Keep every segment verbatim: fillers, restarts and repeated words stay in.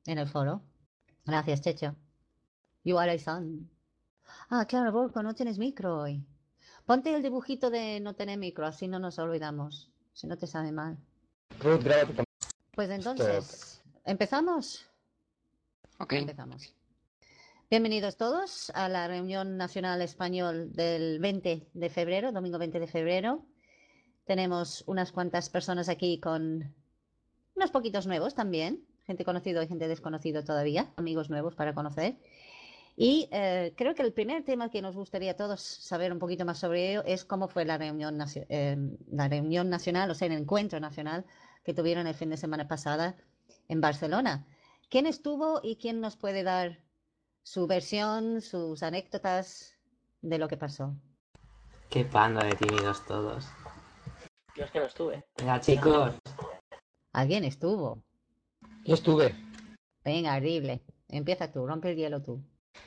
en el foro. Gracias, Checho. You are a son. Ah, claro, Borco, no tienes micro hoy. Ponte el dibujito de no tener micro, así no nos olvidamos. Si no te sabe mal. Ruth, graba tu Pues Stop. entonces, ¿empezamos? Ok. Empezamos. Bienvenidos todos a la reunión nacional español del veinte de febrero, domingo veinte de febrero. Tenemos unas cuantas personas aquí con unos poquitos nuevos también, gente conocida y gente desconocida todavía, amigos nuevos para conocer. Y eh, creo que el primer tema que nos gustaría a todos saber un poquito más sobre ello es cómo fue la reunión, eh, la reunión nacional, o sea, el encuentro nacional que tuvieron el fin de semana pasada en Barcelona. ¿Quién estuvo y quién nos puede dar su versión, sus anécdotas de lo que pasó? Qué panda de tímidos todos. Yo es que no estuve. Venga, chicos. ¿Alguien estuvo? Yo estuve. Venga, horrible. Empieza tú, rompe el hielo tú.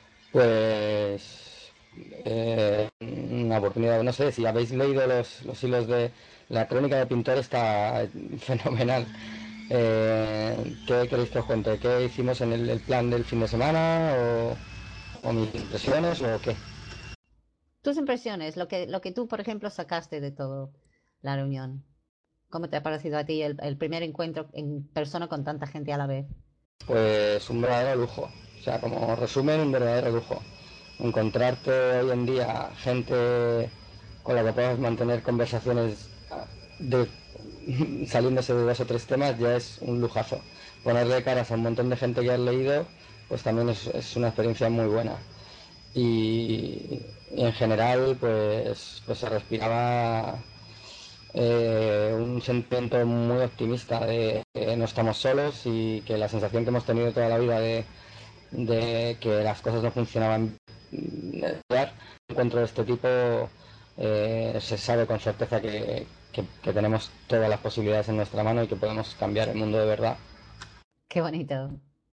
Pues eh, una oportunidad, no sé, si habéis leído los, los hilos de la crónica de Pintor, está fenomenal. Eh, ¿Qué queréis que os cuente? ¿Qué hicimos en el, el plan del fin de semana? ¿O, o mis impresiones? ¿O qué? Tus impresiones, lo que, lo que tú, por ejemplo, sacaste de todo la reunión. ¿Cómo te ha parecido a ti el, el primer encuentro en persona con tanta gente a la vez? Pues un verdadero lujo. O sea, como resumen, un verdadero lujo. Encontrarte hoy en día gente con la que puedas mantener conversaciones de, saliéndose de dos o tres temas ya es un lujazo. Ponerle caras a un montón de gente que has leído, pues también es, es una experiencia muy buena. Y, y en general, pues, pues se respiraba eh, un sentimiento muy optimista de que no estamos solos y que la sensación que hemos tenido toda la vida de, de que las cosas no funcionaban bien, un encuentro de este tipo eh, se sabe con certeza que, que, que tenemos todas las posibilidades en nuestra mano y que podemos cambiar el mundo de verdad. Qué bonito.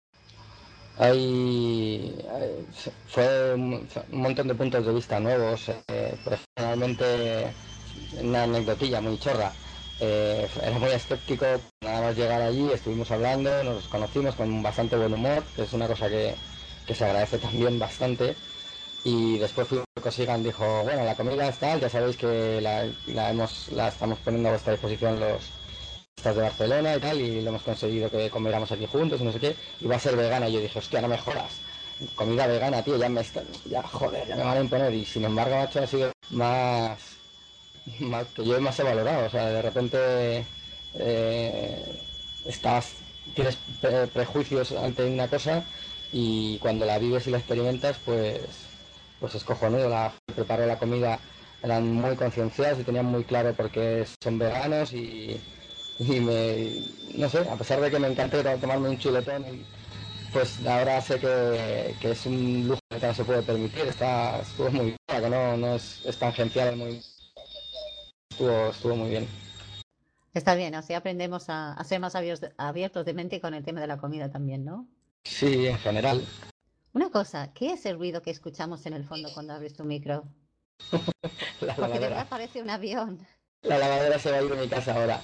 Hay, hay- fue un, un montón de puntos de vista nuevos. Eh, personalmente, una anecdotilla muy chorra. Eh, era muy escéptico, nada más llegar allí, estuvimos hablando, nos conocimos con bastante buen humor, que es una cosa que, que se agradece también bastante. Y después fuimos a Cosigan, dijo, bueno, la comida está, ya sabéis que la, la, hemos, la estamos poniendo a vuestra disposición los estas de Barcelona y tal, y lo hemos conseguido que comiéramos aquí juntos y no sé qué, y va a ser vegana. Y yo dije, hostia, no me jodas, comida vegana, tío, ya me está, ya joder, ya me van a imponer. Y sin embargo, macho, ha sido más, más que yo más he valorado. O sea, de repente eh, estás, tienes pre prejuicios ante una cosa y cuando la vives y la experimentas, pues, pues es cojonudo. La preparó la comida, eran muy concienciados y tenían muy claro por qué son veganos y y me, no sé, a pesar de que me encanta tomarme un chuletón, pues ahora sé que, que es un lujo que no se puede permitir. Está, estuvo muy bien, que no, no es, es tangencial, muy, estuvo, estuvo muy bien. Está bien, así aprendemos a, a ser más abiertos, abiertos de mente con el tema de la comida también, ¿no? Sí, en general. Una cosa, ¿qué es el ruido que escuchamos en el fondo cuando abres tu micro? La Porque de lavadora. verdad parece un avión. La lavadora se va a ir de mi casa ahora.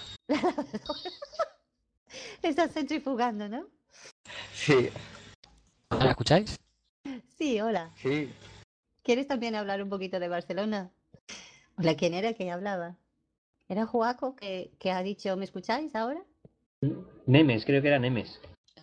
Estás centrifugando, ¿no? Sí, ¿Me escucháis? Sí, hola. sí. ¿Quieres también hablar un poquito de Barcelona? Hola, ¿quién era que hablaba? ¿Era Joaco que, que ha dicho, ¿me escucháis ahora? Nemes, creo que era Nemes.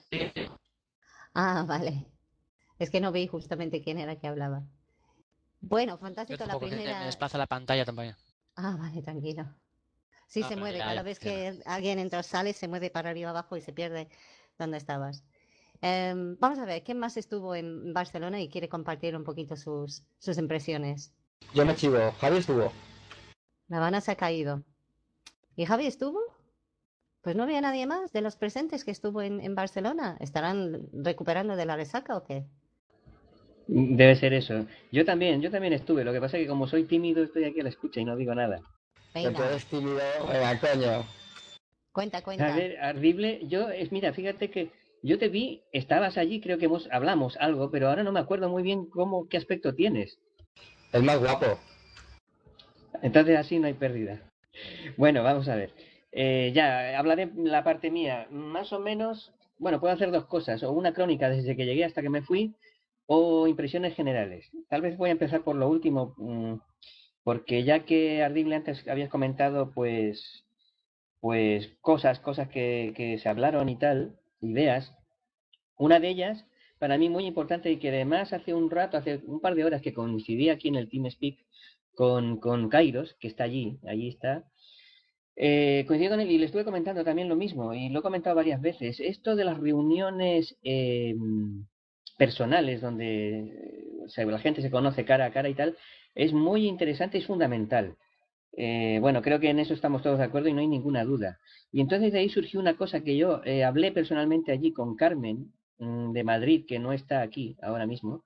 Ah, vale. Es que no vi justamente quién era que hablaba. Bueno, Yo fantástico la tampoco, que me primera. desplaza la pantalla también. Ah, vale, tranquilo. Sí, Ah, se pero mueve. ya, ya Cada vez funciona. que alguien entra o sale, se mueve para arriba abajo y se pierde dónde estabas. Em, vamos a ver, ¿quién más estuvo en Barcelona y quiere compartir un poquito sus, sus impresiones? Yo me chivo. Javi estuvo. La Habana se ha caído. ¿Y Javi estuvo? Pues no había nadie más de los presentes que estuvo en, en Barcelona. ¿Estarán recuperando de la resaca o qué? Debe ser eso. Yo también, yo también estuve. Lo que pasa es que como soy tímido estoy aquí a la escucha y no digo nada. Que tú Venga, eres tímido. Venga, coño. cuenta, A cuenta. ver, horrible. Yo, es, mira, fíjate que yo te vi, estabas allí, creo que hemos, hablamos algo, pero ahora no me acuerdo muy bien cómo, qué aspecto tienes. El más guapo. Entonces así no hay pérdida. Bueno, vamos a ver. Eh, ya, hablaré la parte mía. Más o menos, bueno, puedo hacer dos cosas, o una crónica desde que llegué hasta que me fui, o impresiones generales. Tal vez voy a empezar por lo último, mm, porque ya que Ardigle antes habías comentado, pues, pues cosas, cosas que, que se hablaron y tal, ideas. Una de ellas, para mí muy importante y que además hace un rato, hace un par de horas que coincidí aquí en el TeamSpeak con, con Kairos, que está allí, allí está, eh, coincidí con él y le estuve comentando también lo mismo, y lo he comentado varias veces. Esto de las reuniones eh, personales, donde eh, o sea, la gente se conoce cara a cara y tal, es muy interesante y es fundamental. Eh, bueno, creo que en eso estamos todos de acuerdo y no hay ninguna duda. Y entonces de ahí surgió una cosa que yo eh, hablé personalmente allí con Carmen mm, de Madrid, que no está aquí ahora mismo,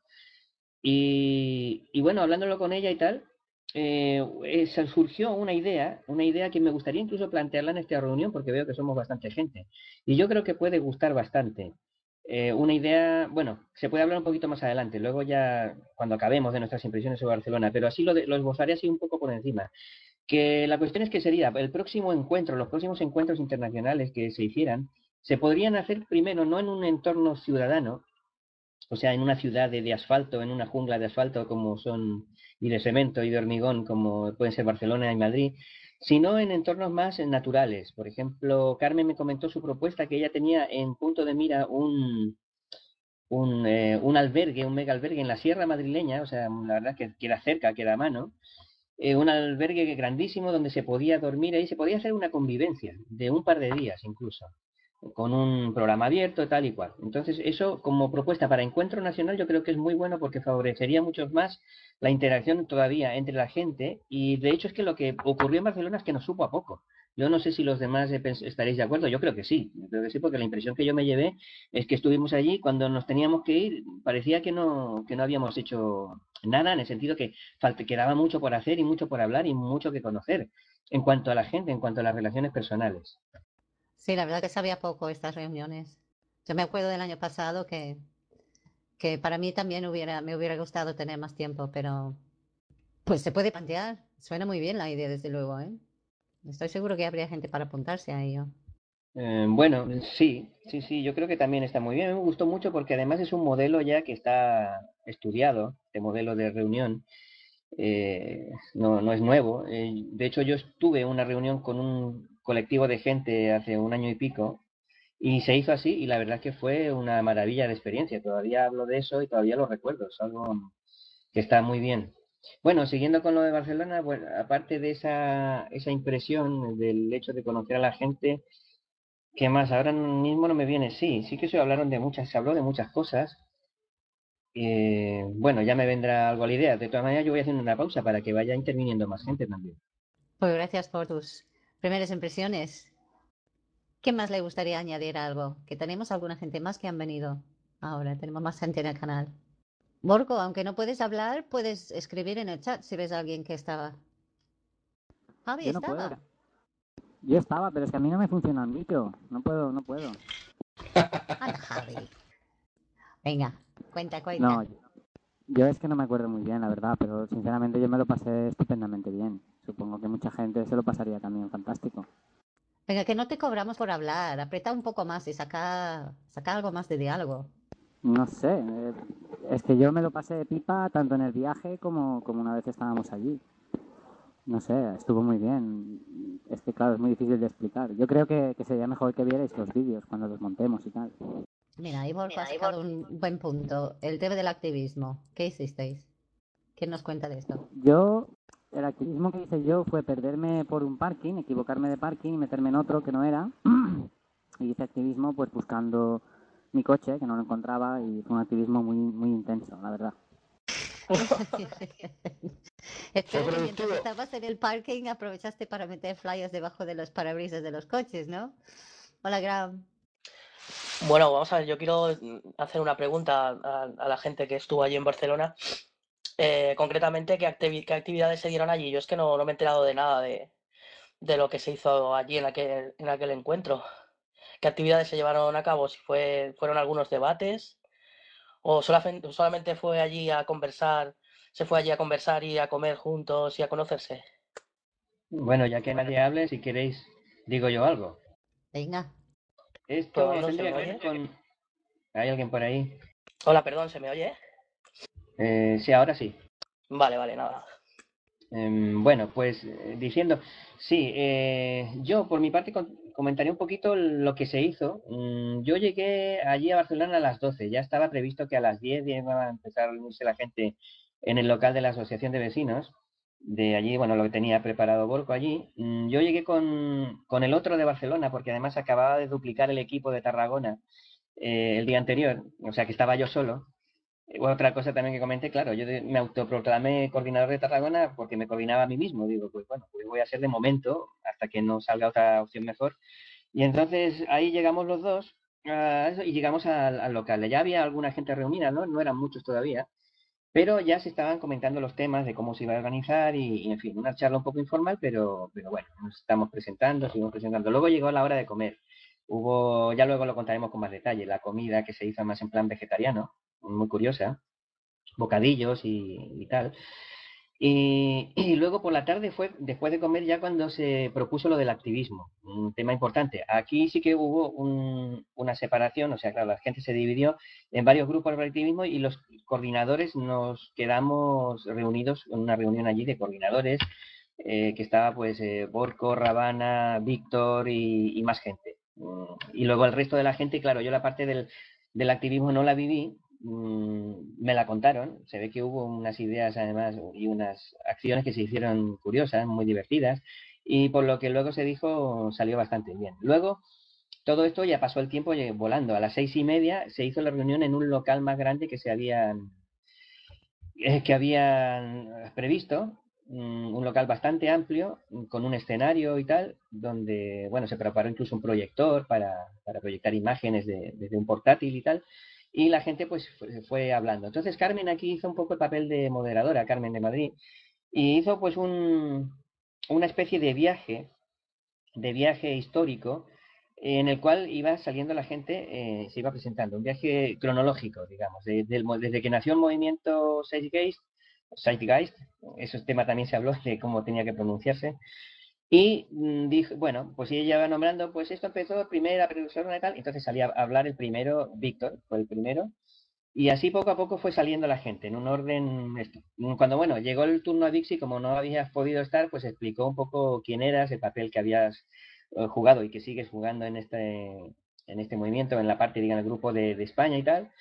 y, y bueno, hablándolo con ella y tal, eh, eh, se surgió una idea, una idea que me gustaría incluso plantearla en esta reunión, porque veo que somos bastante gente. Y yo creo que puede gustar bastante. Eh, una idea, bueno, se puede hablar un poquito más adelante, luego ya cuando acabemos de nuestras impresiones sobre Barcelona, pero así lo, de- lo esbozaré así un poco por encima. Que la cuestión es que sería el próximo encuentro, los próximos encuentros internacionales que se hicieran, se podrían hacer primero no en un entorno ciudadano, o sea, en una ciudad de, de asfalto, en una jungla de asfalto como son, y de cemento y de hormigón como pueden ser Barcelona y Madrid, sino en entornos más naturales. Por ejemplo, Carmen me comentó su propuesta que ella tenía en punto de mira un, un, eh, un albergue, un mega albergue en la sierra madrileña, o sea, la verdad que queda cerca, queda a mano, eh, un albergue grandísimo donde se podía dormir ahí, se podía hacer una convivencia de un par de días incluso, con un programa abierto, tal y cual. Entonces, eso como propuesta para encuentro nacional yo creo que es muy bueno porque favorecería mucho más la interacción todavía entre la gente y de hecho es que lo que ocurrió en Barcelona es que nos supo a poco. Yo no sé si los demás estaréis de acuerdo, yo creo que sí, yo creo que sí, porque la impresión que yo me llevé es que estuvimos allí, cuando nos teníamos que ir, parecía que no, que no habíamos hecho nada, en el sentido que falta, quedaba mucho por hacer y mucho por hablar y mucho que conocer en cuanto a la gente, en cuanto a las relaciones personales. Sí, la verdad que sabía poco estas reuniones. Yo me acuerdo del año pasado que, que para mí también hubiera, me hubiera gustado tener más tiempo, pero pues se puede plantear. Suena muy bien la idea, desde luego, ¿eh? Estoy seguro que habría gente para apuntarse a ello. Eh, bueno, sí, sí, sí, yo creo que también está muy bien. Me gustó mucho porque además es un modelo ya que está estudiado, este modelo de reunión. Eh, no, no es nuevo. Eh, de hecho, yo estuve en una reunión con un colectivo de gente hace un año y pico y se hizo así y la verdad que fue una maravilla de experiencia. Todavía hablo de eso y todavía lo recuerdo. Es algo que está muy bien. Bueno, siguiendo con lo de Barcelona, bueno, aparte de esa, esa impresión del hecho de conocer a la gente, ¿qué más? Ahora mismo no me viene. Sí, sí que se hablaron de muchas, se habló de muchas cosas. Eh, bueno, ya me vendrá algo a la idea. De todas maneras, yo voy haciendo una pausa para que vaya interviniendo más gente también. Pues gracias por tus primeras impresiones. ¿Qué más le gustaría añadir algo? Que tenemos alguna gente más que han venido ahora, tenemos más gente en el canal. Borgo, aunque no puedes hablar, puedes escribir en el chat si ves a alguien que estaba. Javi Yo no puedo. estaba. Yo estaba, pero es que a mí no me funciona el micro. No puedo, no puedo. Anda, Javi. Venga, cuenta, cuenta. No, yo es que no me acuerdo muy bien, la verdad, pero sinceramente yo me lo pasé estupendamente bien. Supongo que mucha gente se lo pasaría también fantástico. Venga, que no te cobramos por hablar. Aprieta un poco más y saca, saca algo más de diálogo. No sé, eh, es que yo me lo pasé de pipa tanto en el viaje como, como una vez estábamos allí. No sé, estuvo muy bien. Es que claro, es muy difícil de explicar. Yo creo que, que sería mejor que vierais los vídeos cuando los montemos y tal. Mira, ahí Borgo ha sacado un buen punto. El tema del activismo. ¿Qué hicisteis? ¿Quién nos cuenta de esto? Yo, el activismo que hice yo fue perderme por un parking, equivocarme de parking y meterme en otro que no era. Y hice activismo pues buscando mi coche, que no lo encontraba, y fue un activismo muy, muy intenso, la verdad. Espero que mientras estabas en el parking aprovechaste para meter flyers debajo de los parabrisas de los coches, ¿no? Hola, Graham. Bueno, vamos a ver, yo quiero hacer una pregunta a, a la gente que estuvo allí en Barcelona. Eh, concretamente, ¿qué, activi qué actividades se dieron allí? Yo es que no, no me he enterado de nada de, de lo que se hizo allí en aquel, en aquel encuentro. ¿Qué actividades se llevaron a cabo? Si fue, fueron algunos debates o solamente, solamente fue allí a conversar, se fue allí a conversar y a comer juntos y a conocerse. Bueno, ya que nadie hable, si queréis, digo yo algo. Venga. Esto Probando, ¿se tendría me que ver oye? con... ¿Hay alguien por ahí? Hola, perdón, ¿se me oye? Eh, sí, ahora sí. Vale, vale, nada. Eh, bueno, pues eh, diciendo, sí, eh, yo por mi parte con- comentaría un poquito lo que se hizo. Mm, yo llegué allí a Barcelona a las doce, ya estaba previsto que a las diez iba a empezar a reunirse la gente en el local de la Asociación de Vecinos. De allí, bueno, lo que tenía preparado Borco allí. Mm, yo llegué con, con el otro de Barcelona, porque además acababa de duplicar el equipo de Tarragona eh, el día anterior, o sea que estaba yo solo. Eh, Otra cosa también que comenté, claro, yo de- me autoproclamé coordinador de Tarragona porque me coordinaba a mí mismo. Digo, pues bueno, pues voy a ser de momento hasta que no salga otra opción mejor. Y entonces ahí llegamos los dos a eso, y llegamos al, al local. Ya había alguna gente reunida, ¿no? No eran muchos todavía, pero ya se estaban comentando los temas de cómo se iba a organizar y, y, en fin, una charla un poco informal, pero, pero bueno, nos estamos presentando, seguimos presentando. Luego llegó la hora de comer. Hubo, ya luego lo contaremos con más detalle, la comida que se hizo más en plan vegetariano, muy curiosa, bocadillos y, y tal. Y, y luego por la tarde fue, después de comer, ya cuando se propuso lo del activismo, un tema importante. Aquí sí que hubo un- una separación, o sea, claro, la gente se dividió en varios grupos de activismo y los coordinadores nos quedamos reunidos en una reunión allí de coordinadores, eh, que estaba pues eh, Borco, Rabana, Víctor y, y más gente. Mm, Y luego el resto de la gente, claro, yo la parte del, del activismo no la viví, mm, me la contaron. Se ve que hubo unas ideas además y unas acciones que se hicieron curiosas, muy divertidas, y por lo que luego se dijo salió bastante bien. Luego, todo esto ya pasó el tiempo eh, volando. A las seis y media se hizo la reunión en un local más grande que se habían eh, que habían previsto, mm, un local bastante amplio, mm, con un escenario y tal, donde, bueno, se preparó incluso un proyector para, para proyectar imágenes de- desde un portátil y tal, y la gente pues fue, fue hablando. Entonces Carmen aquí hizo un poco el papel de moderadora, Carmen de Madrid, y hizo pues un, una especie de viaje de viaje histórico en el cual iba saliendo la gente, eh, se iba presentando, un viaje cronológico, digamos, de- del mo- desde que nació el movimiento Zeitgeist, Zeitgeist, ese tema también se habló de cómo tenía que pronunciarse, y mm, dijo, bueno, pues ella iba nombrando, pues esto empezó primera precursora y tal, entonces salía a hablar el primero, Víctor, fue el primero, y así poco a poco fue saliendo la gente, en un orden esto. Cuando, bueno, llegó el turno a Dixie, como no habías podido estar, pues explicó un poco quién eras, el papel que habías eh, jugado y que sigues jugando en este, en este movimiento, en la parte, digamos, del grupo de, de España y tal.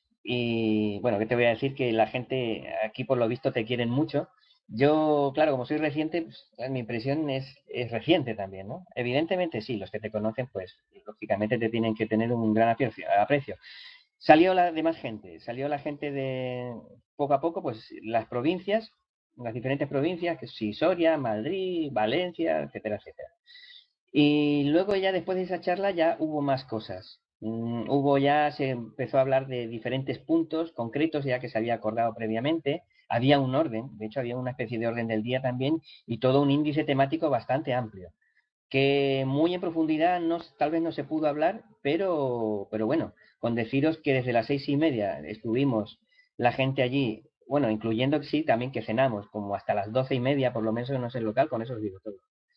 Y bueno, ¿qué te voy a decir? Que la gente aquí, por lo visto, te quieren mucho. Yo, claro, como soy reciente, pues, mi impresión es, es reciente también, ¿no? Evidentemente sí, los que te conocen, pues, lógicamente te tienen que tener un gran aprecio. aprecio. Salió la demás gente, salió la gente de poco a poco, pues las provincias, las diferentes provincias, que sí, Soria, Madrid, Valencia, etcétera, etcétera. Y luego ya después de esa charla ya hubo más cosas. Mm, hubo ya, se empezó a hablar de diferentes puntos concretos ya que se había acordado previamente. Había un orden, de hecho había una especie de orden del día también y todo un índice temático bastante amplio que muy en profundidad no, tal vez no se pudo hablar, pero, pero bueno, con deciros que desde las seis y media estuvimos la gente allí, bueno, incluyendo que sí, también que cenamos, como hasta las doce y media, por lo menos no sé el local, con eso os digo todo.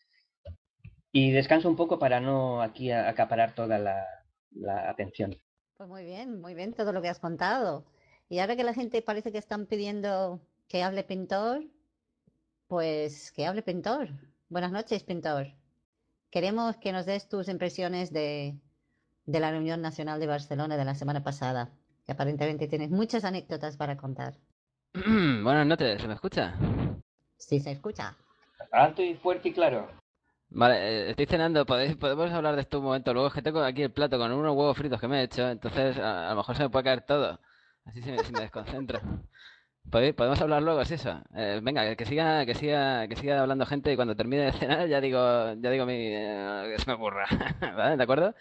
Y descanso un poco para no aquí acaparar toda la, la atención. Pues muy bien, muy bien todo lo que has contado. Y ahora que la gente parece que están pidiendo que hable Pintor, pues que hable Pintor. Buenas noches, Pintor. Queremos que nos des tus impresiones de, de la reunión nacional de Barcelona de la semana pasada, que aparentemente tienes muchas anécdotas para contar. Buenas noches, ¿se me escucha? Sí, se escucha. Alto y fuerte y claro. Vale, eh, estoy cenando, ¿podéis, podemos hablar de esto un momento. Luego es que tengo aquí el plato con unos huevos fritos que me he hecho, entonces a, a lo mejor se me puede caer todo. Así se me, se me desconcentro. ¿Podéis- ¿Podemos hablar luego, es eso? Eh, venga, que siga, que siga, que siga hablando gente y cuando termine de cenar ya digo, ya digo mi, eh, que se me ocurra. ¿Vale? ¿De acuerdo?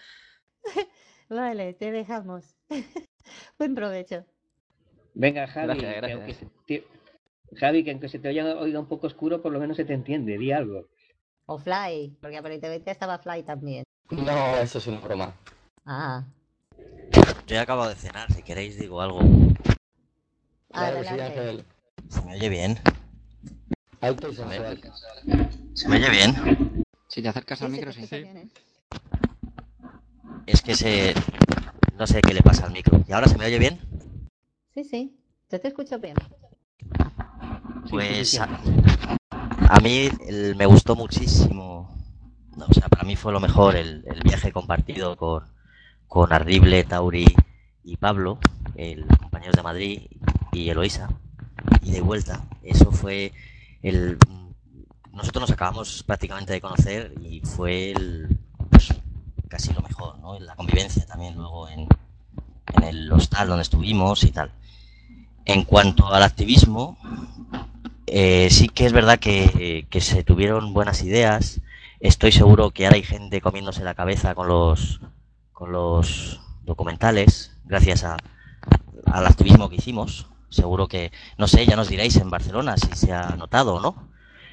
Vale, te dejamos. Buen provecho. Venga, Gracias, Javi, que aunque gracias. se te, Javi, que aunque se te oiga, oiga un poco oscuro, por lo menos se te entiende, di algo. O Fly, porque aparentemente estaba Fly también. No, eso es una broma. Ah, Yo he acabado de cenar, si queréis digo algo. Claro que sí, adelante. Ángel. ¿Se me oye bien? Alto y ¿Se me, sensual. ¿se me oye bien? Si te acercas Sí, al se te micro, sí. escucha bien, ¿eh? Es que se... No sé qué le pasa al micro. ¿Y ahora se me oye bien? Sí, sí, yo te escucho bien. Pues a, a mí el- me gustó muchísimo. No, o sea, para mí fue lo mejor el, el viaje compartido con, con Ardible, Tauri y Pablo, el compañero de Madrid, y Eloisa, y de vuelta. Eso fue el... Nosotros nos acabamos prácticamente de conocer y fue el, pues, casi lo mejor, ¿no? La convivencia también luego en, en el hostal donde estuvimos y tal. En cuanto al activismo, eh, sí que es verdad que, que se tuvieron buenas ideas. Estoy seguro que ahora hay gente comiéndose la cabeza con los, con los documentales, gracias a, al activismo que hicimos. Seguro que, no sé, ya nos diréis en Barcelona si se ha notado o no.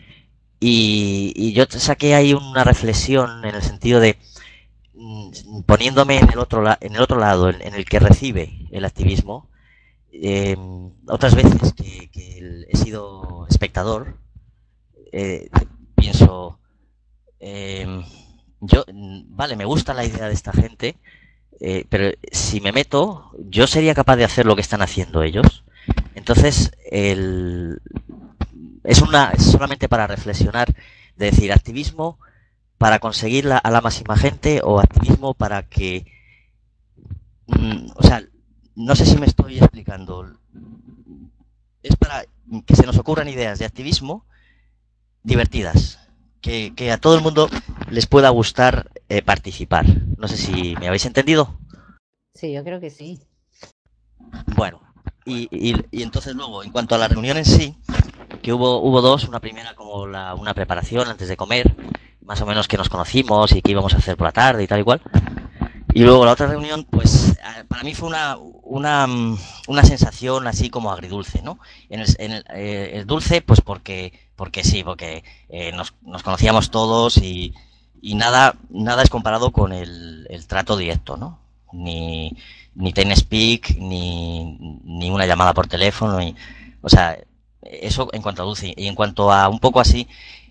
Y, y yo saqué ahí una reflexión en el sentido de mm, poniéndome en el otro, la, en el otro lado, en, en el que recibe el activismo. Eh, otras veces que, que el- he sido espectador, eh, pienso, eh, yo, mm, vale, me gusta la idea de esta gente, eh, pero si me meto, yo sería capaz de hacer lo que están haciendo ellos. Entonces, el, es una es solamente para reflexionar, de decir, activismo para conseguir la, a la máxima gente o activismo para que, mm, o sea, no sé si me estoy explicando. Es para que se nos ocurran ideas de activismo divertidas, que, que a todo el mundo les pueda gustar eh, participar. No sé si me habéis entendido. Sí, yo creo que sí. Bueno, y, y, y entonces luego, en cuanto a la reunión en sí, que hubo, hubo dos, una primera como la, una preparación antes de comer, más o menos que nos conocimos y qué íbamos a hacer por la tarde y tal y cual. Y luego la otra reunión, pues eh, para mí fue una, una, mm, una sensación así como agridulce, ¿no? En el, en el, eh, el dulce, pues porque, porque sí, porque eh, nos, nos conocíamos todos y, y nada, nada es comparado con el, el trato directo, ¿no? Ni, ni TeamSpeak, ni, ni una llamada por teléfono, ni, o sea, eso en cuanto a dulce. Y en cuanto a un poco así,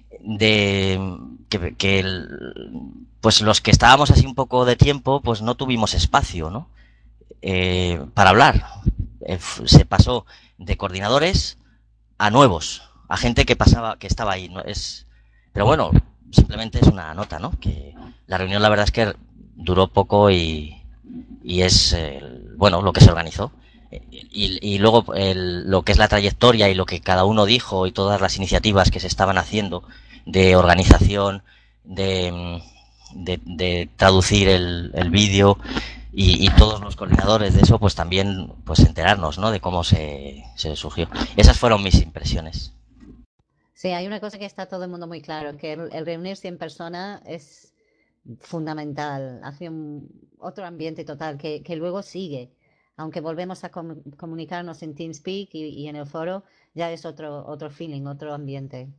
de que, que el, pues los que estábamos así un poco de tiempo, pues no tuvimos espacio, ¿no? Eh, para hablar. Eh, se pasó de coordinadores a nuevos, a gente que pasaba, que estaba ahí, ¿no? Es, pero bueno, simplemente es una nota, ¿no? Que la reunión la verdad es que duró poco y, y es, eh, bueno, lo que se organizó. Y, y luego el, lo que es la trayectoria y lo que cada uno dijo y todas las iniciativas que se estaban haciendo de organización, de, de, de traducir el, el vídeo y, y todos los coordinadores de eso, pues también pues enterarnos, ¿no? De cómo se, se surgió. Esas fueron mis impresiones. Sí, hay una cosa que está todo el mundo muy claro, que el, el reunirse en persona es fundamental, hace un, otro ambiente total que, que luego sigue. Aunque volvemos a com- comunicarnos en TeamSpeak y, y en el foro, ya es otro, otro feeling, otro ambiente.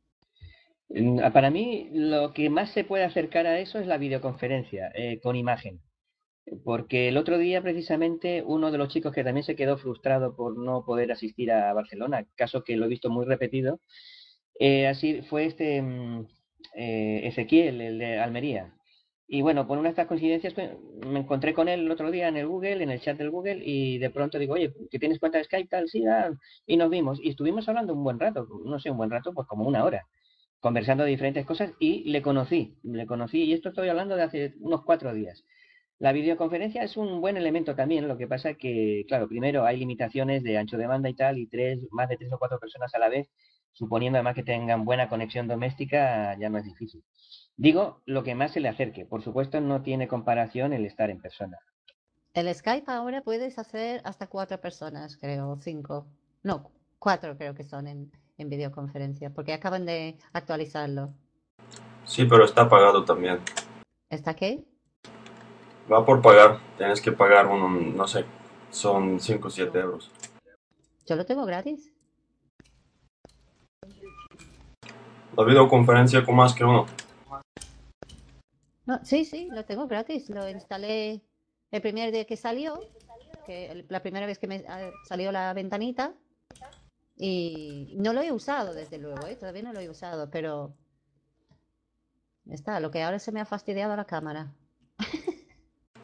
Mm, Para mí, lo que más se puede acercar a eso es la videoconferencia eh, con imagen. Porque el otro día, precisamente, uno de los chicos que también se quedó frustrado por no poder asistir a Barcelona, caso que lo he visto muy repetido, eh, así fue este mm, eh, Ezequiel, el de Almería. Y bueno, por una de estas coincidencias pues, me encontré con él el otro día en el Google, en el chat del Google, y de pronto digo, oye, ¿que tienes cuenta de Skype? Tal, sí, ah", y nos vimos. Y estuvimos hablando un buen rato, no sé, un buen rato, pues como una hora, conversando de diferentes cosas, y le conocí, le conocí, y esto estoy hablando de hace unos cuatro días. La videoconferencia es un buen elemento también, lo que pasa que, claro, primero hay limitaciones de ancho de banda y tal, y tres, más de tres o cuatro personas a la vez, suponiendo además que tengan buena conexión doméstica, ya no es difícil. Digo, lo que más se le acerque. Por supuesto, no tiene comparación el estar en persona. El Skype ahora puedes hacer hasta cuatro personas, creo, cinco. No, cuatro creo que son en, en videoconferencia, porque acaban de actualizarlo. Sí, pero está pagado también. ¿Está qué? Va por pagar. Tienes que pagar un, no sé, son cinco o siete euros. Yo lo tengo gratis. La videoconferencia con más que uno. No, sí, sí, lo tengo gratis. Lo instalé el primer día que salió, que el- la primera vez que me ah, salió la ventanita, y no lo he usado desde luego, ¿eh? Todavía no lo he usado, pero está. Lo que ahora se me ha fastidiado la cámara.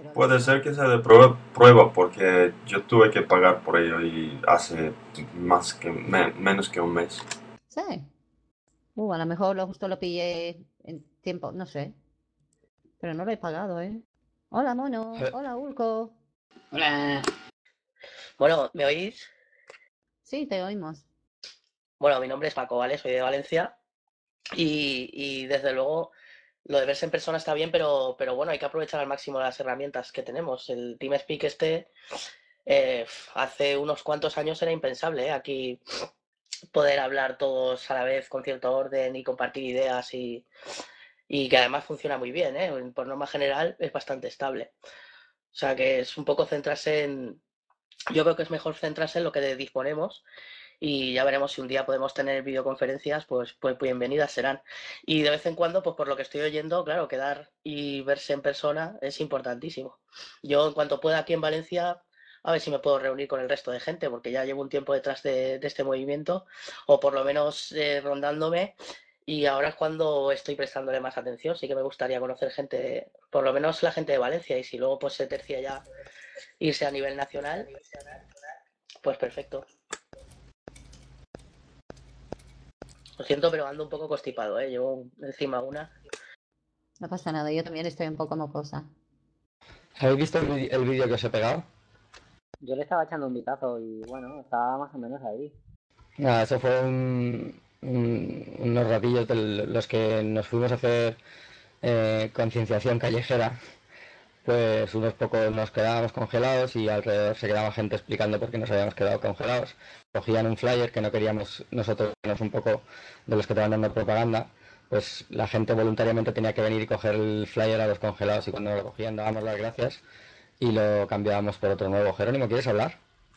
puede ser que sea de prueba, prueba porque yo tuve que pagar por ello y hace más que me- menos que un mes. Sí. Uh, a lo mejor lo justo lo pillé en tiempo, no sé. Pero no lo he pagado, ¿eh? Hola, mono. Hola, Urco. Hola. Bueno, ¿me oís? Sí, te oímos. Bueno, mi nombre es Paco, ¿vale? Soy de Valencia y, y desde luego lo de verse en persona está bien, pero, pero bueno, hay que aprovechar al máximo las herramientas que tenemos. El TeamSpeak este eh, hace unos cuantos años era impensable, ¿eh? Aquí poder hablar todos a la vez con cierto orden y compartir ideas y, y que además funciona muy bien, ¿eh? Por norma general es bastante estable. O sea que es un poco centrarse en... Yo creo que es mejor centrarse en lo que disponemos y ya veremos si un día podemos tener videoconferencias, pues, pues bienvenidas serán. Y de vez en cuando, pues por lo que estoy oyendo, claro, quedar y verse en persona es importantísimo. Yo en cuanto pueda aquí en Valencia, a ver si me puedo reunir con el resto de gente, porque ya llevo un tiempo detrás de, de este movimiento, o por lo menos eh, rondándome, y ahora es cuando estoy prestándole más atención. Sí que me gustaría conocer gente, por lo menos la gente de Valencia, y si luego pues se tercia ya irse a nivel nacional, pues perfecto. Lo siento, pero ando un poco constipado, ¿eh? Llevo encima una. No pasa nada, yo también estoy un poco mocosa. ¿Habéis visto el vi- el vídeo que os he pegado? Yo le estaba echando un vistazo y bueno, estaba más o menos ahí. Nada, eso fue un- un- unos ratillos de los que nos fuimos a hacer eh, concienciación callejera. Pues unos pocos nos quedábamos congelados y alrededor se quedaba gente explicando por qué nos habíamos quedado congelados. Cogían un flyer que no queríamos nosotros, un poco de los que te van dando propaganda, pues la gente voluntariamente tenía que venir y coger el flyer a los congelados y cuando lo cogían dábamos las gracias y lo cambiábamos por otro nuevo. Jerónimo, ¿quieres hablar?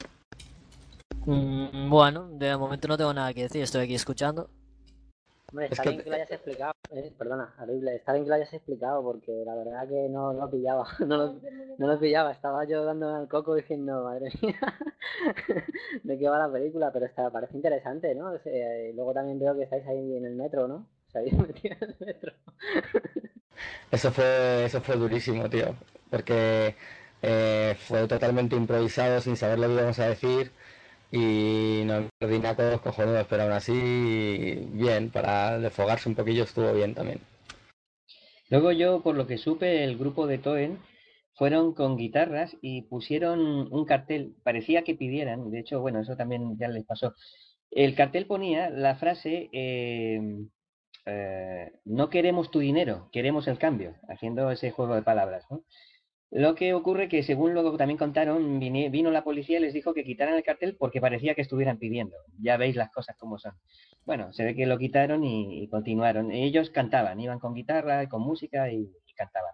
Mm, bueno, de momento no tengo nada que decir, estoy aquí escuchando. Hombre, Es está que bien que lo hayas explicado, eh, perdona, horrible, está bien que lo hayas explicado porque la verdad que no lo pillaba, no lo, no lo pillaba, estaba yo dándome al coco diciendo, madre mía, de qué va la película, pero está, parece interesante, ¿no? O sea, y luego también veo que estáis ahí en el metro, ¿no? ¿Os habéis metido en el metro? Eso fue, eso fue durísimo, tío, porque eh, fue totalmente improvisado, sin saber lo que íbamos a decir y nos coordinamos cojonudos, pero aún así, bien, para desfogarse un poquillo estuvo bien también. Luego yo, por lo que supe, el grupo de Toen fueron con guitarras y pusieron un cartel, parecía que pidieran, de hecho, bueno, eso también ya les pasó. El cartel ponía la frase, eh, eh, no queremos tu dinero, queremos el cambio, haciendo ese juego de palabras, ¿no? Lo que ocurre que, según luego también contaron, vine- vino la policía y les dijo que quitaran el cartel porque parecía que estuvieran pidiendo. Ya veis las cosas como son. Bueno, se ve que lo quitaron y, y continuaron. Ellos cantaban, iban con guitarra, con música y, y cantaban.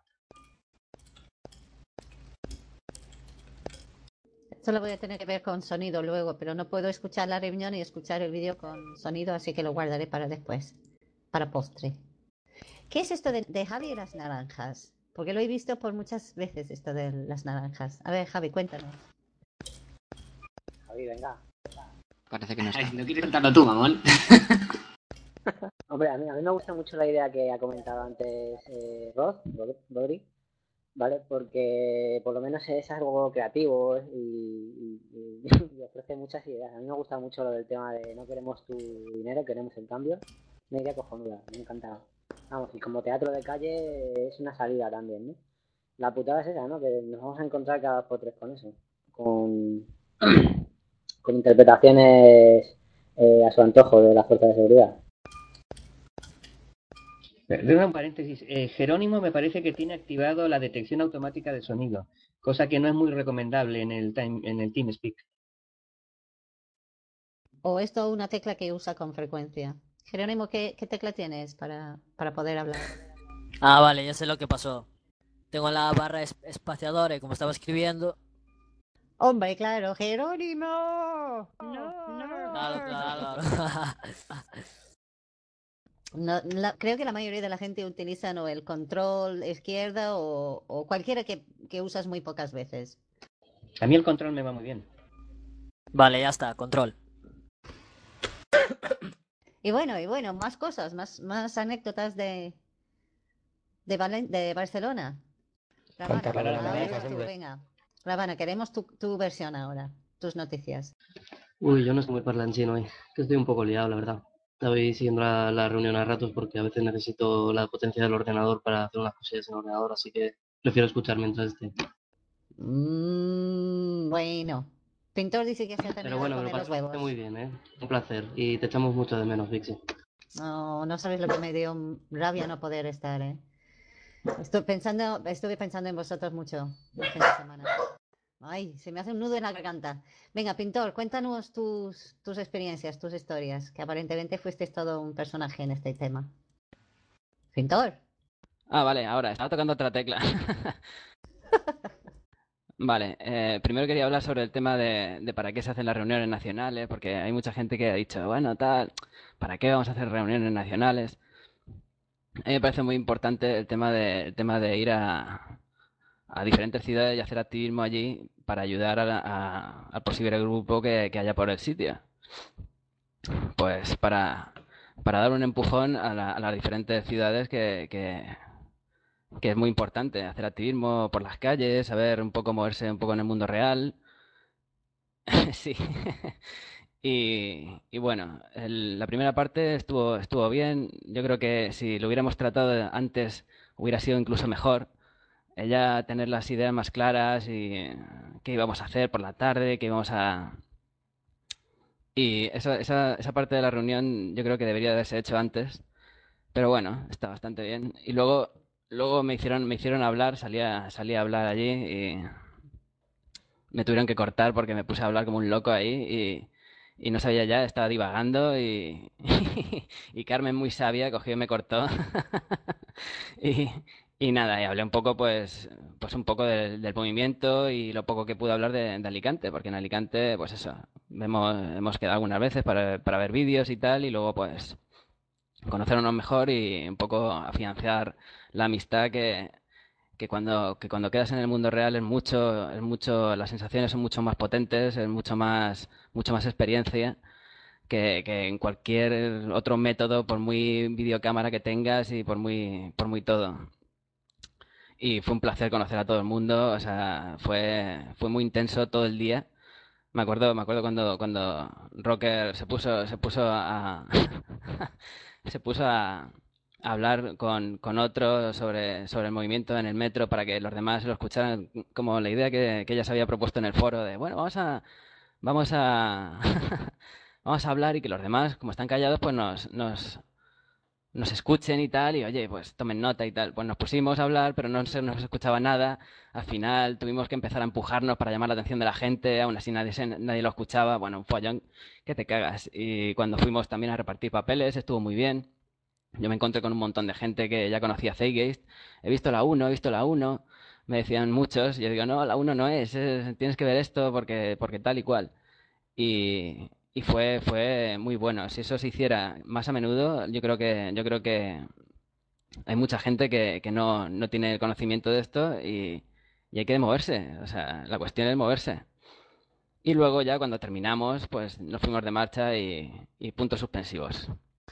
Esto lo voy a tener que ver con sonido luego, pero no puedo escuchar la reunión y escuchar el vídeo con sonido, así que lo guardaré para después, para postre. ¿Qué es esto de, de Javi y las naranjas? Porque lo he visto por muchas veces esto de las naranjas. A ver, Javi, cuéntanos. Javi, venga. Parece que no está. No quieres contarlo tú, mamón. Hombre, a mí, a mí me gusta mucho la idea que ha comentado antes eh, Rod, Rod- Rodri, ¿vale? Porque por lo menos es algo creativo y, y- y- y ofrece muchas ideas. A mí me gusta mucho lo del tema de no queremos tu dinero, queremos el cambio. Una idea cojonuda, me encanta. Vamos, y como teatro de calle es una salida también, ¿no? La putada es esa, ¿no? Que nos vamos a encontrar cada por tres con eso. Con, con interpretaciones eh, a su antojo de las fuerzas de seguridad. Perdona un paréntesis. Eh, Jerónimo me parece que tiene activado la detección automática de sonido, cosa que no es muy recomendable en el, time, en el TeamSpeak. ¿O esto una tecla que usa con frecuencia? Jerónimo, ¿qué, qué tecla tienes para, para poder hablar? Ah, vale, ya sé lo que pasó. Tengo la barra es- espaciadora y como estaba escribiendo... Hombre, claro, Jerónimo. No, Claro, claro, claro. No, la- creo que la mayoría de la gente utiliza o el control izquierda o, o cualquiera que, que usas muy pocas veces. A mí el control me va muy bien. Vale, ya está, control. Y bueno, y bueno, más cosas, más, más anécdotas de, de, Valen- de Barcelona. Ravana, Cuéntalo de la ahora manejas, eres tú, hombre. venga. Ravana, queremos tu, tu versión ahora, tus noticias. Uy, yo no estoy muy parlanchino hoy, que estoy un poco liado, la verdad. Estoy siguiendo la, la reunión a ratos porque a veces necesito la potencia del ordenador para hacer unas cosillas en el ordenador, así que prefiero escuchar mientras esté. Mm, bueno. Pintor dice que se ha Pero terminado de bueno, me lo comer los pasé huevos. muy bien, ¿eh? Un placer. Y te echamos mucho de menos, Vixi. No, no sabes lo que me dio rabia no poder estar, ¿eh? Estoy pensando, estuve pensando en vosotros mucho el fin de semana. Ay, se me hace un nudo en la garganta. Venga, Pintor, cuéntanos tus, tus experiencias, tus historias, que aparentemente fuiste todo un personaje en este tema. Pintor. Ah, vale, ahora, estaba tocando otra tecla. Vale, eh, primero quería hablar sobre el tema de, de para qué se hacen las reuniones nacionales, porque hay mucha gente que ha dicho, bueno, tal, ¿para qué vamos a hacer reuniones nacionales? A mí me parece muy importante el tema de, el tema de ir a, a diferentes ciudades y hacer activismo allí para ayudar a, a- al posible grupo que, que haya por el sitio. Pues para, para dar un empujón a, la- a las diferentes ciudades que, que, que es muy importante, hacer activismo por las calles, saber un poco moverse un poco en el mundo real. Sí. Y, y bueno, el- la primera parte estuvo, estuvo bien. Yo creo que si lo hubiéramos tratado antes hubiera sido incluso mejor. Ella tener las ideas más claras y eh, qué íbamos a hacer por la tarde, qué íbamos a... Y esa, esa, esa parte de la reunión yo creo que debería haberse hecho antes. Pero bueno, está bastante bien. Y luego, luego me hicieron, me hicieron hablar, salía, salí a hablar allí y me tuvieron que cortar porque me puse a hablar como un loco ahí y, y no sabía ya, estaba divagando y, y Carmen muy sabia cogió y me cortó. Y, y nada, y hablé un poco pues, pues un poco del, del movimiento y lo poco que pude hablar de, de Alicante, porque en Alicante, pues eso, hemos, hemos quedado algunas veces para, para ver vídeos y tal, y luego pues conocernos mejor y un poco afianzar la amistad que, que cuando, que cuando quedas en el mundo real es mucho, es mucho, las sensaciones son mucho más potentes, es mucho más, mucho más experiencia que, que en cualquier otro método, por muy videocámara que tengas y por muy, por muy todo. Y fue un placer conocer a todo el mundo, o sea, fue, fue muy intenso todo el día. Me acuerdo, me acuerdo cuando, cuando Rocker se puso, se puso a, se puso a, a hablar con, con otro sobre, sobre el movimiento en el metro para que los demás lo escucharan, como la idea que, que ella se había propuesto en el foro de, bueno, vamos a, vamos a, vamos a hablar y que los demás, como están callados, pues nos, nos, nos escuchen y tal, y oye, pues tomen nota y tal. Pues nos pusimos a hablar, pero no se nos escuchaba nada. Al final tuvimos que empezar a empujarnos para llamar la atención de la gente, aún así nadie, se- nadie lo escuchaba. Bueno, un follón que te cagas. Y cuando fuimos también a repartir papeles, estuvo muy bien. Yo me encontré con un montón de gente que ya conocía Zeitgeist. He visto la uno, he visto la uno. Me decían muchos, y yo digo, no, la uno no es, es- tienes que ver esto porque, porque tal y cual. Y, y fue, fue muy bueno. Si eso se hiciera más a menudo, yo creo que, yo creo que hay mucha gente que, que no, no tiene conocimiento de esto y, y hay que moverse. O sea, la cuestión es moverse. Y luego ya cuando terminamos, pues nos fuimos de marcha y, y puntos suspensivos.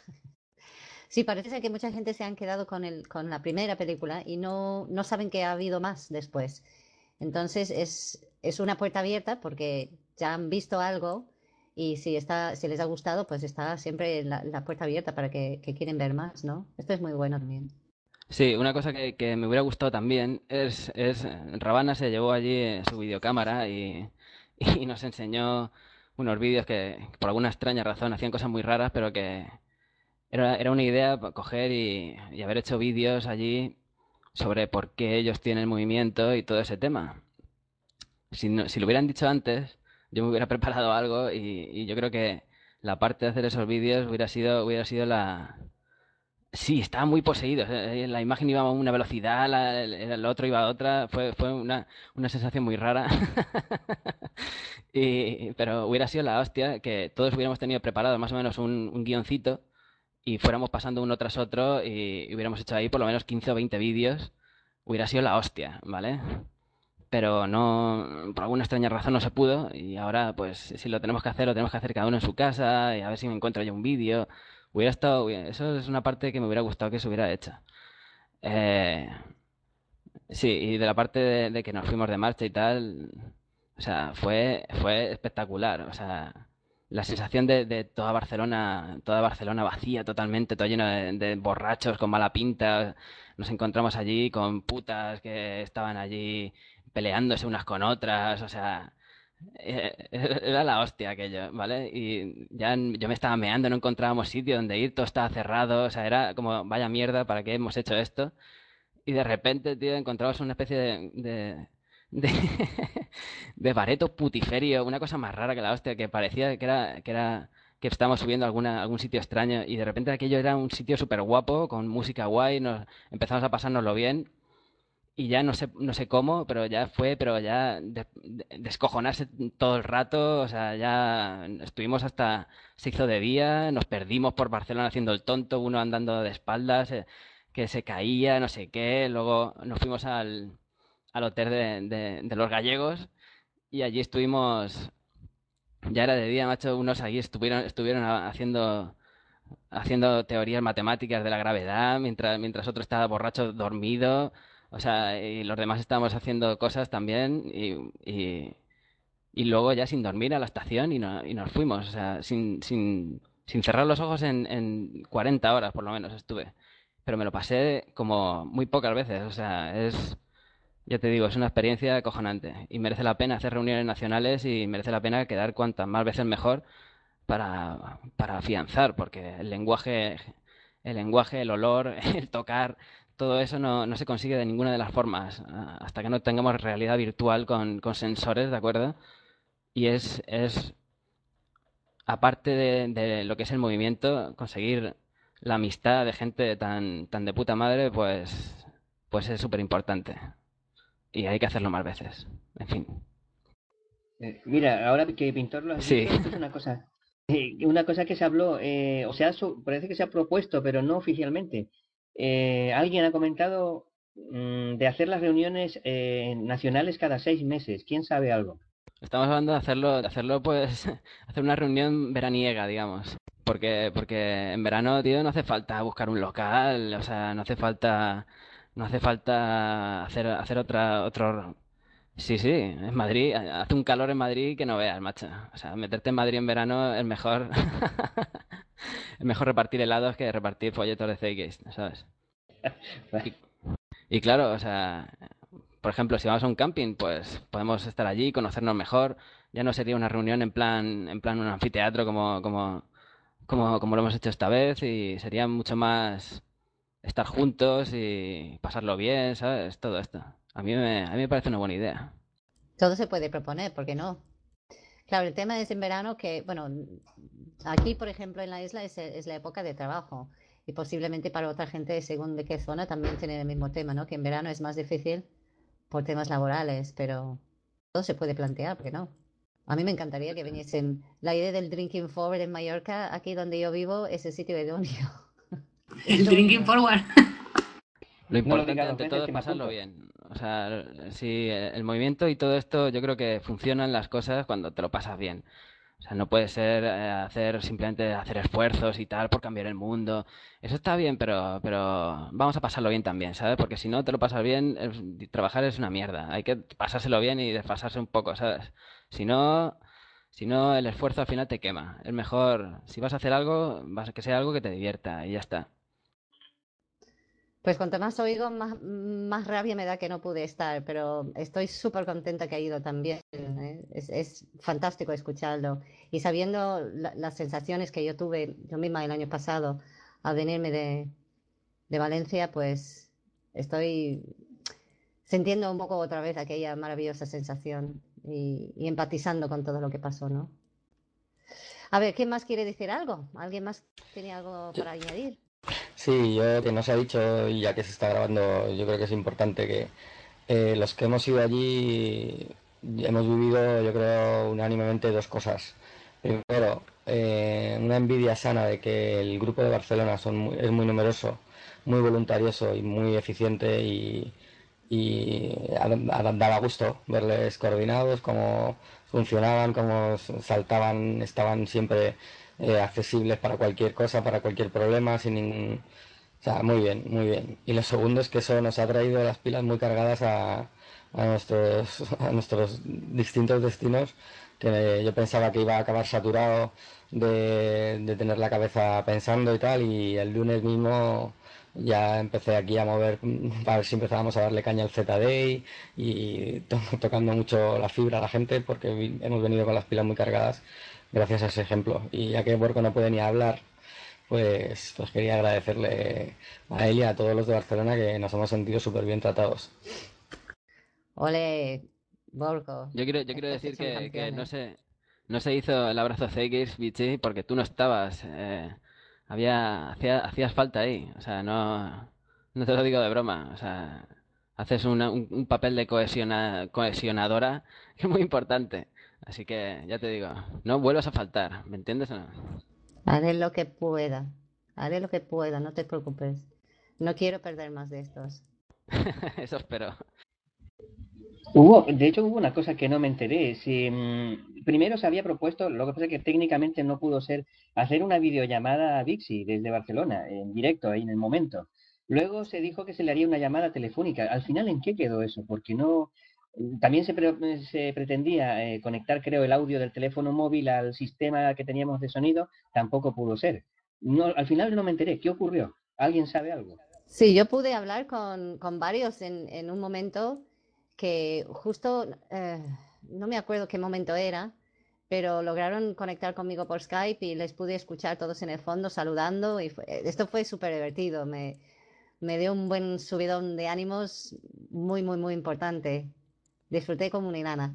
Sí, parece ser que mucha gente se han quedado con el, con la primera película y no, no saben que ha habido más después. Entonces es, es una puerta abierta porque ya han visto algo y si está, si les ha gustado, pues está siempre la, la puerta abierta para que, que quieren ver más, ¿no? Esto es muy bueno también. Sí, una cosa que, que me hubiera gustado también es, es Rabana se llevó allí eh, su videocámara y, y nos enseñó unos vídeos que por alguna extraña razón hacían cosas muy raras, pero que era, era una idea pa- coger y, y haber hecho vídeos allí sobre por qué ellos tienen movimiento y todo ese tema. Si, no- si lo hubieran dicho antes, yo me hubiera preparado algo y, y yo creo que la parte de hacer esos vídeos hubiera sido, hubiera sido la... Sí, estaban muy poseídos. eh, La imagen iba a una velocidad, la- el, el otro iba a otra. Fue, fue una, una sensación muy rara. Y, pero hubiera sido la hostia que todos hubiéramos tenido preparado más o menos un, un guioncito y fuéramos pasando uno tras otro y hubiéramos hecho ahí por lo menos quince o veinte vídeos. Hubiera sido la hostia, ¿vale? Pero no, por alguna extraña razón no se pudo y ahora pues si lo tenemos que hacer, lo tenemos que hacer cada uno en su casa y a ver si me encuentro yo un vídeo. Hubiera estado, hubiera- eso es una parte que me hubiera gustado que se hubiera hecho. Eh, Sí, y de la parte de, de que nos fuimos de marcha y tal, o sea, fue, fue espectacular. O sea, la sensación de, de toda Barcelona, toda Barcelona vacía totalmente, todo lleno de, de borrachos con mala pinta. Nos encontramos allí con putas que estaban allí peleándose unas con otras, o sea, eh, era la hostia aquello, ¿vale? Y ya n- yo me estaba meando, no encontrábamos sitio donde ir, todo estaba cerrado, o sea, era como, vaya mierda, ¿para qué hemos hecho esto? Y de repente, tío, encontramos una especie de, de, de, de bareto putiferio, una cosa más rara que la hostia, que parecía que era, que era, que estábamos subiendo a alguna, algún sitio extraño, y de repente aquello era un sitio súper guapo, con música guay, nos empezamos a pasárnoslo bien, y ya no sé, no sé cómo, pero ya fue, pero ya de- de- descojonarse todo el rato, o sea, ya estuvimos hasta, se hizo de día, nos perdimos por Barcelona haciendo el tonto, uno andando de espaldas, eh, que se caía, no sé qué, luego nos fuimos al, al hotel de, de, de los gallegos y allí estuvimos, ya era de día, macho, unos allí estuvieron, estuvieron a- haciendo haciendo teorías matemáticas de la gravedad, mientras, mientras otro estaba borracho dormido, o sea, y los demás estábamos haciendo cosas también, y, y, y luego ya sin dormir a la estación y, no- y nos fuimos, o sea, sin, sin, sin cerrar los ojos en, en cuarenta horas por lo menos estuve. Pero me lo pasé como muy pocas veces, o sea, es, ya te digo, es una experiencia acojonante y merece la pena hacer reuniones nacionales y merece la pena quedar cuantas más veces mejor para, para afianzar, porque el lenguaje, el lenguaje, el olor, el tocar, todo eso no, no se consigue de ninguna de las formas, ah, hasta que no tengamos realidad virtual con, con sensores, ¿de acuerdo? Y es, es aparte de, de lo que es el movimiento, conseguir la amistad de gente tan, tan de puta madre, pues, pues es súper importante. Y hay que hacerlo más veces. En fin. Eh, mira, ahora que Pintor lo has Sí. dicho, esto es una cosa, eh, una cosa que se habló, eh, o sea, su- parece que se ha propuesto, pero no oficialmente. Eh, alguien ha comentado mm, de hacer las reuniones eh, nacionales cada seis meses. ¿Quién sabe algo? Estamos hablando de hacerlo, de hacerlo pues, hacer una reunión veraniega, digamos. Porque, porque en verano, tío, no hace falta buscar un local, o sea, no hace falta, no hace falta hacer, hacer otra, otro. Sí, sí, en Madrid, hace un calor en Madrid que no veas, macho. O sea, meterte en Madrid en verano es mejor, es mejor repartir helados que repartir folletos de Zeitgeist, ¿sabes? Y, y claro, o sea, por ejemplo, si vamos a un camping, pues podemos estar allí, conocernos mejor. Ya no sería una reunión en plan, en plan un anfiteatro como, como, como, como lo hemos hecho esta vez y sería mucho más estar juntos y pasarlo bien, ¿sabes? Todo esto. A mí me, a mí me parece una buena idea. Todo se puede proponer, ¿por qué no? Claro, el tema es en verano que, bueno, aquí, por ejemplo, en la isla es, es la época de trabajo y posiblemente para otra gente, según de qué zona, también tienen el mismo tema, ¿no? Que en verano es más difícil por temas laborales, pero todo se puede plantear, ¿por qué no? A mí me encantaría que viniesen. La idea del Drinking Forward en Mallorca, aquí donde yo vivo, es el sitio idóneo. El Drinking Forward. Lo No lo importante digas dos ante veces todo es que me pasarlo apunto. bien. O sea, si el movimiento y todo esto, yo creo que funcionan las cosas cuando te lo pasas bien. O sea, no puede ser eh, hacer simplemente hacer esfuerzos y tal por cambiar el mundo. Eso está bien, pero, pero vamos a pasarlo bien también, ¿sabes? Porque si no te lo pasas bien, es- trabajar es una mierda. Hay que pasárselo bien y desfasarse un poco, ¿sabes? Si no, si no, el esfuerzo al final te quema. Es mejor, si vas a hacer algo, vas a que sea algo que te divierta y ya está. Pues cuanto más oigo, más, más rabia me da que no pude estar, pero estoy súper contenta que ha ido también. ¿Eh? Es, es fantástico escucharlo. Y sabiendo la- las sensaciones que yo tuve yo misma el año pasado al venirme de, de Valencia, pues estoy sintiendo un poco otra vez aquella maravillosa sensación y, y empatizando con todo lo que pasó, ¿no? A ver, ¿quién más quiere decir algo? ¿Alguien más tiene algo para añadir? Sí, yo que nos ha dicho, y ya que se está grabando, yo creo que es importante que eh, los que hemos ido allí hemos vivido, yo creo, unánimemente dos cosas. Primero, eh, una envidia sana de que el grupo de Barcelona son muy- es muy numeroso, muy voluntarioso y muy eficiente y, y a- a- daba gusto verles coordinados, cómo funcionaban, cómo s- saltaban, estaban siempre eh, accesibles para cualquier cosa, para cualquier problema, sin ningún O sea, muy bien, muy bien. Y lo segundo es que eso nos ha traído las pilas muy cargadas a, a nuestros, a nuestros distintos destinos, que yo pensaba que iba a acabar saturado de, de tener la cabeza pensando y tal, y el lunes mismo ya empecé aquí a mover, a ver si empezábamos a darle caña al Z D y, y to- tocando mucho la fibra a la gente, porque vi- hemos venido con las pilas muy cargadas gracias a ese ejemplo. Y ya que Borco no puede ni hablar, pues, pues quería agradecerle a él y a todos los de Barcelona, que nos hemos sentido súper bien tratados. Ole, Borco, Yo quiero, yo quiero estos sí decir son que, que no campeones. se, no se hizo el abrazo Zegers, Vichy, porque tú no estabas. Eh, había, hacía, hacías falta ahí. O sea, no, no te lo digo de broma. O sea, haces una- un, un papel de cohesiona, cohesionadora que es muy importante. Así que ya te digo, no vuelvas a faltar, ¿me entiendes o no? Haré lo que pueda. Haré lo que pueda, no te preocupes. No quiero perder más de estos. Eso espero. Hubo, de hecho, hubo una cosa que no me enteré. Si, mm, primero se había propuesto, lo que pasa es que técnicamente no pudo ser, hacer una videollamada a Vixi desde Barcelona, en directo, ahí en el momento. Luego se dijo que se le haría una llamada telefónica. Al final, ¿en qué quedó eso? Porque no. También se, pre- se pretendía eh, conectar, creo, el audio del teléfono móvil al sistema que teníamos de sonido. Tampoco pudo ser. No, al final no me enteré. ¿Qué ocurrió? ¿Alguien sabe algo? Sí, yo pude hablar con, con varios en, en un momento que justo, eh, no me acuerdo qué momento era, pero lograron conectar conmigo por Skype y les pude escuchar todos en el fondo saludando y fue- esto fue súper divertido, me, me dio un buen subidón de ánimos muy, muy, muy importante. Disfruté como una enana.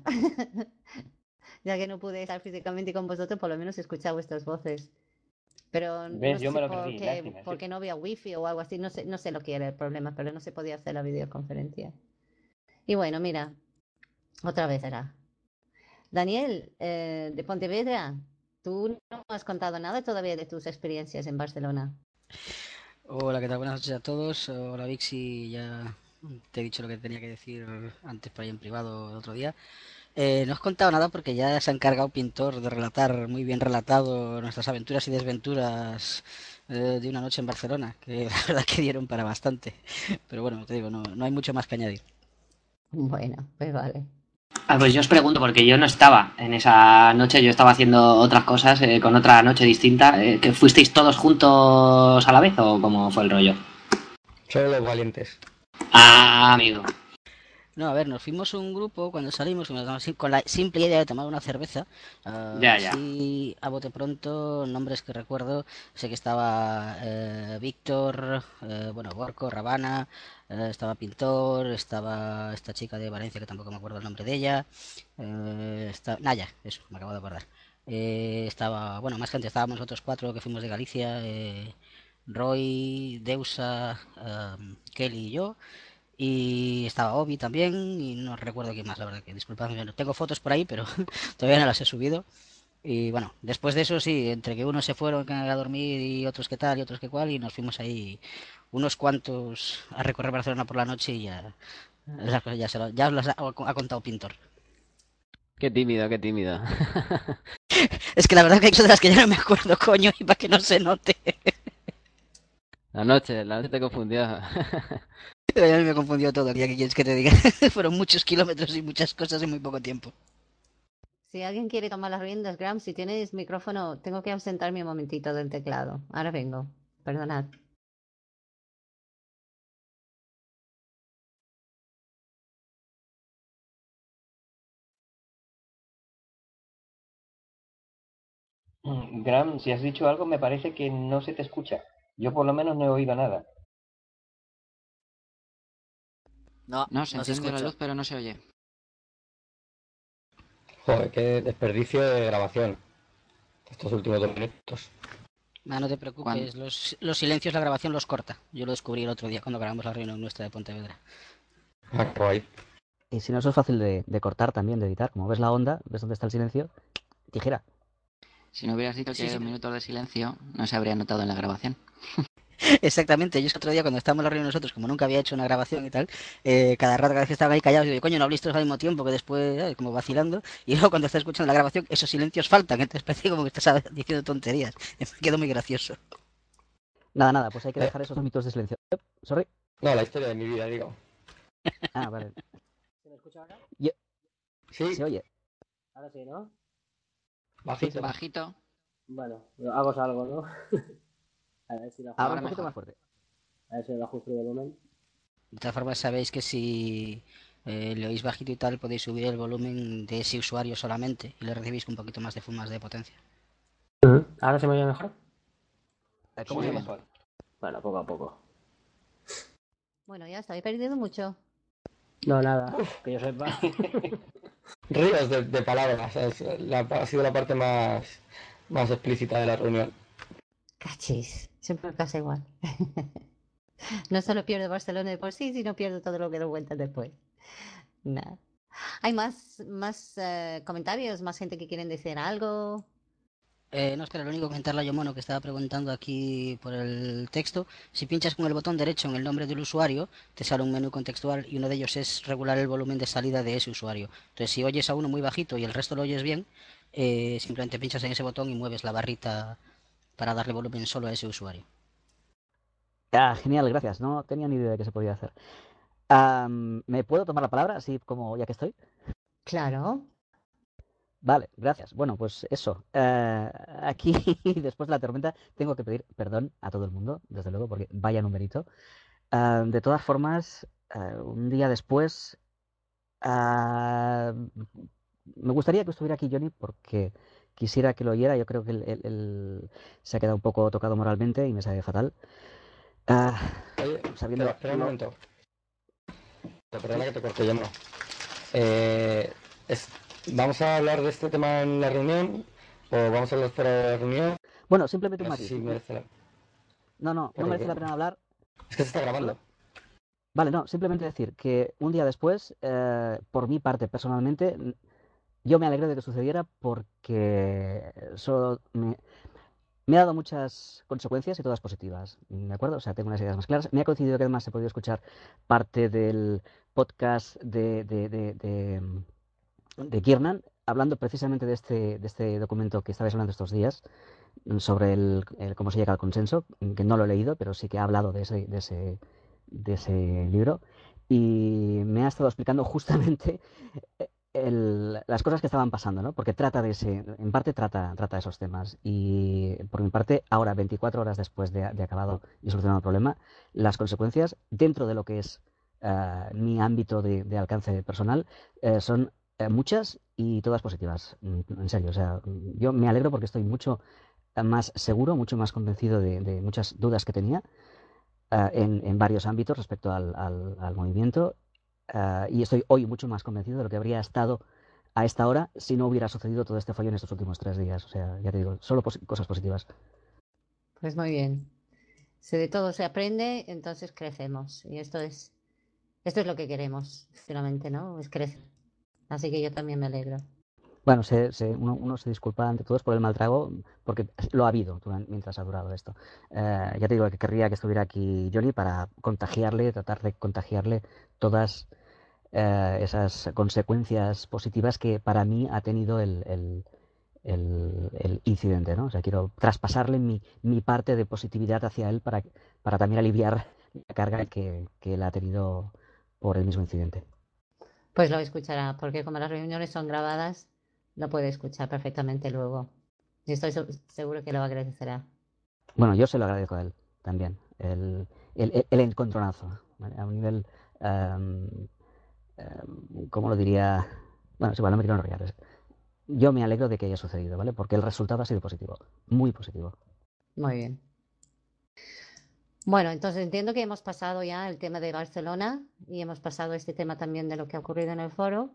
Ya que no pude estar físicamente con vosotros, por lo menos escuchar vuestras voces. Pero no ¿Ves? Yo sé me lo por perdí. qué, Lástima. Sí. porque no había wifi o algo así, no sé, no sé lo que era el problema, pero no se podía hacer la videoconferencia. Y bueno, mira, otra vez era. Daniel, eh, de Pontevedra, tú no has contado nada todavía de tus experiencias en Barcelona. Hola, ¿qué tal? Buenas noches a todos. Hola, Vixi. Ya te he dicho lo que tenía que decir antes por ahí en privado el otro día. Eh, no os he contado nada porque ya se ha encargado Pintor de relatar muy bien relatado nuestras aventuras y desventuras eh, de una noche en Barcelona, que la verdad que dieron para bastante. Pero bueno, te digo, no, no hay mucho más que añadir. Bueno, pues vale. Ah, pues yo os pregunto, porque yo no estaba en esa noche, yo estaba haciendo otras cosas eh, con otra noche distinta. Eh, ¿que fuisteis todos juntos a la vez o cómo fue el rollo? Solo los valientes. Ah, amigo. No, a ver, nos fuimos un grupo cuando salimos con la simple idea de tomar una cerveza. Uh, Ya, ya. así, a bote pronto, nombres que recuerdo. Sé que estaba eh, Víctor, eh, bueno, Borco, Rabana, eh, estaba Pintor, estaba esta chica de Valencia que tampoco me acuerdo el nombre de ella. Eh, está, Naya, eso, me acabo de acordar. Eh, estaba, bueno, más gente, estábamos nosotros cuatro que fuimos de Galicia. Eh, Roy, Deusa, um, Kelly y yo. Y estaba Obi también, y no recuerdo quién más, la verdad que disculpadme, no tengo fotos por ahí, pero todavía no las he subido. Y bueno, después de eso sí, entre que unos se fueron a dormir y otros que tal y otros que cual, y nos fuimos ahí unos cuantos a recorrer Barcelona por la noche y ya, esas cosas ya, se lo, ya os las ha, ha contado Pintor. Qué tímido, qué tímido. Es que la verdad que hay cosas de las que ya no me acuerdo, coño, y para que no se note. La noche, la noche te confundió. Ya me confundió todo, ya que quieres que te diga. Fueron muchos kilómetros y muchas cosas en muy poco tiempo. Si alguien quiere tomar las riendas, Graham, si tienes micrófono, tengo que ausentarme un momentito del teclado. Ahora vengo. Perdonad. Mm, Graham, si has dicho algo, me parece que no se te escucha. Yo por lo menos no he oído nada. No, No, se no se enciende la escucha. luz, pero no se oye. Joder, qué desperdicio de grabación. Estos últimos dos minutos. Ah, no te preocupes, los, los silencios la grabación los corta. Yo lo descubrí el otro día cuando grabamos la reunión nuestra de Pontevedra. Ah, guay. Y si no, eso es fácil de, de cortar también, de editar. Como ves la onda, ves dónde está el silencio, tijera. Si no hubieras dicho Sí, que sí. dos minutos de silencio, no se habría notado en la grabación. Exactamente, yo es que otro día cuando estábamos en la reunión nosotros, como nunca había hecho una grabación y tal, eh, cada rato cada vez que estaban ahí callados, digo, coño, no habléis todos al mismo tiempo, que después, ¿sabes? Como vacilando, y luego cuando estás escuchando la grabación, esos silencios faltan, entonces parece como que estás diciendo tonterías. Me quedó muy gracioso. Nada, nada, pues hay que Eh, dejar esos minutos de silencio. Eh, Sorry. No, la historia de mi vida, digo. Ah, vale. ¿Se me escucha ahora? Yo- Sí, Se oye. Ahora sí, ¿no? bajito. Bajito. Bueno, hago algo, ¿no? A ver si lo Habla Ahora un poquito mejor. más fuerte. A ver si lo ajusto de volumen. De todas formas, sabéis que si eh, le oís bajito y tal, podéis subir el volumen de ese usuario solamente y le recibís con un poquito más de fumas de potencia. ¿Ahora se me oye mejor? Eh, ¿Cómo Muy se bien. mejor? Bueno, poco a poco. Bueno, ya está, he perdido mucho. No, nada, que yo sepa. Ríos de, de palabras. Es la, ha sido la parte más, más explícita de la reunión. Cachis, siempre me pasa igual. No solo pierdo Barcelona de por sí, sino pierdo todo lo que doy vueltas después. Nada. ¿Hay más, más eh, comentarios? ¿Más gente que quieren decir algo? Eh, no, espera, lo único que comentarle a Yomono que estaba preguntando aquí por el texto. Si pinchas con el botón derecho en el nombre del usuario, te sale un menú contextual y uno de ellos es regular el volumen de salida de ese usuario. Entonces, si oyes a uno muy bajito y el resto lo oyes bien, eh, simplemente pinchas en ese botón y mueves la barrita para darle volumen solo a ese usuario. Ah, genial, gracias. No tenía ni idea de que se podía hacer. Am, ¿me puedo tomar la palabra así como ya que estoy? Claro. Vale, gracias. Bueno, pues eso. Eh, aquí, después de la tormenta, tengo que pedir perdón a todo el mundo, desde luego, porque vaya numerito. Ah, de todas formas, eh, un día después, ah, me gustaría que estuviera aquí Johnny porque quisiera que lo oyera. Yo creo que él, él- él se ha quedado un poco tocado moralmente y me sabe fatal. Ah, Oye, espera, sabiendo espera un lo... momento. Perdona ¿Sí? que te corte, yo no. Eh, es- ¿Vamos a hablar de este tema en la reunión? ¿O vamos a hablar fuera de la reunión? Bueno, simplemente un No sé matiz. si merece la... No, no, no merece Porque la pena hablar. es que se está grabando. Vale, no, simplemente decir que un día después, eh, por mi parte, personalmente, n- yo me alegré de que sucediera porque solo me, me ha dado muchas consecuencias y todas positivas, ¿de acuerdo? O sea, tengo unas ideas más claras. Me ha coincidido que además he podido escuchar parte del podcast de, de, de, de, de Kiernan, hablando precisamente de este, de este documento que estabais hablando estos días, sobre el, el cómo se llega al consenso, que no lo he leído, pero sí que ha hablado de ese, de ese, de ese libro, y me ha estado explicando justamente el- las cosas que estaban pasando, ¿no? Porque trata de ese, en parte trata, trata de esos temas. Y por mi parte, ahora, veinticuatro horas después de, de acabado y solucionado el problema, las consecuencias dentro de lo que es eh, mi ámbito de, de alcance personal eh, son eh, muchas y todas positivas. Mm, En serio, o sea, yo me alegro porque estoy mucho más seguro, mucho más convencido de, de muchas dudas que tenía eh, en, en varios ámbitos respecto al, al- al movimiento. Eh, y estoy hoy mucho más convencido de lo que habría estado a esta hora si no hubiera sucedido todo este fallo en estos últimos tres días. O sea, ya te digo, solo posi- cosas positivas. Pues muy bien. Si de todo se aprende, entonces crecemos. Y esto es, esto es lo que queremos, finalmente, ¿no? Es crecer. Así que yo también me alegro. Bueno, se, se- uno, uno se disculpa ante todos por el mal trago, porque lo ha habido durante- mientras ha durado esto. Eh, ya te digo que querría que estuviera aquí Johnny para contagiarle, tratar de contagiarle todas eh, esas consecuencias positivas que para mí ha tenido el, el- el- el incidente, ¿no? O sea, quiero traspasarle mi, mi parte de positividad hacia él para, para también aliviar la carga que, que él ha tenido por el mismo incidente. Pues lo escuchará, porque como las reuniones son grabadas, lo puede escuchar perfectamente luego. Y estoy se- seguro que lo agradecerá. Bueno, yo se lo agradezco a él también, el, el, el- el encontronazo, ¿vale? A un nivel, em, em, ¿cómo lo diría? Bueno, es igual, no me quiero enrollar. Yo me alegro de que haya sucedido, ¿vale? Porque el resultado ha sido positivo, muy positivo. Muy bien. Bueno, entonces entiendo que hemos pasado ya el tema de Barcelona y hemos pasado este tema también de lo que ha ocurrido en el foro.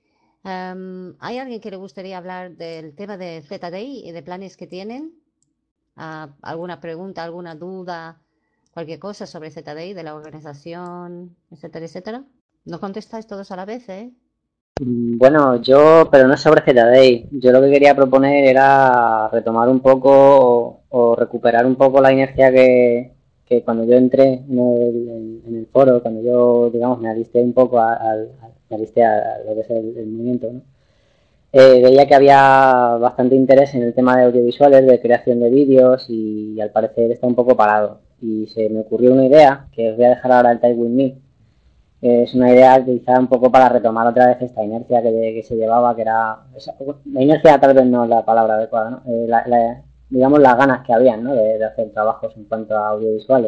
Em, ¿hay alguien que le gustaría hablar del tema de Z D I y de planes que tienen? Ah, ¿alguna pregunta, alguna duda, cualquier cosa sobre Z D I, de la organización, etcétera, etcétera? No contestáis todos a la vez, ¿eh? Mm, Bueno, yo, pero no es sobre Z D I. Yo lo que quería proponer era retomar un poco o, o recuperar un poco la inercia que, que cuando yo entré en el, en- en el foro, cuando yo, digamos, me alisté un poco a- al, al- me alisté a lo que es el, el movimiento, ¿no? Eh, veía que había bastante interés en el tema de audiovisuales, de creación de vídeos y, al parecer está un poco parado. y se me ocurrió una idea que os voy a dejar ahora el Type With Me. Es una idea utilizada un poco para retomar otra vez esta inercia que, que se llevaba, que era... Esa, la inercia tal vez no es la palabra adecuada, ¿no? Eh, la, la, digamos las ganas que habían, ¿no? De, de hacer trabajos en cuanto a audiovisuales.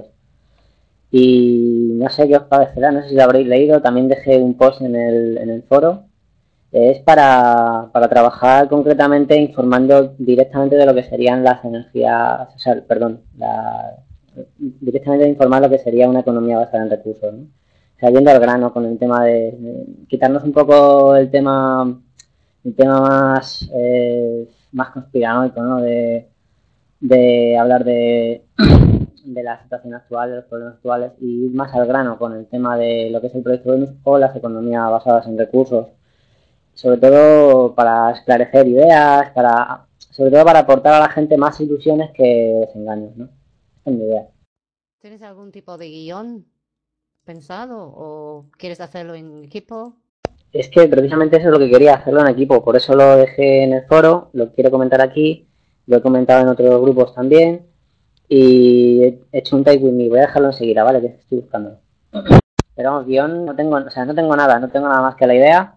Y no sé qué os parecerá, no sé si lo habréis leído, también dejé un post en el, en el foro. Es para, para trabajar concretamente informando directamente de lo que serían las energías, o sea, perdón, la, directamente informar lo que sería una economía basada en recursos, ¿no? O sea, yendo al grano con el tema de, de quitarnos un poco el tema, el tema más, eh, más conspiranoico, ¿no? De, de hablar de, de la situación actual, de los problemas actuales, y ir más al grano con el tema de lo que es el proyecto Venus o las economías basadas en recursos, sobre todo para esclarecer ideas, para sobre todo para aportar a la gente más ilusiones que desengaños, ¿no? Esta es mi idea. ¿Tienes algún tipo de guión pensado o quieres hacerlo en equipo? Es que precisamente eso es lo que quería, hacerlo en equipo, por eso lo dejé en el foro, lo quiero comentar aquí, lo he comentado en otros grupos también, y he hecho un Type With Me, voy a dejarlo enseguida, ¿vale? Que estoy buscando. Pero vamos, guión no tengo, o sea, no tengo nada, no tengo nada más que la idea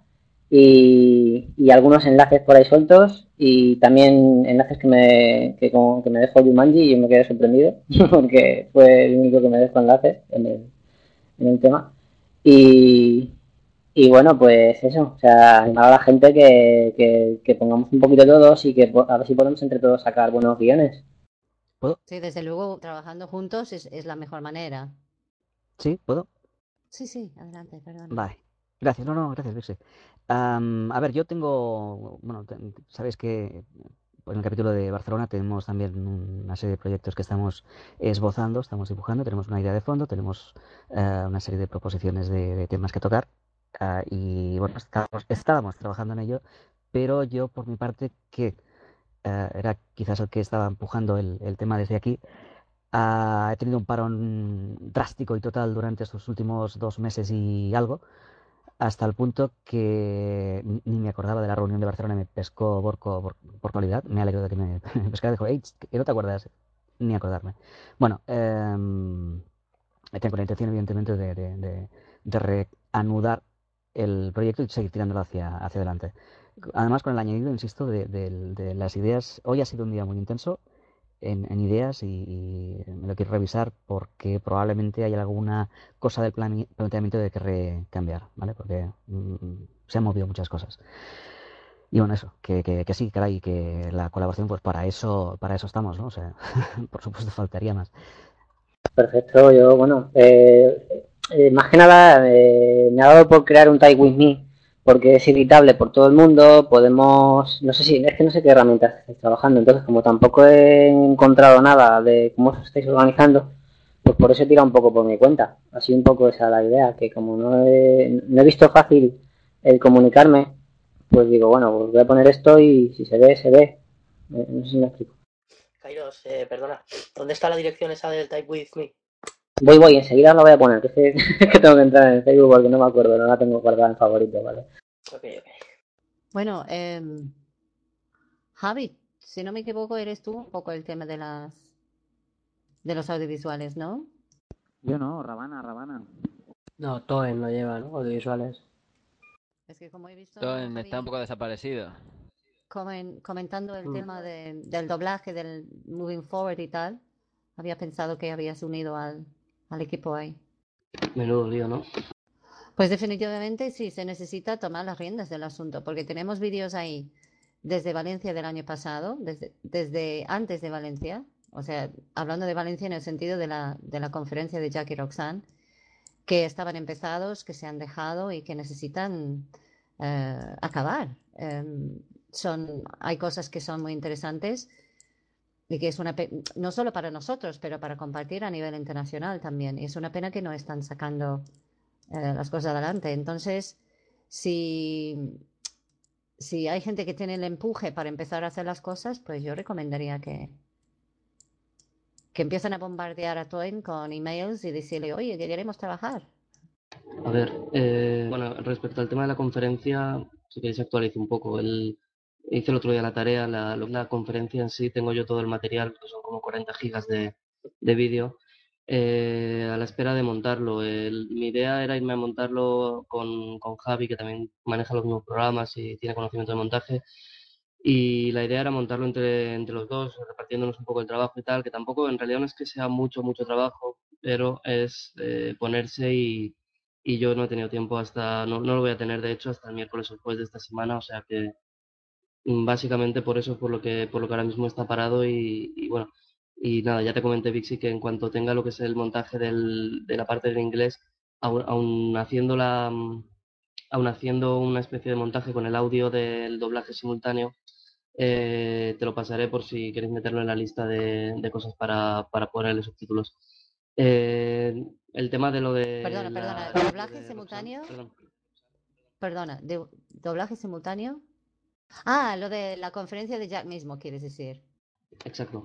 y, y algunos enlaces por ahí sueltos y también enlaces que me, que, como, que me dejó Jumanji y yo me quedé sorprendido porque fue el único que me dejó enlaces en el, en el tema. Y, y bueno, pues eso, o sea, animar a la gente que, que, que pongamos un poquito todos y que a ver si podemos entre todos sacar buenos guiones. ¿Puedo? Sí, desde luego, trabajando juntos es, es la mejor manera. ¿Sí? ¿Puedo? Sí, sí, adelante, perdón. Vale. Gracias, no, no, gracias, Virse. Am, a ver, yo tengo, bueno, te- sabéis que pues, en el capítulo de Barcelona tenemos también una serie de proyectos que estamos esbozando, estamos dibujando, tenemos una idea de fondo, tenemos eh, una serie de proposiciones de, de temas que tocar ah, y bueno, estábamos, estábamos trabajando en ello, pero yo por mi parte, que eh, era quizás el que estaba empujando el, el tema desde aquí, ah, he tenido un parón drástico y total durante estos últimos dos meses y algo, hasta el punto que ni ni me acordaba de la reunión de Barcelona, me pescó Borco por, por cualidad, me alegro de que me, me pescara, dijo, hey, que no te acuerdas, ni acordarme. Bueno, em, tengo la intención, evidentemente, de, de, de- de reanudar el proyecto y seguir tirándolo hacia, hacia adelante. Además, con el añadido, insisto, de, de- de las ideas. Hoy ha sido un día muy intenso en, en ideas y, y me lo quiero revisar porque probablemente hay alguna cosa del plane- planteamiento que querré cambiar, ¿vale? Porque mm, se han movido muchas cosas. Y bueno, eso, que, que, que sí, caray, que la colaboración, pues para eso, para eso estamos, ¿no? O sea, por supuesto faltaría más. Perfecto, yo, bueno, eh, eh, más que nada eh, me ha dado por crear un Type With Me porque es editable por todo el mundo, podemos, no sé si, es que no sé qué herramientas estáis trabajando, entonces como tampoco he encontrado nada de cómo os estáis organizando, pues por eso he tirado un poco por mi cuenta, así un poco esa es la idea, que como no he, no he visto fácil el comunicarme, pues digo, bueno, pues voy a poner esto y si se ve, se ve, Eh, no sé si me explico. Kairos, eh, perdona, ¿dónde está la dirección esa del Type With Me? Voy, voy, enseguida la voy a poner, que, es que, que tengo que entrar en el Facebook porque no me acuerdo, no la tengo guardada en favorito, ¿vale? Ok, ok. Bueno, eh, Javi, si no me equivoco, eres tú un poco el tema de las de los audiovisuales, ¿no? Yo no, Rabana, Rabana. No, Toen lo lleva, ¿no? Audiovisuales. Es que como he visto Todo a en- está un Javi poco desaparecido. comen- comentando el Mm. tema de- del doblaje, del moving forward y tal, había pensado que habías unido al, al equipo ahí. Menudo lío, ¿no? Pues definitivamente sí, se necesita tomar las riendas del asunto, porque tenemos vídeos ahí desde Valencia del año pasado, desde, desde antes de Valencia, o sea, hablando de Valencia en el sentido de la, de la conferencia de Jackie Roxanne, que estaban empezados, que se han dejado y que necesitan eh, acabar. Eh, son, hay cosas que son muy interesantes y que es una pe- no solo para nosotros, pero para compartir a nivel internacional también. Y es una pena que no están sacando eh, las cosas adelante. Entonces, si, si hay gente que tiene el empuje para empezar a hacer las cosas, pues yo recomendaría que, que empiecen a bombardear a Toen con emails y decirle, oye, que queremos trabajar. A ver, eh, bueno, respecto al tema de la conferencia, si queréis actualizo un poco. El, hice el otro día la tarea, la, lo- la conferencia en sí, tengo yo todo el material, que son como cuarenta gigas de, de vídeo. eh, a la espera de montarlo. El- mi idea era irme a montarlo con, con Javi, que también maneja los mismos programas y tiene conocimiento de montaje. Y la idea era montarlo entre, entre los dos, repartiéndonos un poco el trabajo y tal, que tampoco en realidad no es que sea mucho, mucho trabajo, pero es eh, ponerse y, y yo no he tenido tiempo hasta, no, no lo voy a tener de hecho hasta el miércoles o jueves de esta semana, o sea que mm, básicamente por eso es por lo que, por lo que ahora mismo está parado y, y bueno, y nada, ya te comenté, Vixi, que en cuanto tenga lo que es el montaje del, de la parte del inglés, aun, aun haciendo la, mm, aun haciendo una especie de montaje con el audio del doblaje simultáneo, eh, te lo pasaré por si queréis meterlo en la lista de, de cosas para, para ponerle subtítulos. Eh, el tema de lo de Perdona, la, perdona, lo doblaje de Roxanne, simultáneo. perdón. Perdona, de- doblaje simultáneo. Ah, lo de la conferencia de Jack mismo, quieres decir. Exacto.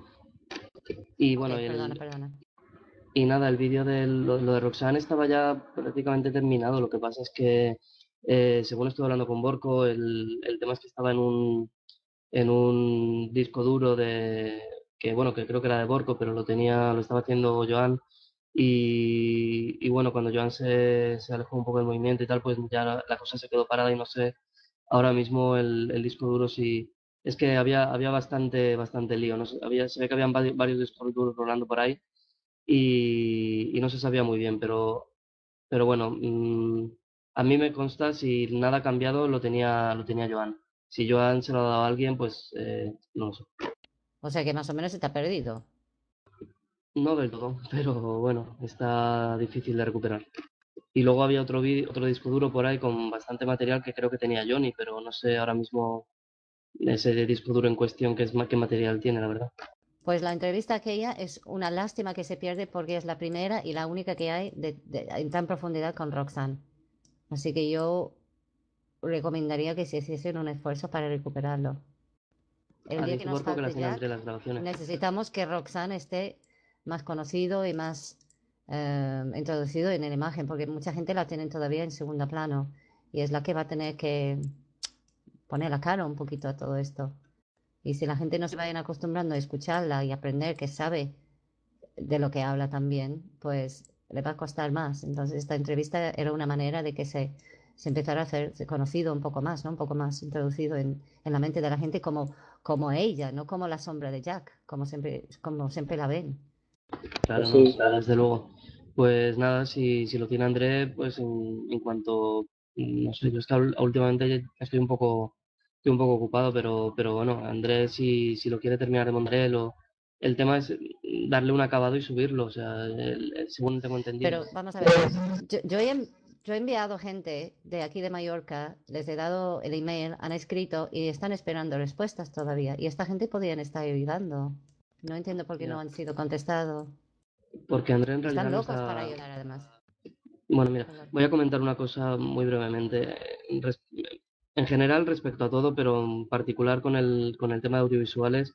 Y Ok, bueno, perdona, el, perdona. y nada, el vídeo de lo, lo de Roxanne estaba ya prácticamente terminado. Lo que pasa es que, eh, según estuve hablando con Borco, el, el tema es que estaba en un, en un disco duro de que bueno, que creo que era de Borco, pero lo tenía, lo estaba haciendo Joan. Y, y bueno, cuando Joan se, se alejó un poco del movimiento y tal, pues ya la, la cosa se quedó parada y no sé ahora mismo el, el disco duro sí. Es que había, había bastante, bastante lío. No sé, había, se ve que habían vari- varios discos duros rolando por ahí y, y no se sabía muy bien, pero, pero bueno, mm, a mí me consta si nada ha cambiado lo tenía, lo tenía Joan. Si Joan se lo ha dado a alguien, pues eh, no lo sé. O sea que más o menos se te ha perdido. No del todo, pero bueno, está difícil de recuperar. Y luego había otro, vi- otro disco duro por ahí con bastante material que creo que tenía Johnny, pero no sé ahora mismo ese disco duro en cuestión qué, es, ma- qué material tiene, la verdad. Pues la entrevista aquella es una lástima que se pierde porque es la primera y la única que hay de, de- en tan profundidad con Roxanne. Así que yo recomendaría que se hiciesen un esfuerzo para recuperarlo. El Ah, día que dice nos Borco que la falte hacían entre Jack, las grabaciones. necesitamos que Roxanne esté más conocido y más eh, introducido en la imagen, porque mucha gente la tiene todavía en segundo plano y es la que va a tener que poner la cara un poquito a todo esto. Y si la gente no se vayan acostumbrando a escucharla y aprender que sabe de lo que habla también, pues le va a costar más. Entonces esta entrevista era una manera de que se, se empezara a hacer conocido un poco más, ¿no? Un poco más introducido en, en la mente de la gente como, como ella, no como la sombra de Jack, como siempre, como siempre la ven. Claro, Pues no, sí, sí, desde luego. Pues nada, si, si lo tiene André, pues en, en cuanto, no sé, yo es que ul- últimamente estoy un poco, estoy un poco ocupado, pero, pero bueno, André si, si lo quiere terminar de montar, lo, el tema es darle un acabado y subirlo, o sea, el- el- según tengo entendido. Pero vamos a ver, yo, yo he, en- yo he enviado gente de aquí de Mallorca, les he dado el email, han escrito y están esperando respuestas todavía. Y esta gente podrían estar ayudando. No entiendo por qué no Ya. han sido contestados. Porque André en realidad Están no locos para está... ayudar además. Bueno, mira, Perdón. voy a comentar una cosa muy brevemente. Res- En general, respecto a todo, pero en particular con el, con el tema de audiovisuales,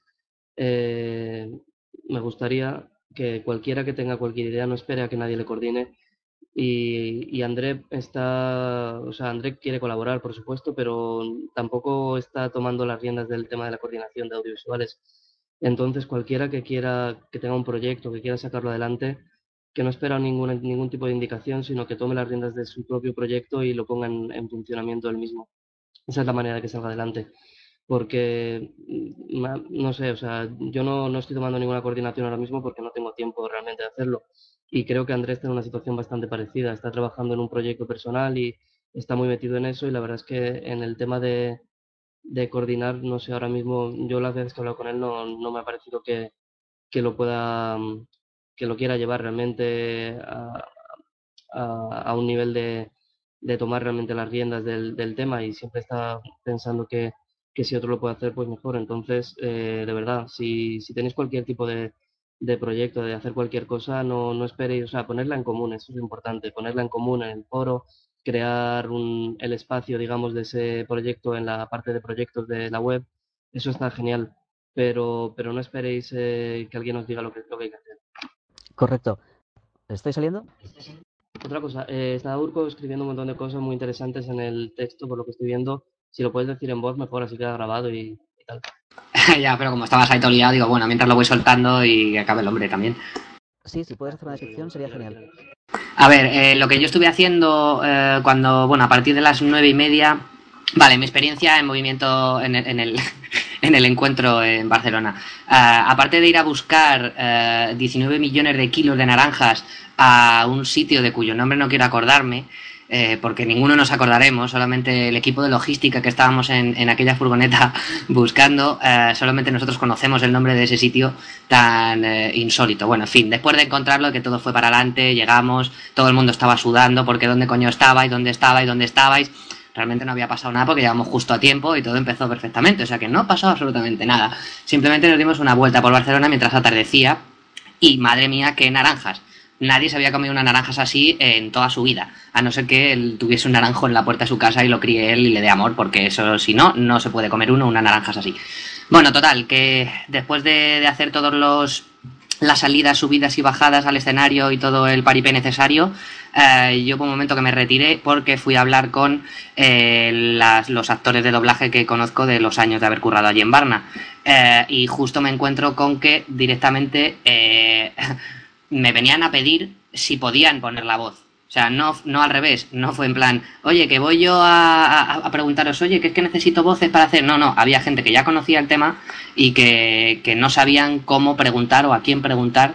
eh, me gustaría que cualquiera que tenga cualquier idea no espere a que nadie le coordine. Y, y André está, o sea, André quiere colaborar, por supuesto, pero tampoco está tomando las riendas del tema de la coordinación de audiovisuales. Entonces, cualquiera que quiera, que tenga un proyecto, que quiera sacarlo adelante, que no espera ningún, ningún tipo de indicación, sino que tome las riendas de su propio proyecto y lo ponga en, en funcionamiento él mismo. Esa es la manera de que salga adelante. Porque, mm, ma- no sé, o sea, yo no, no estoy tomando ninguna coordinación ahora mismo porque no tengo tiempo realmente de hacerlo. Y creo que Andrés está en una situación bastante parecida. Está trabajando en un proyecto personal y está muy metido en eso. Y la verdad es que en el tema de, de coordinar, no sé, ahora mismo, yo las veces que he hablado con él no, no me ha parecido que, que lo pueda, mm, que lo quiera llevar realmente a, a, a un nivel de, de tomar realmente las riendas del, del tema y siempre está pensando que, que si otro lo puede hacer, pues mejor. Entonces, eh, de verdad, si, si tenéis cualquier tipo de, de proyecto, de hacer cualquier cosa, no, no esperéis, o sea, ponerla en común, eso es importante, ponerla en común en el foro, crear un, el espacio, digamos, de ese proyecto en la parte de proyectos de la web, eso está genial, pero, pero no esperéis eh, que alguien os diga lo que, lo que hay que hacer. Correcto. ¿Estoy saliendo? Otra cosa, eh, está Urco escribiendo un montón de cosas muy interesantes en el texto, por lo que estoy viendo. Si lo puedes decir en voz, mejor, así queda grabado y, y tal. Ya, pero como estabas ahí todo liado, digo, bueno, mientras lo voy soltando y que acabe el hombre también. Sí, si puedes hacer una descripción sería genial. A ver, eh, lo que yo estuve haciendo eh, cuando, bueno, a partir de las nueve y media, vale, mi experiencia en movimiento en el, en el, en el encuentro en Barcelona. Uh, aparte de ir a buscar uh, diecinueve millones de kilos de naranjas a un sitio de cuyo nombre no quiero acordarme, eh, porque ninguno nos acordaremos, solamente el equipo de logística que estábamos en, en aquella furgoneta buscando, uh, solamente nosotros conocemos el nombre de ese sitio tan uh, insólito. Bueno, en fin, después de encontrarlo, que todo fue para adelante, llegamos, todo el mundo estaba sudando porque dónde coño estabais, dónde estabais, dónde estabais. Realmente no había pasado nada porque llegamos justo a tiempo y todo empezó perfectamente, o sea que no pasó absolutamente nada. Simplemente nos dimos una vuelta por Barcelona mientras atardecía y madre mía, qué naranjas. Nadie se había comido unas naranjas así en toda su vida, a no ser que él tuviese un naranjo en la puerta de su casa y lo críe él y le dé amor, porque eso, si no, no se puede comer uno unas naranjas así. Bueno, total, que después de, de hacer todos los las salidas, subidas y bajadas al escenario y todo el paripé necesario, eh, yo por un momento que me retiré porque fui a hablar con eh, las, los actores de doblaje que conozco de los años de haber currado allí en Barna, eh, y justo me encuentro con que directamente eh, me venían a pedir si podían poner la voz. O sea, no, no al revés, no fue en plan, oye, que voy yo a, a, a preguntaros, oye, que es que necesito voces para hacer. No, no, había gente que ya conocía el tema y que, que no sabían cómo preguntar o a quién preguntar,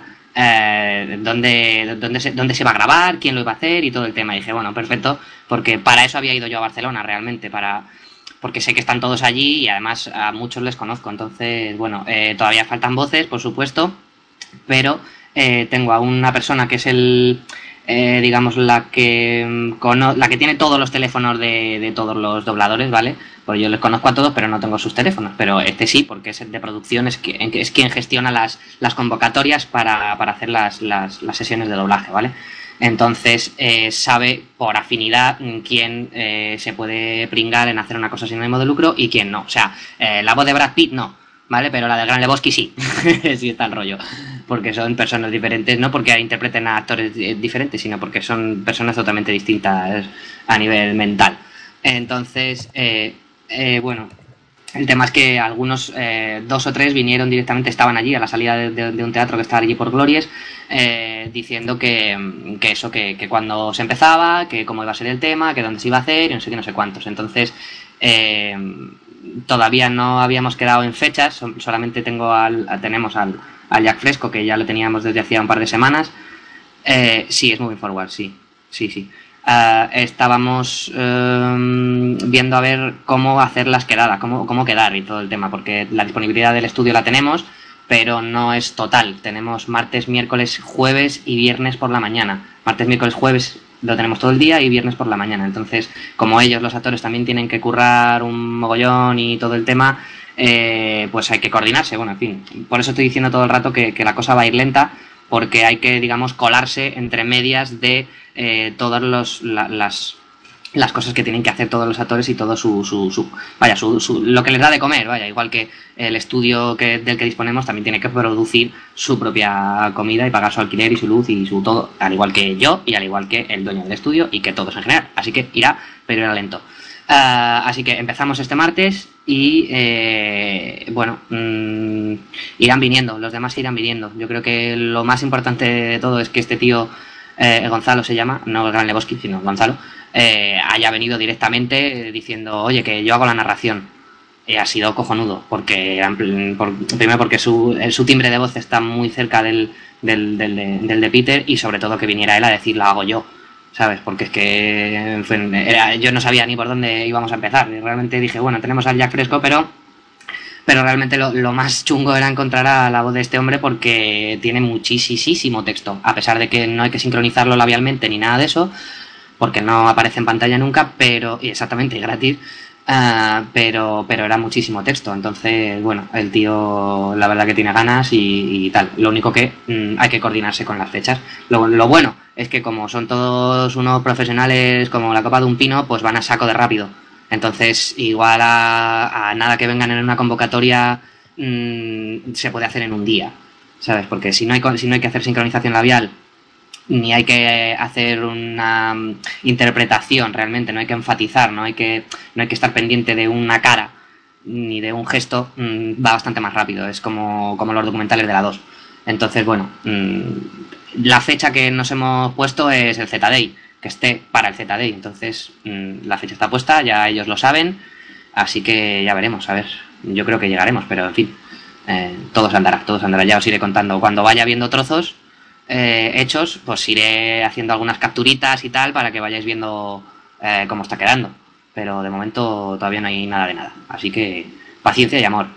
eh, dónde, dónde, se, dónde se iba a grabar, quién lo iba a hacer y todo el tema. Y dije, bueno, perfecto, porque para eso había ido yo a Barcelona realmente, para porque sé que están todos allí y además a muchos les conozco. Entonces, bueno, eh, todavía faltan voces, por supuesto, pero eh, tengo a una persona que es el... Eh, digamos la que cono la que tiene todos los teléfonos de, de todos los dobladores, ¿vale? Pues yo les conozco a todos, pero no tengo sus teléfonos, pero este sí, porque es el de producción, es, que, es quien gestiona las, las convocatorias para, para hacer las, las, las sesiones de doblaje, ¿vale? Entonces eh, sabe por afinidad quién eh, se puede pringar en hacer una cosa sin ánimo de lucro y quién no. O sea, eh, la voz de Brad Pitt no, ¿vale? Pero la de Gran Lebowski sí, sí está el rollo. Porque son personas diferentes, no porque interpreten a actores diferentes, sino porque son personas totalmente distintas a nivel mental. Entonces, eh, eh, bueno, el tema es que algunos, eh, dos o tres vinieron directamente, estaban allí a la salida de, de, de un teatro que estaba allí por Glories, eh, diciendo que, que eso, que, que cuando se empezaba, que cómo iba a ser el tema, que dónde se iba a hacer y no sé qué, no sé cuántos. Entonces, eh, todavía no habíamos quedado en fechas, solamente tengo al, tenemos al... al Jack Fresco, que ya lo teníamos desde hacía un par de semanas. Eh, sí, es Moving Forward, sí, sí, sí. Uh, estábamos uh, viendo a ver cómo hacer las quedadas, cómo, cómo quedar y todo el tema, porque la disponibilidad del estudio la tenemos, pero no es total. Tenemos martes, miércoles, jueves y viernes por la mañana. Martes, miércoles, jueves lo tenemos todo el día y viernes por la mañana. Entonces, como ellos, los actores, también tienen que currar un mogollón y todo el tema, Eh, pues hay que coordinarse. Bueno, en fin, por eso estoy diciendo todo el rato que, que la cosa va a ir lenta, porque hay que, digamos, colarse entre medias de eh, todas los, la, las, las cosas que tienen que hacer todos los actores y todo su, su, su vaya, su, su, lo que les da de comer, vaya, igual que el estudio que, del que disponemos también tiene que producir su propia comida y pagar su alquiler y su luz y su todo, al igual que yo y al igual que el dueño del estudio y que todos en general, así que irá, pero irá lento. Uh, así que empezamos este martes y eh, bueno, mmm, irán viniendo, los demás irán viniendo. Yo creo que lo más importante de todo es que este tío, eh, Gonzalo se llama, no el Gran Lebowski, sino Gonzalo, eh, haya venido directamente diciendo, oye, que yo hago la narración. Y ha sido cojonudo, porque por, primero porque su, su timbre de voz está muy cerca del, del, del, de, del de Peter, y sobre todo que viniera él a decir, la hago yo, ¿sabes? Porque es que en fin, era, yo no sabía ni por dónde íbamos a empezar. Y realmente dije, bueno, tenemos al Jack Fresco, pero pero realmente lo, lo más chungo era encontrar a la voz de este hombre, porque tiene muchísimo texto, a pesar de que no hay que sincronizarlo labialmente ni nada de eso, porque no aparece en pantalla nunca, pero y exactamente gratis. Uh, pero pero era muchísimo texto. Entonces, bueno, el tío la verdad que tiene ganas y, y tal. Lo único que mm, hay que coordinarse con las fechas. Lo, lo bueno es que como son todos unos profesionales como la copa de un pino, pues van a saco de rápido. Entonces, igual a, a nada que vengan en una convocatoria, mmm, se puede hacer en un día, ¿sabes? Porque si no hay, si no hay que hacer sincronización labial, ni hay que hacer una interpretación realmente, no hay que enfatizar, no hay que, no hay que estar pendiente de una cara ni de un gesto, va bastante más rápido, es como, como los documentales de la dos. Entonces, bueno, mmm, la fecha que nos hemos puesto es el Z-Day, que esté para el Z-Day. Entonces, mmm, la fecha está puesta, ya ellos lo saben, así que ya veremos, a ver. Yo creo que llegaremos, pero en fin, eh, todo se andará, todo se andará. Ya os iré contando. Cuando vaya viendo trozos eh, hechos, pues iré haciendo algunas capturitas y tal para que vayáis viendo eh, cómo está quedando. Pero de momento todavía no hay nada de nada. Así que paciencia y amor.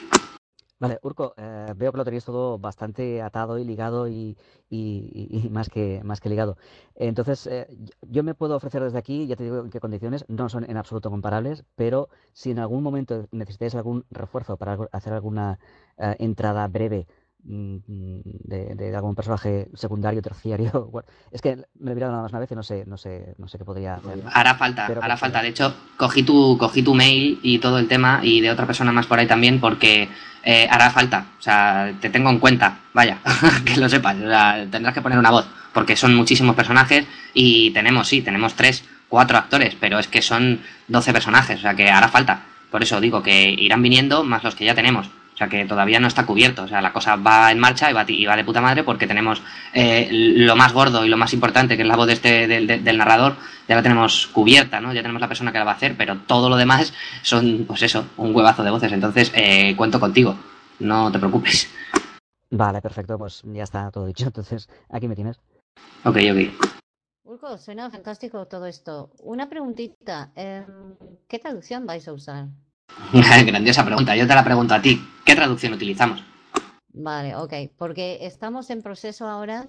Vale, Urco, eh, veo que lo tenéis todo bastante atado y ligado y, y- y- y más que, más que ligado. Entonces, eh, yo yo me puedo ofrecer desde aquí, ya te digo en qué condiciones, no son en absoluto comparables, pero si en algún momento necesitáis algún refuerzo para algo- hacer alguna eh, entrada breve mm, mm, de, de algún personaje secundario, terciario, bueno, es que me he mirado nada más una vez y no sé, no sé, no sé qué podría hacer, ¿no? Hará falta, Pero hará pues, falta. De hecho, cogí tu, cogí tu mail y todo el tema y de otra persona más por ahí también porque eh, hará falta. O sea, te tengo en cuenta, vaya, que lo sepas. O sea, tendrás que poner una voz porque son muchísimos personajes y tenemos, sí, tenemos tres, cuatro actores, pero es que son doce personajes, o sea que hará falta. Por eso digo que irán viniendo más los que ya tenemos. O sea que todavía no está cubierto. O sea, la cosa va en marcha y va, y va de puta madre porque tenemos eh, lo más gordo y lo más importante, que es la voz de este, del, del- del narrador, ya la tenemos cubierta, ¿no? Ya tenemos la persona que la va a hacer, pero todo lo demás son, pues eso, un huevazo de voces. Entonces, eh, cuento contigo. No te preocupes. vale, perfecto, pues ya está todo dicho. Entonces, aquí me tienes. Ok, ok. Urco, suena fantástico todo esto. Una preguntita, em, ¿qué traducción vais a usar? Grandiosa pregunta. Yo te la pregunto a ti. ¿Qué traducción utilizamos? Vale, ok, porque estamos en proceso ahora,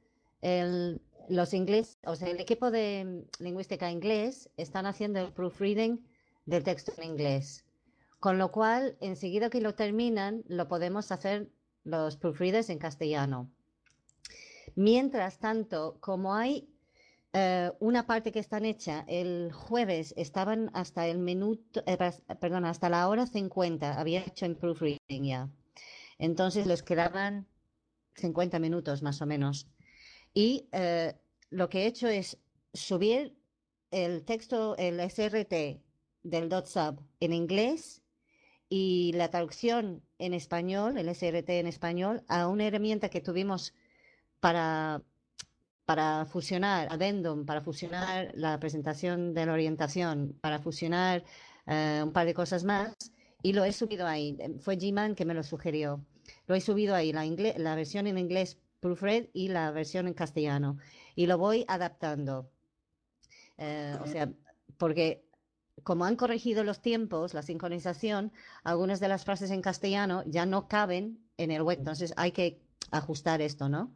el, los inglés, o sea, el equipo de mm, lingüística inglés están haciendo el proofreading del texto en inglés, con lo cual, enseguida que lo terminan, lo podemos hacer los proofreaders en castellano. Mientras tanto, como hay eh, una parte que están hecha el jueves, estaban hasta el minuto, eh, pas- perdón, hasta la hora cincuenta, había hecho en proofreading ya. Entonces les quedaban cincuenta minutos más o menos. Y eh, lo que he hecho es subir el texto, el S R T del .sub en inglés y la traducción en español, el S R T en español, a una herramienta que tuvimos para, para fusionar Addendum, para fusionar la presentación de la orientación, para fusionar eh, un par de cosas más, y lo he subido ahí. Fue G-Man que me lo sugirió. Lo he subido ahí, la, ingle- la versión en inglés proofread y la versión en castellano. Y lo voy adaptando. Eh, o sea, porque como han corregido los tiempos, la sincronización, algunas de las frases en castellano ya no caben en el web. Entonces hay que ajustar esto, ¿no?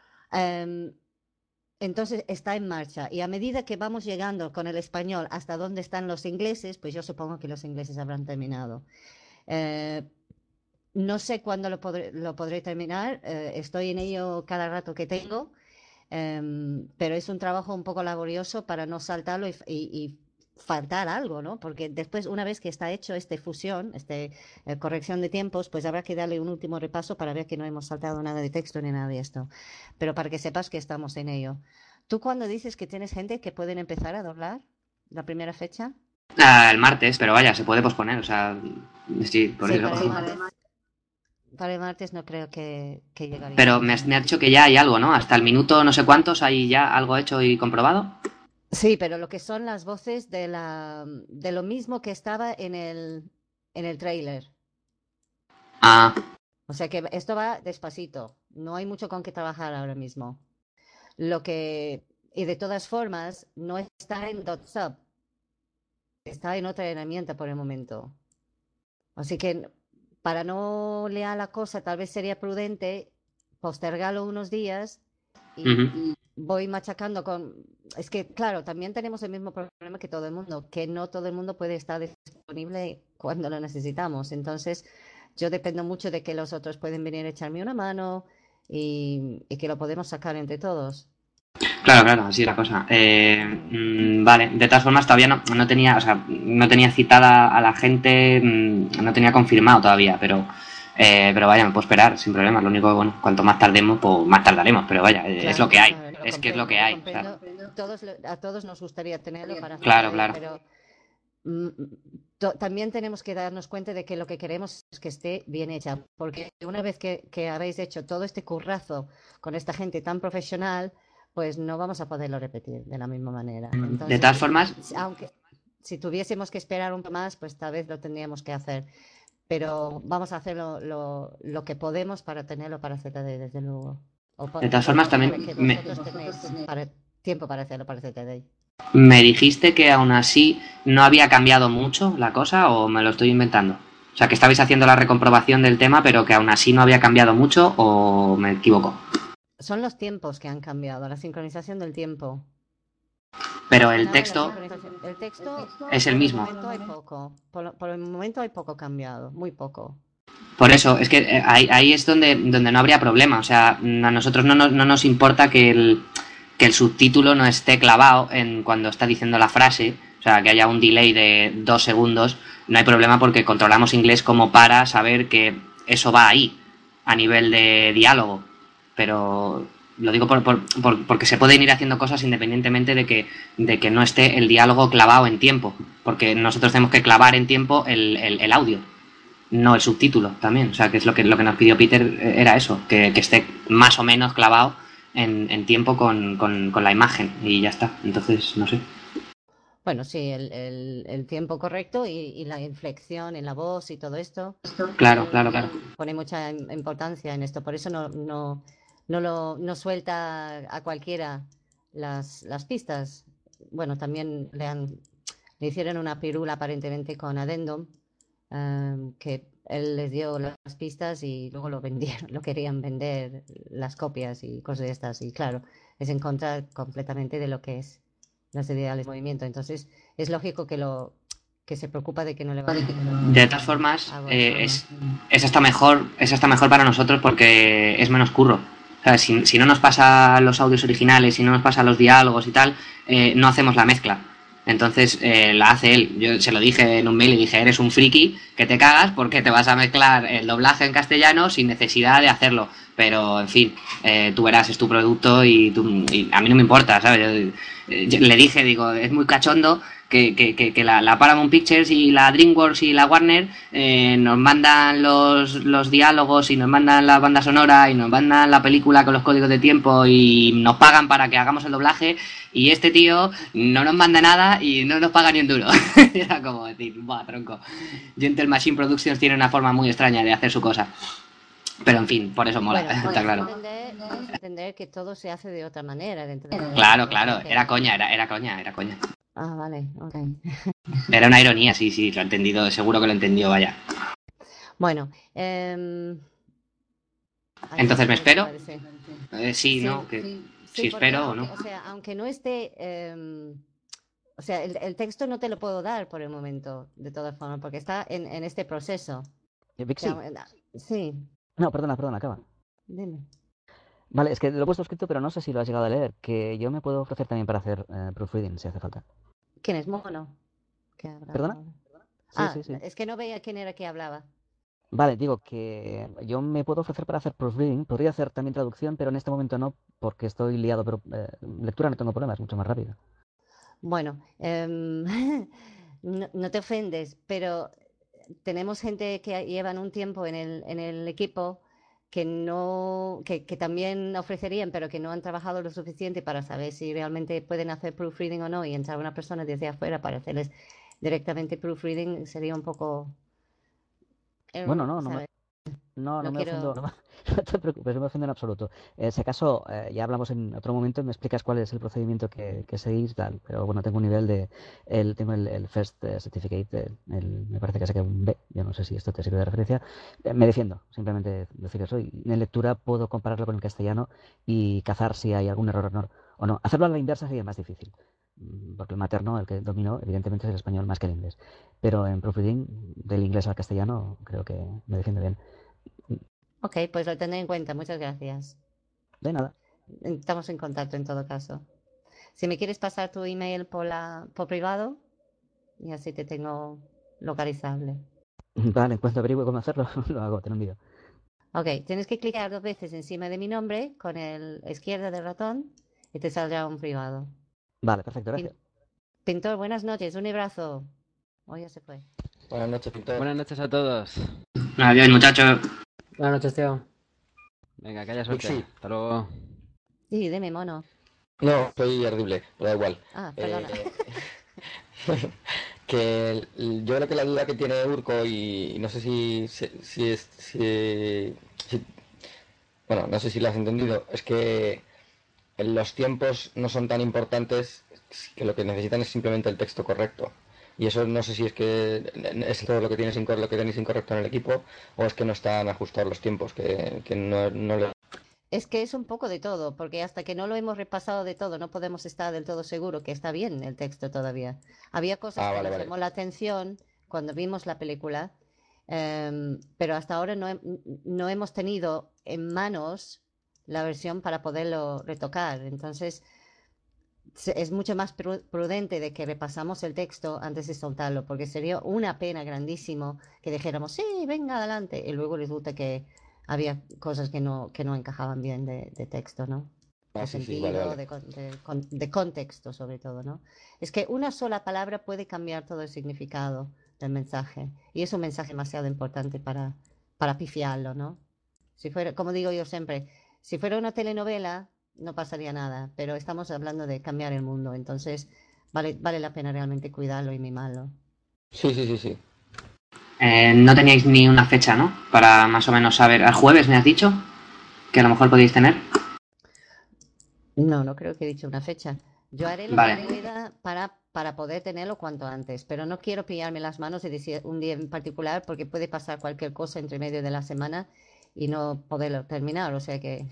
Em, entonces está en marcha y a medida que vamos llegando con el español hasta donde están los ingleses, pues yo supongo que los ingleses habrán terminado. Eh, no sé cuándo lo podré, lo podré terminar, eh, estoy en ello cada rato que tengo, em, pero es un trabajo un poco laborioso para no saltarlo y, y- y faltar algo, ¿no? Porque después, una vez que está hecho este fusión, este eh, corrección de tiempos, pues habrá que darle un último repaso para ver que no hemos saltado nada de texto ni nada de esto. Pero para que sepas que estamos en ello. ¿Tú cuando dices que tienes gente que pueden empezar a doblar la primera fecha? Ah, el martes, pero vaya, se puede posponer. O sea, sí, por Sí, eso. para el martes, para el martes no creo que, que Pero llegaríamos. me has, me has dicho que ya hay algo, ¿no? Hasta el minuto no sé cuántos hay ya algo hecho y comprobado. Sí, pero lo que son las voces de la de lo mismo que estaba en el en el tráiler. Ah, O sea que esto va despacito. No hay mucho con qué trabajar ahora mismo. Lo que y de todas formas no está en .sub, está en otra herramienta por el momento. Así que para no leer la cosa, tal vez sería prudente postergarlo unos días y ujú. voy machacando con... Es que, claro, también tenemos el mismo problema que todo el mundo, que no todo el mundo puede estar disponible cuando lo necesitamos. Entonces, yo dependo mucho de que los otros pueden venir a echarme una mano y, y que lo podemos sacar entre todos. Claro, claro, así es la cosa. Eh, mm, vale, de todas formas todavía no, no tenía, o sea, no tenía citada a la gente, mm, no tenía confirmado todavía, pero eh, pero vaya, me puedo esperar sin problemas. Lo único que, bueno, cuanto más tardemos, pues más tardaremos, pero vaya, eh, es Claro, lo que hay, claro, lo es que es lo comprendo, que lo hay. O sea, comprendo. Todos, lo- a todos nos gustaría tenerlo para claro, Z D, claro. pero mm, to- también tenemos que darnos cuenta de que lo que queremos es que esté bien hecha, porque una vez que, que habéis hecho todo este currazo con esta gente tan profesional, pues no vamos a poderlo repetir de la misma manera. De Entonces, todas formas, si- aunque si tuviésemos que esperar un poco más, pues tal vez lo tendríamos que hacer. Pero vamos a hacer lo, lo- lo que podemos para tenerlo para Z D, desde luego. O, po- de todas o formas para también que me, vosotros tenéis para- tiempo para hacerlo para Z D. me dijiste que aún así no había cambiado mucho la cosa, o me lo estoy inventando. O sea, que estabais haciendo la recomprobación del tema, pero que aún así no había cambiado mucho, o me equivoco. Son los tiempos que han cambiado, la sincronización del tiempo. Pero Más que el nada la texto sincronización. El texto, es el por el mismo. momento hay poco. Por, lo- por el momento hay poco cambiado, muy poco. Por eso, es que eh, ahí, ahí es donde, donde no habría problema. O sea, a nosotros no nos, no nos importa que el, que el subtítulo no esté clavado en cuando está diciendo la frase. O sea, que haya un delay de dos segundos. No hay problema porque controlamos inglés como para saber que eso va ahí, a nivel de diálogo. Pero lo digo por, por- por- porque se pueden ir haciendo cosas independientemente de que, de que no esté el diálogo clavado en tiempo. Porque nosotros tenemos que clavar en tiempo el, el- el audio, no el subtítulo también. O sea, que es lo que, lo que nos pidió Peter, eh, era eso, que, que esté más o menos clavado en, en tiempo con, con- con la imagen y ya está. Entonces, no sé. Bueno, sí, el, el- el tiempo correcto y, y la inflexión en la voz y todo esto. Claro, Él, claro, claro. él pone mucha im- importancia en esto, por eso no, no, no, lo, no suelta a cualquiera las, las pistas. Bueno, también le, han, le hicieron una pirula aparentemente con Addendum, em, que él les dio las pistas y luego lo vendieron, lo querían vender, las copias y cosas de estas. Y claro, es en contra completamente de lo que es las ideales de movimiento. Entonces, es lógico que lo que se preocupa de que no le vaya De todas formas, algo eh, de es, forma. es hasta mejor, es hasta mejor para nosotros porque es menos curro. O sea, si, si no nos pasa los audios originales, si no nos pasa los diálogos y tal, eh, no hacemos la mezcla. Entonces eh, la hace él. Yo se lo dije en un mail y dije, eres un friki que te cagas porque te vas a mezclar el doblaje en castellano sin necesidad de hacerlo. Pero, en fin, eh, tú verás, es tu producto y, tú, y a mí no me importa, ¿sabes? Yo, eh, yo le dije, digo, es muy cachondo que, que, que, que la, la Paramount Pictures y la DreamWorks y la Warner eh, nos mandan los, los diálogos y nos mandan la banda sonora y nos mandan la película con los códigos de tiempo y nos pagan para que hagamos el doblaje, y este tío no nos manda nada y no nos paga ni un duro. Era como decir, buah, tronco. Gentle Machine Productions tiene una forma muy extraña de hacer su cosa. Pero en fin, por eso mola, Bueno, está puedes claro. entender, puedes entender que todo se hace de otra manera dentro de la Claro, o sea claro, que... era coña, era, era coña, era coña. Ah, vale, ok. Era una ironía, sí, sí, lo he entendido, seguro que lo entendió, vaya. Bueno, em, ay, Entonces, ¿me ¿cómo te espero? parece? Eh, sí, Sí, ¿no? Que, sí, si porque espero o aunque, no. o sea, aunque no esté, em, o sea, el, el texto no te lo puedo dar por el momento, de todas formas, porque está en, en este proceso. Eh, O Vixi. sea, en- sí, No, perdona, perdona, acaba. dime. Vale, es que lo he puesto escrito, pero no sé si lo has llegado a leer, que yo me puedo ofrecer también para hacer eh, proofreading, si hace falta. ¿Quién es Mono? ¿Qué habrá ¿Perdona? ahora? Sí, Ah, sí, sí. es que no veía quién era que hablaba. Vale, digo que yo me puedo ofrecer para hacer proofreading, podría hacer también traducción, pero en este momento no, porque estoy liado, pero eh, lectura no tengo problema, es mucho más rápido. Bueno, em, no, no te ofendes, pero tenemos gente que llevan un tiempo en el, en el equipo que no, que, que también ofrecerían, pero que no han trabajado lo suficiente para saber si realmente pueden hacer proofreading o no, y entrar una persona desde afuera para hacerles directamente proofreading sería un poco, eh, Bueno, no, no me, ¿sabes? no, no No me ofendo, quiero. no, me- no te preocupes, no me ofendo en absoluto. Eh, si acaso, eh, ya hablamos en otro momento y me explicas cuál es el procedimiento que, que seguís y tal, pero bueno, tengo un nivel de, el, tengo el, el First eh, Certificate, el- el- me parece que saqué un B, yo no sé si esto te sirve de referencia. Eh, me defiendo, simplemente decir eso, y en lectura puedo compararlo con el castellano y cazar si hay algún error o no. O no. Hacerlo a la inversa sería más difícil, mm, porque el materno, el que domino, evidentemente es el español más que el inglés, pero en proofreading, del inglés al castellano, creo que me defiendo bien. Ok, pues lo tendré en cuenta, muchas gracias. De nada. Estamos en contacto en todo caso. Si me quieres pasar tu email por la, por privado, y así te tengo localizable. Vale, en cuanto averigüe cómo hacerlo, lo hago, te lo envío. Ok, tienes que clicar dos veces encima de mi nombre con el izquierda del ratón y te saldrá un privado. Vale, perfecto, Pin- gracias. Pintor, buenas noches, un abrazo. Oh, ya se fue. Buenas noches, Víctor. Buenas noches a todos. Adiós, muchachos. Buenas noches, tío. Venga, que haya suerte. Dixie. Hasta luego. Sí, dime, mono. No, soy Ardible, pero da igual. Ah, perdona. Eh, que el- yo creo que la duda que tiene Urco, y, y no sé si, si, si es... si- si- bueno, no sé si lo has entendido, es que los tiempos no son tan importantes, que lo que necesitan es simplemente el texto correcto. Y eso no sé si es que es todo lo que tienes incor- lo que tenéis incorrecto en el equipo, o es que no están ajustados los tiempos, que, que no, no le... Es que es un poco de todo, porque hasta que no lo hemos repasado de todo, no podemos estar del todo seguro que está bien el texto todavía. Había cosas Ah, que vale, nos vale. llamó la atención cuando vimos la película, em, pero hasta ahora no, he- no hemos tenido en manos la versión para poderlo retocar. Entonces, se- es mucho más pru- prudente de que repasamos el texto antes de soltarlo, porque sería una pena grandísimo que dijéramos, sí, venga adelante, y luego resulta que había cosas que no, que no encajaban bien de, de texto, ¿no? Ah, De sí, sí, vale, sentido, vale. de, con- de con- de contexto sobre todo, ¿no? Es que una sola palabra puede cambiar todo el significado del mensaje, y es un mensaje demasiado importante para, para pifiarlo, ¿no? Si fuera, como digo yo siempre, si fuera una telenovela, no pasaría nada, pero estamos hablando de cambiar el mundo, entonces vale, vale la pena realmente cuidarlo y mimarlo. Sí, sí, sí, sí. Eh, no teníais ni una fecha, ¿no? Para más o menos saber. ¿Al jueves me has dicho? Que a lo mejor podéis tener. No, no creo que he dicho una fecha. Yo haré lo Vale. que pueda para, para poder tenerlo cuanto antes, pero no quiero pillarme las manos y decir un día en particular porque puede pasar cualquier cosa entre medio de la semana y no poderlo terminar. O sea que,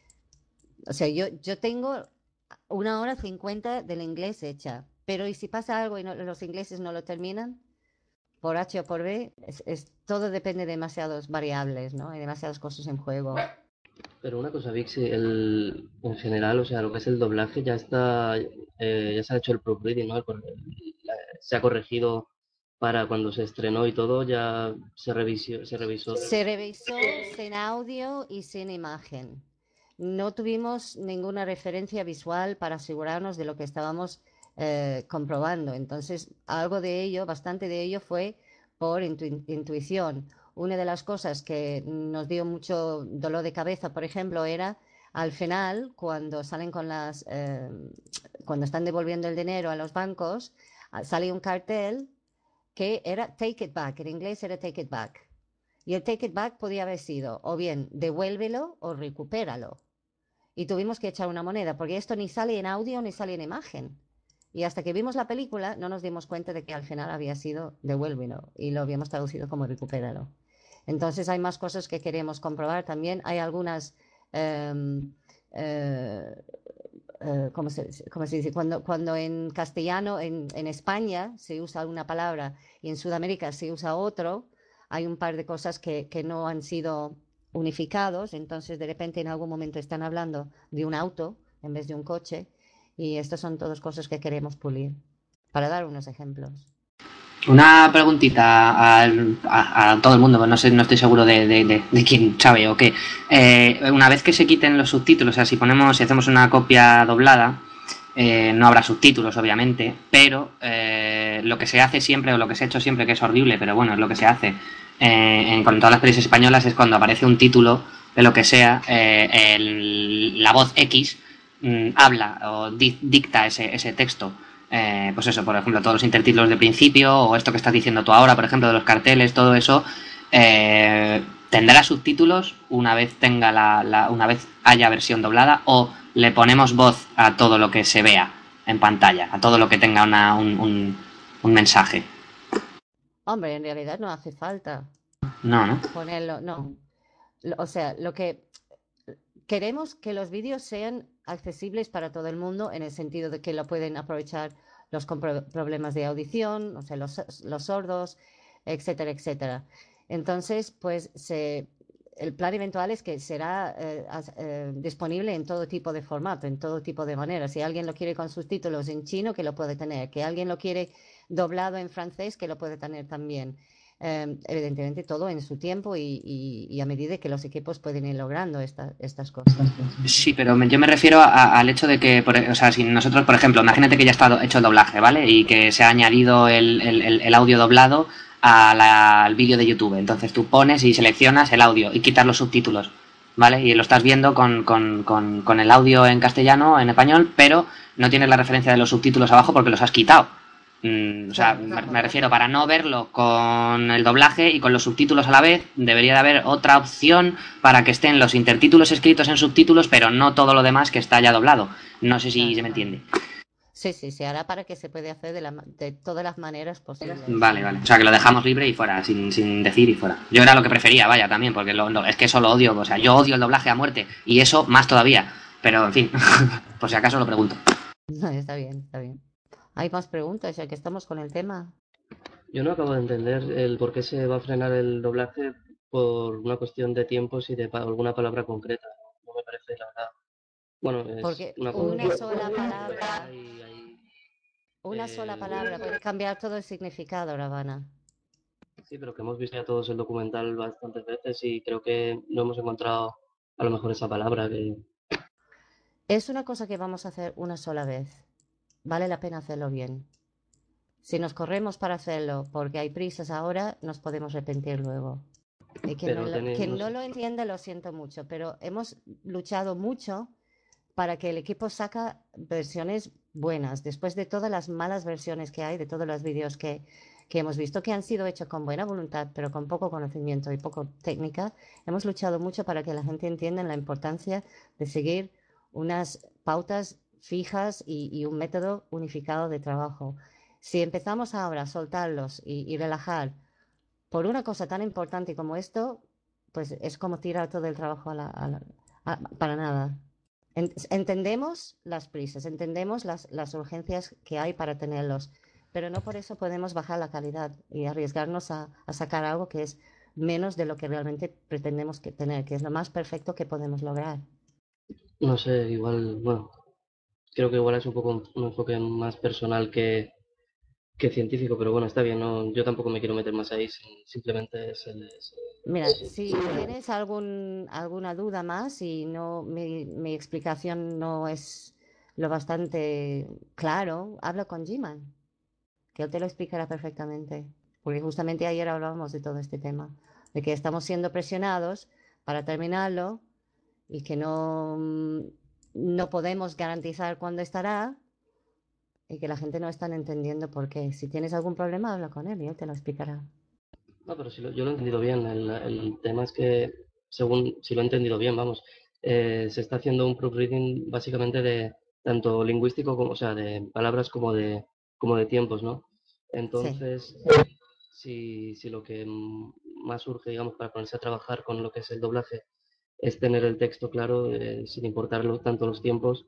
o sea, yo, yo tengo una hora cincuenta del inglés hecha, pero ¿y si pasa algo y no- los ingleses no lo terminan? Por H o por B, es, es- todo depende de demasiadas variables, ¿no? Hay demasiadas cosas en juego. Pero una cosa, Vixi, el, en general, o sea, lo que es el doblaje ya está, eh, ya se ha hecho el proofreading, ¿no? El cor- la- se ha corregido para cuando se estrenó y todo, ya se revisó, se revisó. Se revisó sin audio y sin imagen. No tuvimos ninguna referencia visual para asegurarnos de lo que estábamos eh, comprobando. Entonces, algo de ello, bastante de ello fue por intu- intuición. Una de las cosas que nos dio mucho dolor de cabeza, por ejemplo, era al final, cuando salen con las, eh, cuando están devolviendo el dinero a los bancos, ah, sale un cartel que era Take It Back. En inglés era Take It Back. Y el take it back podía haber sido o bien devuélvelo o recupéralo. Y tuvimos que echar una moneda, porque esto ni sale en audio ni sale en imagen. Y hasta que vimos la película no nos dimos cuenta de que al final había sido devuélvelo y lo habíamos traducido como recupéralo. Entonces hay más cosas que queremos comprobar también. Hay algunas... em, eh, eh, ¿cómo se, cómo se dice? Cuando, cuando en castellano, en, en España, se usa una palabra y en Sudamérica se usa otro, hay un par de cosas que, que no han sido unificados, entonces de repente en algún momento están hablando de un auto en vez de un coche, y estas son todas cosas que queremos pulir, para dar unos ejemplos. Una preguntita al- a, a todo el mundo, pues no sé, no estoy seguro de, de- de- de quién sabe o qué. Eh, una vez que se quiten los subtítulos, o sea, si ponemos, si hacemos una copia doblada, eh, no habrá subtítulos, obviamente, pero eh, lo que se hace siempre, o lo que se ha hecho siempre, que es horrible, pero bueno, es lo que se hace, eh, en, con todas las pelis españolas, es cuando aparece un título de lo que sea, eh, el- la voz X mm, habla o di- dicta ese, ese texto. Eh, pues eso, por ejemplo, todos los intertítulos de principio, o esto que estás diciendo tú ahora, por ejemplo, de los carteles, todo eso, eh, tendrá subtítulos una vez tenga la, la- una vez haya versión doblada, o le ponemos voz a todo lo que se vea en pantalla, a todo lo que tenga una, un, un- un mensaje. Hombre, en realidad no hace falta No, ¿no? ponerlo, no. Lo- O sea, lo que queremos que los vídeos sean accesibles para todo el mundo en el sentido de que lo pueden aprovechar los con pro- problemas de audición, o sea, los, los sordos, etcétera, etcétera. Entonces, pues se, el plan eventual es que será eh, as- eh, disponible en todo tipo de formato, en todo tipo de manera. Si alguien lo quiere con subtítulos en chino, que lo puede tener. Que alguien lo quiere doblado en francés, que lo puede tener también. Eh, evidentemente todo en su tiempo y, y- y a medida que los equipos pueden ir logrando esta- estas cosas. Sí, pero me- yo me refiero a- al hecho de que, por- o sea, si nosotros, por ejemplo, imagínate que ya está do- hecho el doblaje, ¿vale? Y que se ha añadido el, el- el- el audio doblado a la- al vídeo de YouTube. Entonces tú pones y seleccionas el audio y quitas los subtítulos, ¿vale? Y lo estás viendo con, con- con- con el audio en castellano, en español, pero no tienes la referencia de los subtítulos abajo porque los has quitado. Mm, o sea, me, me refiero, para no verlo con el doblaje y con los subtítulos a la vez, debería de haber otra opción para que estén los intertítulos escritos en subtítulos, pero no todo lo demás que está ya doblado. No sé si se me entiende. Sí, sí, se hará para que se puede hacer de, la ma- de todas las maneras posibles. Vale, vale. O sea, que lo dejamos libre y fuera, sin, sin decir y fuera. Yo era lo que prefería, vaya, también, porque lo- lo- es que eso lo odio. O sea, yo odio el doblaje a muerte y eso más todavía. Pero, en fin, por si acaso lo pregunto. No, está bien, está bien. ¿Hay más preguntas ya que estamos con el tema? Yo no acabo de entender el por qué se va a frenar el doblaje por una cuestión de tiempos y de pa- alguna palabra concreta. No me parece, la verdad. Bueno, es Porque una una cosa. sola palabra, una sola eh, palabra puede cambiar todo el significado, Ravana. Sí, pero que hemos visto ya todos el documental bastantes veces y creo que no hemos encontrado a lo mejor esa palabra que... Es una cosa que vamos a hacer una sola vez. Vale la pena hacerlo bien. Si nos corremos para hacerlo porque hay prisas ahora, nos podemos arrepentir luego. Y quien, Pero no, lo, quien tenemos... no lo entiende, lo siento mucho, pero hemos luchado mucho para que el equipo saca versiones buenas, después de todas las malas versiones que hay, de todos los vídeos que, que hemos visto, que han sido hechos con buena voluntad, pero con poco conocimiento y poco técnica. Hemos luchado mucho para que la gente entienda la importancia de seguir unas pautas fijas y, y un método unificado de trabajo. Si empezamos ahora a soltarlos y, y relajar por una cosa tan importante como esto, pues es como tirar todo el trabajo a la, a la- a- para nada. En- Entendemos las prisas, entendemos las, las urgencias que hay para tenerlos, pero no por eso podemos bajar la calidad y arriesgarnos a, a sacar algo que es menos de lo que realmente pretendemos que tener, que es lo más perfecto que podemos lograr. No sé, igual, bueno, creo que igual es un poco un, un enfoque más personal que, que científico, pero bueno, está bien, no, yo tampoco me quiero meter más ahí, sim- simplemente es el... es- Mira, si tienes algún, alguna duda más y no mi, mi explicación no es lo bastante claro, habla con G-Man, que él te lo explicará perfectamente. Porque justamente ayer hablábamos de todo este tema, de que estamos siendo presionados para terminarlo y que no, mm, no podemos garantizar cuándo estará y que la gente no está entendiendo por qué. Si tienes algún problema, habla con él y él te lo explicará. No, pero si lo- yo lo he entendido bien, el, el tema es que, según, si lo he entendido bien, vamos, eh, se está haciendo un proofreading básicamente de tanto lingüístico como, o sea, de palabras como de, como de tiempos, ¿no? Sí. Entonces, si, si lo que mm, más urge, digamos, para ponerse a trabajar con lo que es el doblaje es tener el texto claro, eh, sin importar lo- tanto los tiempos,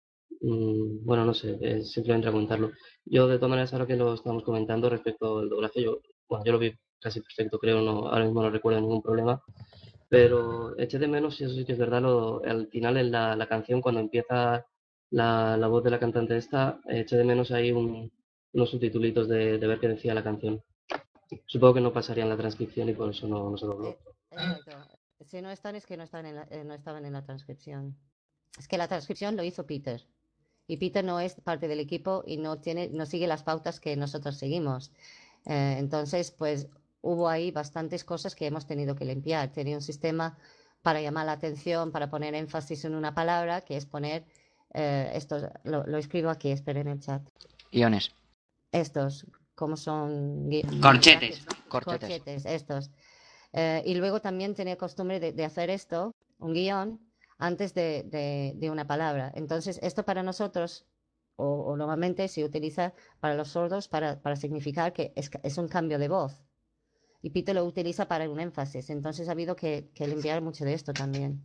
mm, bueno, no sé, es simplemente comentarlo. Yo, de todas maneras, ahora que lo estamos comentando respecto al doblaje, yo, bueno, yo lo vi casi perfecto, creo, no, ahora mismo no recuerdo ningún problema, pero eché de menos, y eso sí que es verdad, lo, al final en la, la canción, cuando empieza la, la voz de la cantante esta, eché de menos ahí un- unos subtitulitos de, de ver qué decía la canción. Supongo que no pasaría en la transcripción y por eso no, no se dobló. Eh, exacto. Si no están es que no, están en la- eh, no estaban en la transcripción. Es que la transcripción lo hizo Peter. Y Peter no es parte del equipo y no tiene, no sigue las pautas que nosotros seguimos. Eh, entonces, pues hubo ahí bastantes cosas que hemos tenido que limpiar. Tenía un sistema para llamar la atención, para poner énfasis en una palabra, que es poner eh, estos, lo, lo escribo aquí, esperen en el chat. Guiones. Estos, ¿cómo son? Gui- Corchetes. Corchetes. Corchetes, estos. Eh, y luego también tenía costumbre de, de hacer esto, un guión, antes de, de- de una palabra. Entonces, esto para nosotros, o, o normalmente se utiliza para los sordos para, para significar que es, es un cambio de voz. Y Peter lo utiliza para un énfasis. Entonces ha habido que, que limpiar mucho de esto también.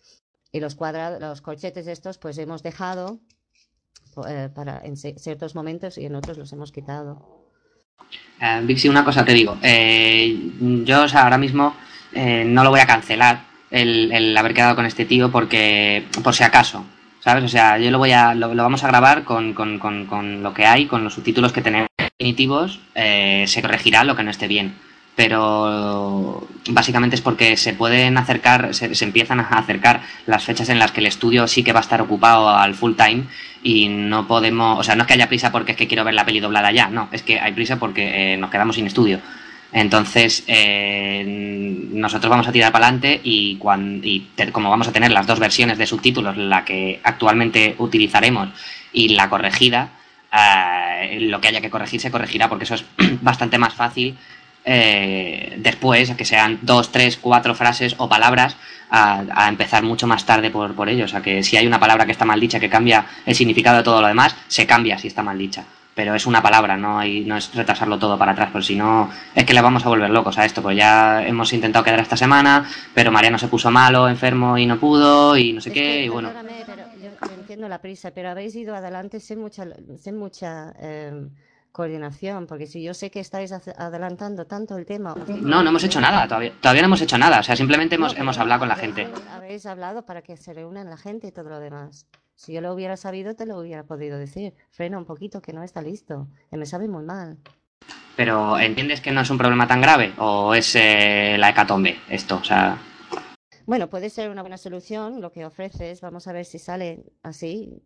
Y los cuadrados, los corchetes estos, pues hemos dejado eh, para en ce- ciertos momentos y en otros los hemos quitado. Eh, Vixi, una cosa te digo. Eh, yo, o sea, ahora mismo eh, no lo voy a cancelar el, el haber quedado con este tío porque, por si acaso, ¿sabes? O sea, yo lo voy a, lo, lo vamos a grabar con, con, con, con lo que hay, con los subtítulos que tenemos definitivos, eh, se corregirá lo que no esté bien. pero básicamente es porque se pueden acercar, se, se empiezan a acercar las fechas en las que el estudio sí que va a estar ocupado al full time y no podemos, o sea, no es que haya prisa porque es que quiero ver la peli doblada ya, no, es que hay prisa porque eh, nos quedamos sin estudio. Entonces, eh, nosotros vamos a tirar para adelante y, cuando, y te, como vamos a tener las dos versiones de subtítulos, la que actualmente utilizaremos y la corregida, eh, lo que haya que corregir se corregirá porque eso es bastante más fácil eh, después, que sean dos, tres, cuatro frases o palabras, a, a empezar mucho más tarde por, por ello. O sea, que si hay una palabra que está mal dicha que cambia el significado de todo lo demás, se cambia si está mal dicha. Pero es una palabra, no hay, no es retrasarlo todo para atrás, porque si no es que le vamos a volver locos a esto. Pues ya hemos intentado quedar esta semana, pero Mariano se puso malo, enfermo y no pudo, y no sé Es qué, que, y bueno. perdóname, pero yo, yo entiendo la prisa, pero habéis ido adelante sin mucha, sin mucha eh, coordinación, porque si yo sé que estáis hace- adelantando tanto el tema, os digo No, no que hemos hecho tenéis... nada, todavía, todavía no hemos hecho nada. O sea, simplemente hemos, No, hemos pero hablado con la habéis, gente. habéis hablado para que se reúnan la gente y todo lo demás. Si yo lo hubiera sabido, te lo hubiera podido decir. Frena un poquito, que no está listo. Que me sabe muy mal. Pero ¿entiendes que no es un problema tan grave? ¿O es eh, la hecatombe esto? O sea, Bueno, puede ser una buena solución lo que ofreces. Vamos a ver si sale así.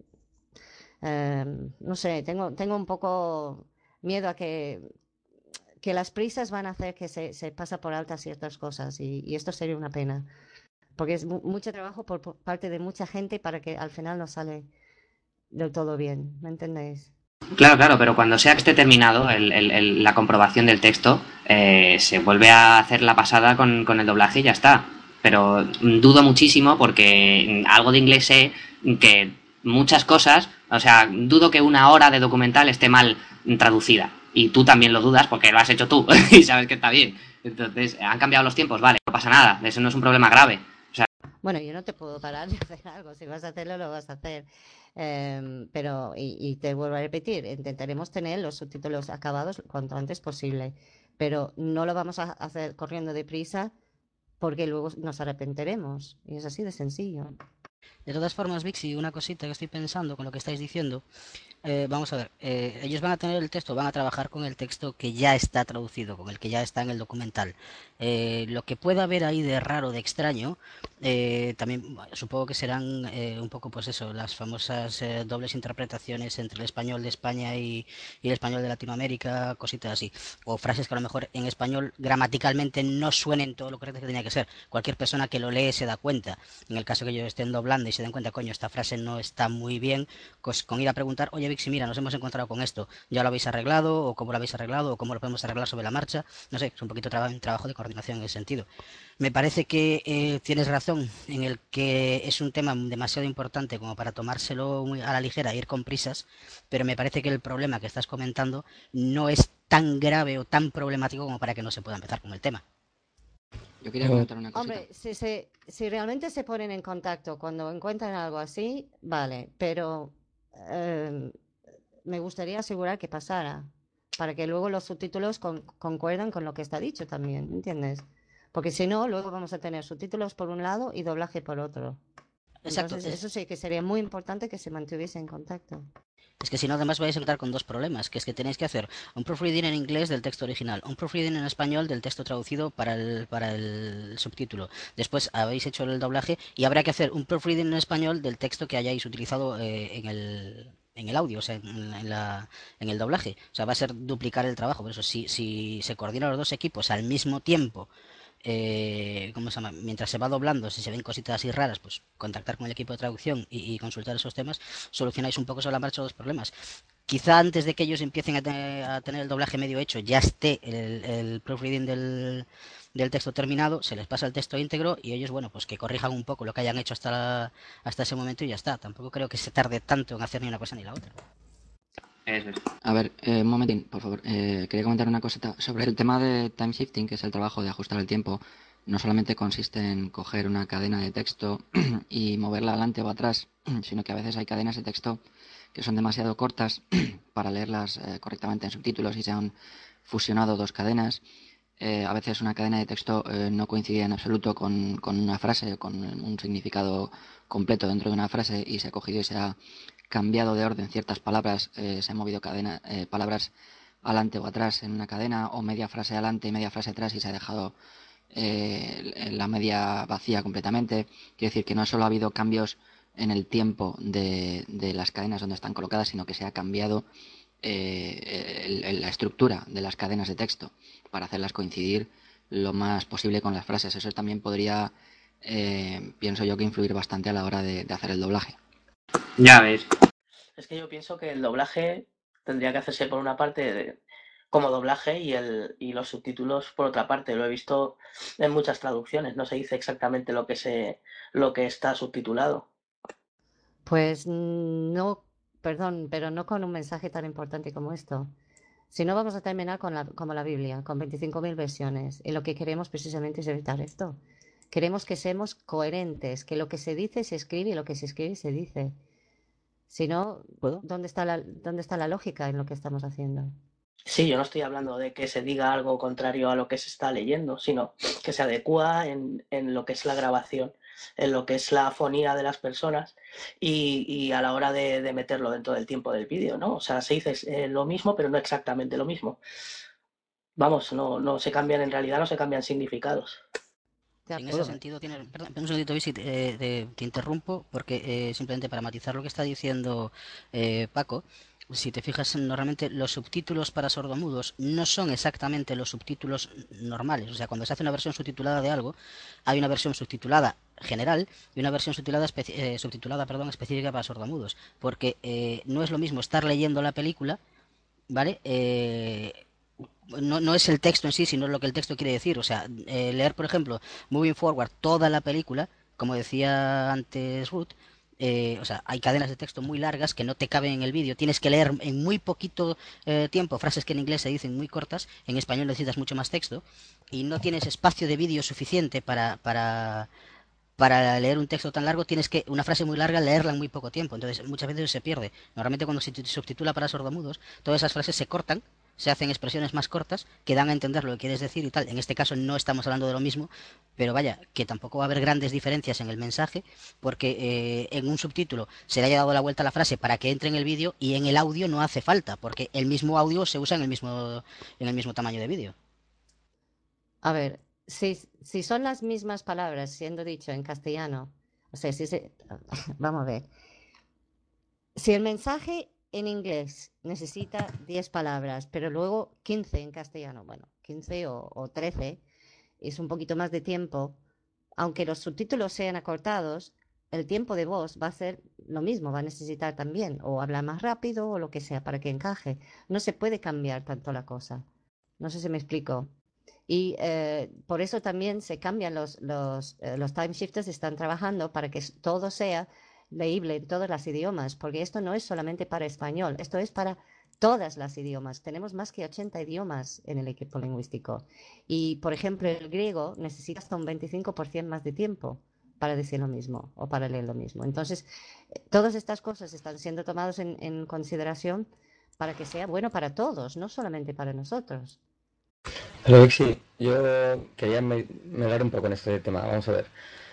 Eh, no sé, tengo, tengo un poco miedo a que, que las prisas van a hacer que se, se pasa por alta ciertas cosas y, y esto sería una pena. Porque es mu- mucho trabajo por, por parte de mucha gente para que al final no sale del todo bien. ¿Me entendéis? claro, claro, pero cuando sea que esté terminado el- el- el- la comprobación del texto, eh, se vuelve a hacer la pasada con, con el doblaje y ya está. Pero mm, dudo muchísimo porque mm, algo de inglés sé que muchas cosas, o sea, dudo que una hora de documental esté mal mm, traducida. Y tú también lo dudas porque lo has hecho tú y sabes que está bien. Entonces, han cambiado los tiempos, vale, no pasa nada, eso no es un problema grave. O sea, Bueno, yo no te puedo parar de hacer algo. Si vas a hacerlo, lo vas a hacer. Em, pero, y, y te vuelvo a repetir, intentaremos tener los subtítulos acabados cuanto antes posible. Pero no lo vamos a hacer corriendo deprisa porque luego nos arrepentiremos. Y es así de sencillo. De todas formas, Vixi, una cosita que estoy pensando con lo que estáis diciendo. Eh, vamos a ver, eh, ellos van a tener el texto, van a trabajar con el texto que ya está traducido, con el que ya está en el documental. Eh, lo que pueda haber ahí de raro, de extraño, eh, también bueno, supongo que serán eh, un poco, pues eso, las famosas eh, dobles interpretaciones entre el español de España y, y el español de Latinoamérica, cositas así. O frases que a lo mejor en español gramaticalmente no suenen todo lo correcto que tenía que ser. Cualquier persona que lo lee se da cuenta. En el caso que ellos estén doblando y se den cuenta, coño, esta frase no está muy bien, pues con ir a preguntar, oye Vixi, mira, nos hemos encontrado con esto, ¿ya lo habéis arreglado? ¿O cómo lo habéis arreglado? ¿O cómo lo podemos arreglar sobre la marcha? No sé, es un poquito traba- trabajo de coordinación en ese sentido. Me parece que eh, tienes razón en el que es un tema demasiado importante como para tomárselo muy a la ligera e ir con prisas, pero me parece que el problema que estás comentando no es tan grave o tan problemático como para que no se pueda empezar con el tema. Yo quería comentar una cosita. Hombre, si, se, si realmente se ponen en contacto cuando encuentran algo así, vale, pero eh, me gustaría asegurar que pasara, para que luego los subtítulos con- concuerdan con lo que está dicho también, ¿entiendes? Porque si no, luego vamos a tener subtítulos por un lado y doblaje por otro. Exacto, Entonces, es, eso sí que sería muy importante que se mantuviese en contacto. es que si no, además vais a entrar con dos problemas, que es que tenéis que hacer un proofreading en inglés del texto original, un proofreading en español del texto traducido para el, para el subtítulo. Después habéis hecho el doblaje y habrá que hacer un proofreading en español del texto que hayáis utilizado eh, en el en el audio, o sea, en, en la, en el doblaje. O sea, va a ser duplicar el trabajo. Por eso, si, si se coordinan los dos equipos al mismo tiempo, eh, ¿cómo se llama? Mientras se va doblando, si se ven cositas así raras, pues contactar con el equipo de traducción y, y consultar esos temas, solucionáis un poco sobre la marcha los problemas. Quizá antes de que ellos empiecen a, te- a tener el doblaje medio hecho, ya esté el, el proofreading del, del texto terminado, se les pasa el texto íntegro y ellos, bueno, pues que corrijan un poco lo que hayan hecho hasta, la- hasta ese momento y ya está. Tampoco creo que se tarde tanto en hacer ni una cosa ni la otra. eso es. A ver, eh, un momentín, por favor. Eh, quería comentar una cosita sobre el tema de time shifting, que es el trabajo de ajustar el tiempo. No solamente consiste en coger una cadena de texto y moverla adelante o atrás, sino que a veces hay cadenas de texto que son demasiado cortas para leerlas eh, correctamente en subtítulos y se han fusionado dos cadenas. Eh, a veces una cadena de texto eh, no coincide en absoluto con, con una frase o con un significado completo dentro de una frase y se ha cogido y se ha cambiado de orden ciertas palabras, eh, se han movido cadena, eh, palabras adelante o atrás en una cadena, o media frase adelante y media frase atrás y se ha dejado eh, la media vacía completamente. Quiero decir que no solo ha habido cambios en el tiempo de, de las cadenas donde están colocadas, sino que se ha cambiado eh, el, el, la estructura de las cadenas de texto para hacerlas coincidir lo más posible con las frases. Eso también podría, eh, pienso yo, que influir bastante a la hora de, de hacer el doblaje. Ya ves. Es que yo pienso que el doblaje tendría que hacerse por una parte de, como doblaje y, el, y los subtítulos por otra parte. Lo he visto en muchas traducciones, no se dice exactamente lo que, se, lo que está subtitulado. Pues no, perdón, pero no con un mensaje tan importante como esto. Si no, vamos a terminar con la, como la Biblia, con veinticinco mil versiones. Y lo que queremos precisamente es evitar esto. Queremos que seamos coherentes, que lo que se dice se escribe y lo que se escribe se dice. Si no, ¿dónde está la, dónde está la lógica en lo que estamos haciendo? Sí, yo no estoy hablando de que se diga algo contrario a lo que se está leyendo, sino que se adecua en, en lo que es la grabación, en lo que es la afonía de las personas y, y a la hora de, de meterlo dentro del tiempo del vídeo, ¿no? O sea, se dice eh, lo mismo, pero no exactamente lo mismo. Vamos, no, no se cambian, en realidad no se cambian significados. En ese sentido, tiene, perdón, un segundito, Visi, te, te, te interrumpo porque eh, simplemente para matizar lo que está diciendo eh, Paco, si te fijas, normalmente los subtítulos para sordomudos no son exactamente los subtítulos normales. O sea, cuando se hace una versión subtitulada de algo, hay una versión subtitulada general y una versión subtitulada, eh, subtitulada perdón, específica para sordomudos. Porque eh, no es lo mismo estar leyendo la película, ¿vale? Eh, No, no es el texto en sí, sino lo que el texto quiere decir. O sea, eh, leer, por ejemplo, Moving Forward, toda la película, como decía antes Ruth, eh, o sea, hay cadenas de texto muy largas que no te caben en el vídeo. Tienes que leer en muy poquito eh, tiempo frases que en inglés se dicen muy cortas, en español necesitas mucho más texto, y no tienes espacio de vídeo suficiente para... para para leer un texto tan largo tienes que, una frase muy larga, leerla en muy poco tiempo. Entonces, muchas veces se pierde. Normalmente cuando se subtitula para sordomudos, todas esas frases se cortan, se hacen expresiones más cortas que dan a entender lo que quieres decir y tal. En este caso no estamos hablando de lo mismo, pero vaya, que tampoco va a haber grandes diferencias en el mensaje, porque eh, en un subtítulo se le haya dado la vuelta a la frase para que entre en el vídeo y en el audio no hace falta, porque el mismo audio se usa en el mismo, en el mismo tamaño de vídeo. A ver, si, si son las mismas palabras siendo dicho en castellano, o sea, si se, vamos a ver, si el mensaje en inglés necesita diez palabras, pero luego quince en castellano, bueno, quince o, o trece, es un poquito más de tiempo, aunque los subtítulos sean acortados, el tiempo de voz va a ser lo mismo, va a necesitar también, o hablar más rápido o lo que sea para que encaje. No se puede cambiar tanto la cosa. No sé si me explico. Y eh, por eso también se cambian los, los, eh, los time shifters, están trabajando para que todo sea leíble en todos los idiomas, porque esto no es solamente para español, esto es para todas las idiomas. Tenemos más que ochenta idiomas en el equipo lingüístico. Y, por ejemplo, el griego necesita hasta un veinticinco por ciento más de tiempo para decir lo mismo o para leer lo mismo. Entonces, todas estas cosas están siendo tomadas en, en consideración para que sea bueno para todos, no solamente para nosotros. Pero sí, yo quería mejorar un poco en este tema. Vamos a ver.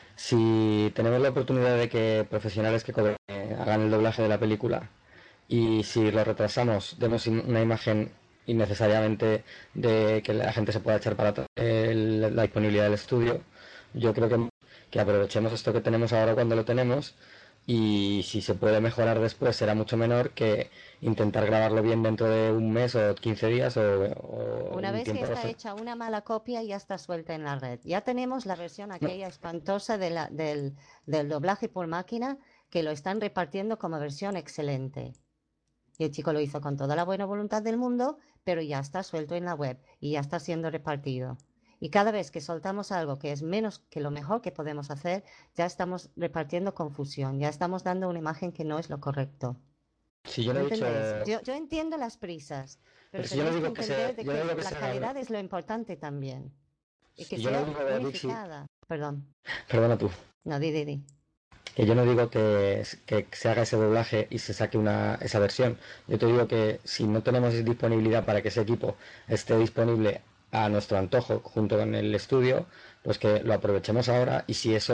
Si tenemos la oportunidad de que profesionales que eh, hagan el doblaje de la película y si lo retrasamos, demos una imagen innecesariamente de que la gente se pueda echar para atrás el, la disponibilidad del estudio, yo creo que, que aprovechemos esto que tenemos ahora cuando lo tenemos y si se puede mejorar después será mucho menor que intentar grabarlo bien dentro de un mes o quince días o, o una un vez que tiempo está razonable. hecha una mala copia ya está suelta en la red. Ya tenemos la versión aquella espantosa de la, del, del doblaje por máquina que lo están repartiendo como versión excelente. Y el chico lo hizo con toda la buena voluntad del mundo, pero ya está suelto en la web y ya está siendo repartido. Y cada vez que soltamos algo que es menos que lo mejor que podemos hacer, ya estamos repartiendo confusión, ya estamos dando una imagen que no es lo correcto. Si yo ¿Me no he dicho... entendéis? Yo, yo entiendo las prisas, pero, Pero si yo no tenéis que digo que entender sea, de yo no que digo que la sea- calidad es lo importante también. Y que Si yo no sea digo de Dixie, unificada. Perdón. perdona tú, No, di, di, di. que yo no digo que, que se haga ese doblaje y se saque una, esa versión. Yo te digo que si no tenemos disponibilidad para que ese equipo esté disponible a nuestro antojo junto con el estudio, pues que lo aprovechemos ahora y si eso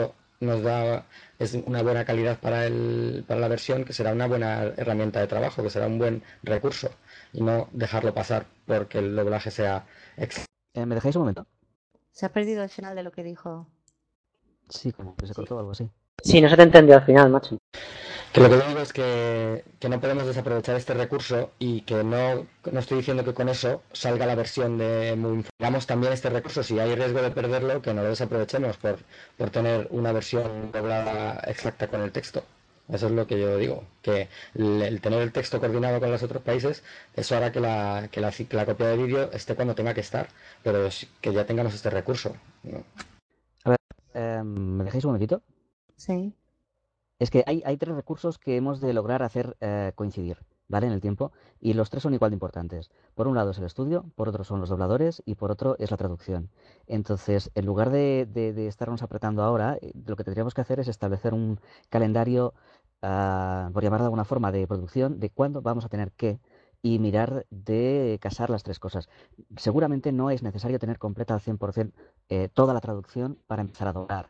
nos da es una buena calidad para, el, para la versión, que será una buena herramienta de trabajo, que será un buen recurso, y no dejarlo pasar porque el doblaje sea... Ex eh, ¿Me dejáis un momento? Se ha perdido el final de lo que dijo. Sí, como que se cortó o algo así. Sí, no se te entendió al final, macho. Que lo que digo es que, que no podemos desaprovechar este recurso y que no, no estoy diciendo que con eso salga la versión de Moving. Digamos también este recurso, si hay riesgo de perderlo, que no lo desaprovechemos por, por tener una versión doblada exacta con el texto. Eso es lo que yo digo, que el, el tener el texto coordinado con los otros países, eso hará que la, que la, que la copia de vídeo esté cuando tenga que estar, pero es, que ya tengamos este recurso, ¿no? A ver, eh, ¿me dejáis un momentito? Sí. Es que hay, hay tres recursos que hemos de lograr hacer eh, coincidir, ¿vale? En el tiempo, y los tres son igual de importantes. Por un lado es el estudio, por otro son los dobladores y por otro es la traducción. Entonces, en lugar de, de, de estarnos apretando ahora, eh, lo que tendríamos que hacer es establecer un calendario, uh, por llamarlo de alguna forma, de producción, de cuándo vamos a tener qué, y mirar de casar las tres cosas. Seguramente no es necesario tener completa al cien por ciento eh, toda la traducción para empezar a doblar.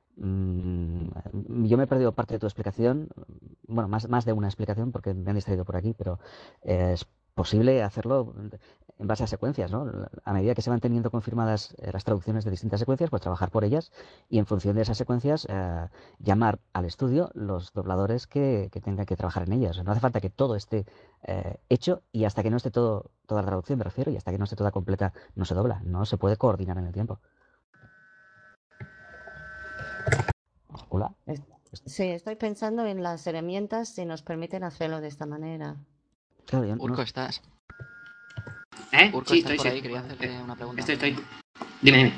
Yo me he perdido parte de tu explicación, bueno, más, más de una explicación porque me han distraído por aquí, pero eh, es posible hacerlo en base a secuencias, ¿no? A medida que se van teniendo confirmadas eh, las traducciones de distintas secuencias, pues trabajar por ellas y en función de esas secuencias eh, llamar al estudio los dobladores que, que tengan que trabajar en ellas. No hace falta que todo esté eh, hecho y hasta que no esté todo, toda la traducción, me refiero, y hasta que no esté toda completa, no se dobla, no se puede coordinar en el tiempo. Hola. Sí, estoy pensando en las herramientas si nos permiten hacerlo de esta manera. Claro, yo Urco, no... ¿estás? ¿Eh? Urco, Sí, ¿estás estoy, por sí. ahí? Quería hacerte una pregunta. Estoy, estoy. Dime, dime.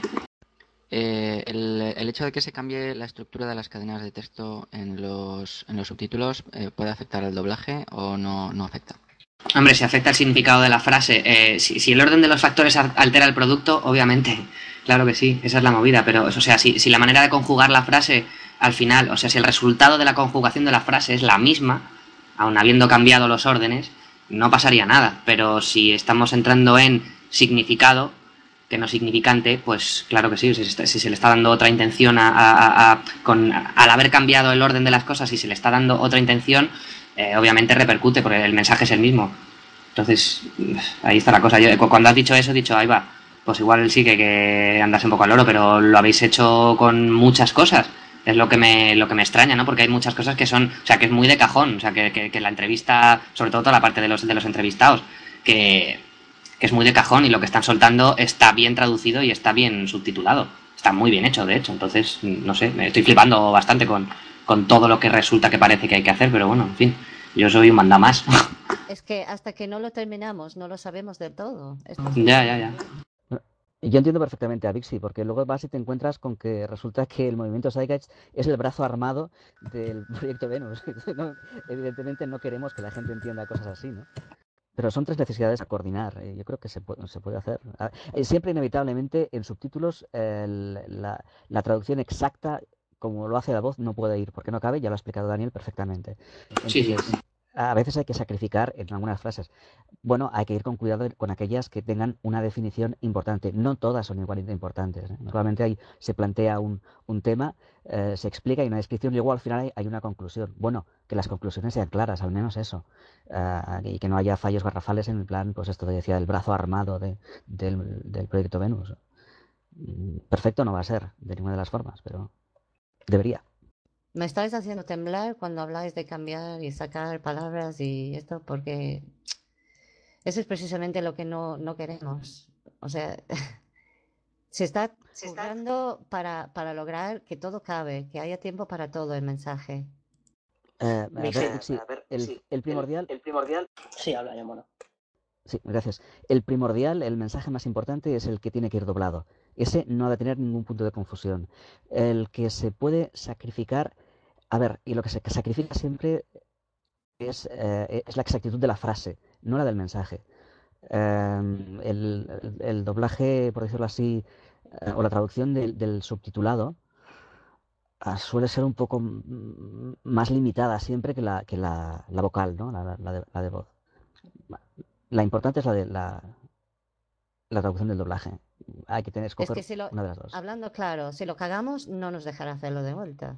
Eh, el, el hecho de que se cambie la estructura de las cadenas de texto en los, en los subtítulos, eh, ¿puede afectar al doblaje o no, no afecta? Hombre, si afecta el significado de la frase, eh, si, si el orden de los factores altera el producto, obviamente, claro que sí, esa es la movida, pero, o sea, si, si la manera de conjugar la frase al final, o sea, si el resultado de la conjugación de la frase es la misma, aun habiendo cambiado los órdenes, no pasaría nada, pero si estamos entrando en significado, que no significante, pues claro que sí, si se, está, si se le está dando otra intención a, a, a, con, al haber cambiado el orden de las cosas y si se le está dando otra intención, eh, obviamente repercute porque el mensaje es el mismo. Entonces, ahí está la cosa. Yo, cuando has dicho eso, he dicho, ahí va, pues igual sí que, que andas un poco al loro, pero lo habéis hecho con muchas cosas. Es lo que me lo que me extraña, ¿no? Porque hay muchas cosas que son, o sea, que es muy de cajón, o sea, que, que, que la entrevista, sobre todo toda la parte de los, de los entrevistados, que, que es muy de cajón y lo que están soltando está bien traducido y está bien subtitulado. Está muy bien hecho, de hecho. Entonces, no sé, me estoy flipando bastante con, con todo lo que resulta que parece que hay que hacer, pero bueno, en fin, yo soy un mandamás. Es que hasta que no lo terminamos no lo sabemos del todo. Esto es Ya, ya, ya. Yo entiendo perfectamente a Vixi, porque luego vas y te encuentras con que resulta que el movimiento Zeitgeist es el brazo armado del proyecto Venus. No, evidentemente no queremos que la gente entienda cosas así, ¿no? Pero son tres necesidades a coordinar. eh, Yo creo que se puede, se puede hacer. Ah, eh, Siempre inevitablemente en subtítulos eh, el- la, la traducción exacta como lo hace la voz no puede ir, porque no cabe, ya lo ha explicado Daniel perfectamente. Sí, sí. Entonces, a veces hay que sacrificar en algunas frases. Bueno, hay que ir con cuidado con aquellas que tengan una definición importante. No todas son igual de importantes, ¿eh? Normalmente hay, se plantea un, un tema, eh, se explica y una descripción y luego al final hay, hay una conclusión. Bueno, que las conclusiones sean claras, al menos eso. Uh, y que no haya fallos garrafales en el plan, pues esto que decía, del brazo armado de, del, del proyecto Venus. Perfecto no va a ser, de ninguna de las formas, pero debería. Me estáis haciendo temblar cuando habláis de cambiar y sacar palabras y esto, porque eso es precisamente lo que no, no queremos. O sea, se está currando para, para lograr que todo cabe, que haya tiempo para todo el mensaje. Eh, a Vixi, ver, Vixi, a ver, el, sí, el primordial... El, el primordial... Sí, habla ya, mono. Sí, gracias. El primordial, el mensaje más importante es el que tiene que ir doblado. Ese no ha de tener ningún punto de confusión. El que se puede sacrificar... A ver, y lo que se sacrifica siempre es, eh, es la exactitud de la frase, no la del mensaje. Eh, el, el, el doblaje, por decirlo así, eh, o la traducción del, del subtitulado uh, suele ser un poco más limitada siempre que la, que la, la vocal, ¿no? La, la, de, la de voz. La importante es la de la, la traducción del doblaje. hay que tener, Es escoger que si lo, una de las dos. hablando claro, si lo cagamos, no nos dejará hacerlo de vuelta.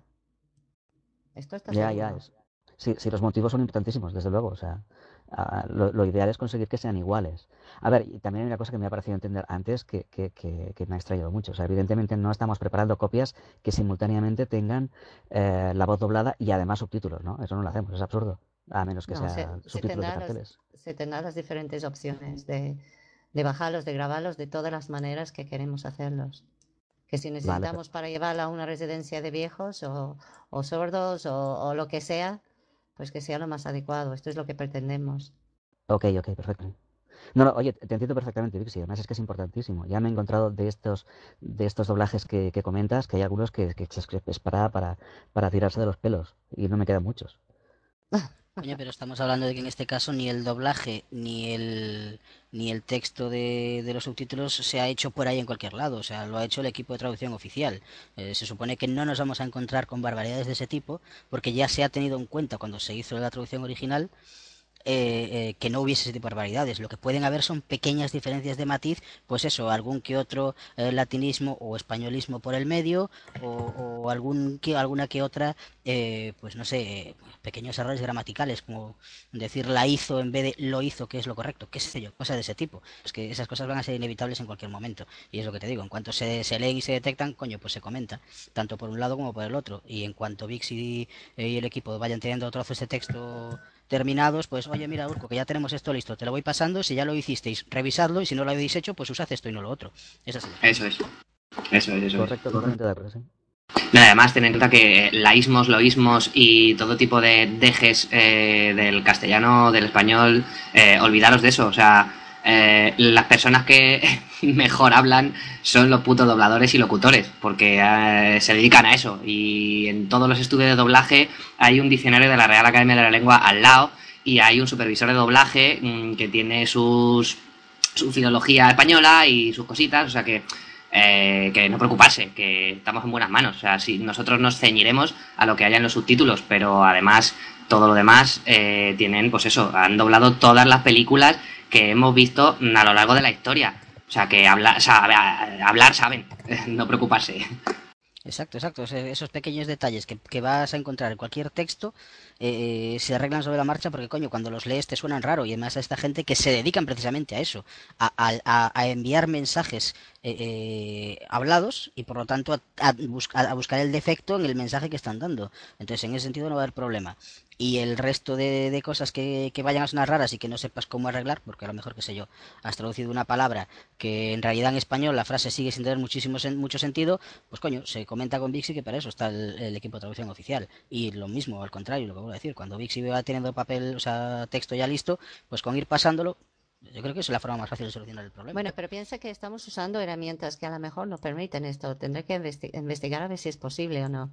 Esto está Ya, ya. seguro. Es. Sí, sí, los motivos son importantísimos, desde luego. O sea, ah, lo, lo ideal es conseguir que sean iguales. A ver, y también hay una cosa que me ha parecido entender antes que, que, que, que me ha extrañado mucho. O sea, evidentemente no estamos preparando copias que simultáneamente tengan eh, la voz doblada y además subtítulos, ¿no? Eso no lo hacemos, es absurdo. A menos que No, se, sea se subtítulos de tendrá los, carteles. se tendrá las diferentes opciones de, de bajarlos, de grabarlos, de todas las maneras que queremos hacerlos. Que si Vale, per- necesitamos para llevarla a una residencia de viejos o, o sordos o, o lo que sea, pues que sea lo más adecuado. Esto es lo que pretendemos. ok, ok, perfecto. No, no, oye, te entiendo perfectamente, Vixi. Además es que es importantísimo. Ya me he encontrado de estos, de estos doblajes que, que comentas, que hay algunos que, que es, que es para, para, para tirarse de los pelos. Y no me quedan muchos. Coño, pero estamos hablando de que en este caso ni el doblaje ni el ni el texto de, de los subtítulos se ha hecho por ahí en cualquier lado, o sea, lo ha hecho el equipo de traducción oficial. Eh, se supone que no nos vamos a encontrar con barbaridades de ese tipo porque ya se ha tenido en cuenta cuando se hizo la traducción original eh, eh, que no hubiese ese tipo de barbaridades. Lo que pueden haber son pequeñas diferencias de matiz, pues eso, algún que otro eh, latinismo o españolismo por el medio, o, o algún que, alguna que otra, eh, pues no sé, eh, pequeños errores gramaticales, como decir la hizo en vez de lo hizo, que es lo correcto, qué sé yo, cosas de ese tipo. Es que esas cosas van a ser inevitables en cualquier momento. Y es lo que te digo, en cuanto se, se leen y se detectan, coño, pues se comenta, tanto por un lado como por el otro. Y en cuanto Vix y, y el equipo vayan teniendo trozos de texto terminados, pues oye, mira, Urco, que ya tenemos esto listo, te lo voy pasando, si ya lo hicisteis, revisadlo y si no lo habéis hecho, pues usad esto y no lo otro. Es así. Eso es. Eso es, eso es. Correcto, totalmente de acuerdo, sí. No, además, ten en cuenta que laísmos, loísmos y todo tipo de dejes eh, del castellano, del español, eh, olvidaros de eso. O sea, eh, las personas que mejor hablan son los putos dobladores y locutores, porque eh, se dedican a eso. Y en todos los estudios de doblaje hay un diccionario de la Real Academia de la Lengua al lado y hay un supervisor de doblaje mmm, que tiene sus su filología española y sus cositas, o sea que eh, que no preocuparse, que estamos en buenas manos. O sea, si nosotros nos ceñiremos a lo que haya en los subtítulos, pero además todo lo demás eh, tienen, pues eso, han doblado todas las películas que hemos visto a lo largo de la historia. O sea, que habla, o sea, hablar saben, no preocuparse. Exacto, exacto. Esos pequeños detalles que, que vas a encontrar en cualquier texto eh, se arreglan sobre la marcha porque, coño, cuando los lees te suenan raro y además a esta gente que se dedican precisamente a eso, a, a, a enviar mensajes eh, eh, hablados y por lo tanto a, a, busca, a buscar el defecto en el mensaje que están dando. Entonces, en ese sentido no va a haber problema. Y el resto de, de cosas que, que vayan a sonar raras y que no sepas cómo arreglar, porque a lo mejor, qué sé yo, has traducido una palabra que en realidad en español la frase sigue sin tener muchísimo mucho sentido, pues coño, se comenta con Vixi que para eso está el, el equipo de traducción oficial. Y lo mismo, al contrario, lo que voy a decir, cuando Vixi va teniendo papel, o sea, texto ya listo, pues con ir pasándolo, yo creo que es la forma más fácil de solucionar el problema. Bueno, pero piensa que estamos usando herramientas que a lo mejor nos permiten esto. Tendré que investi investigar a ver si es posible o no.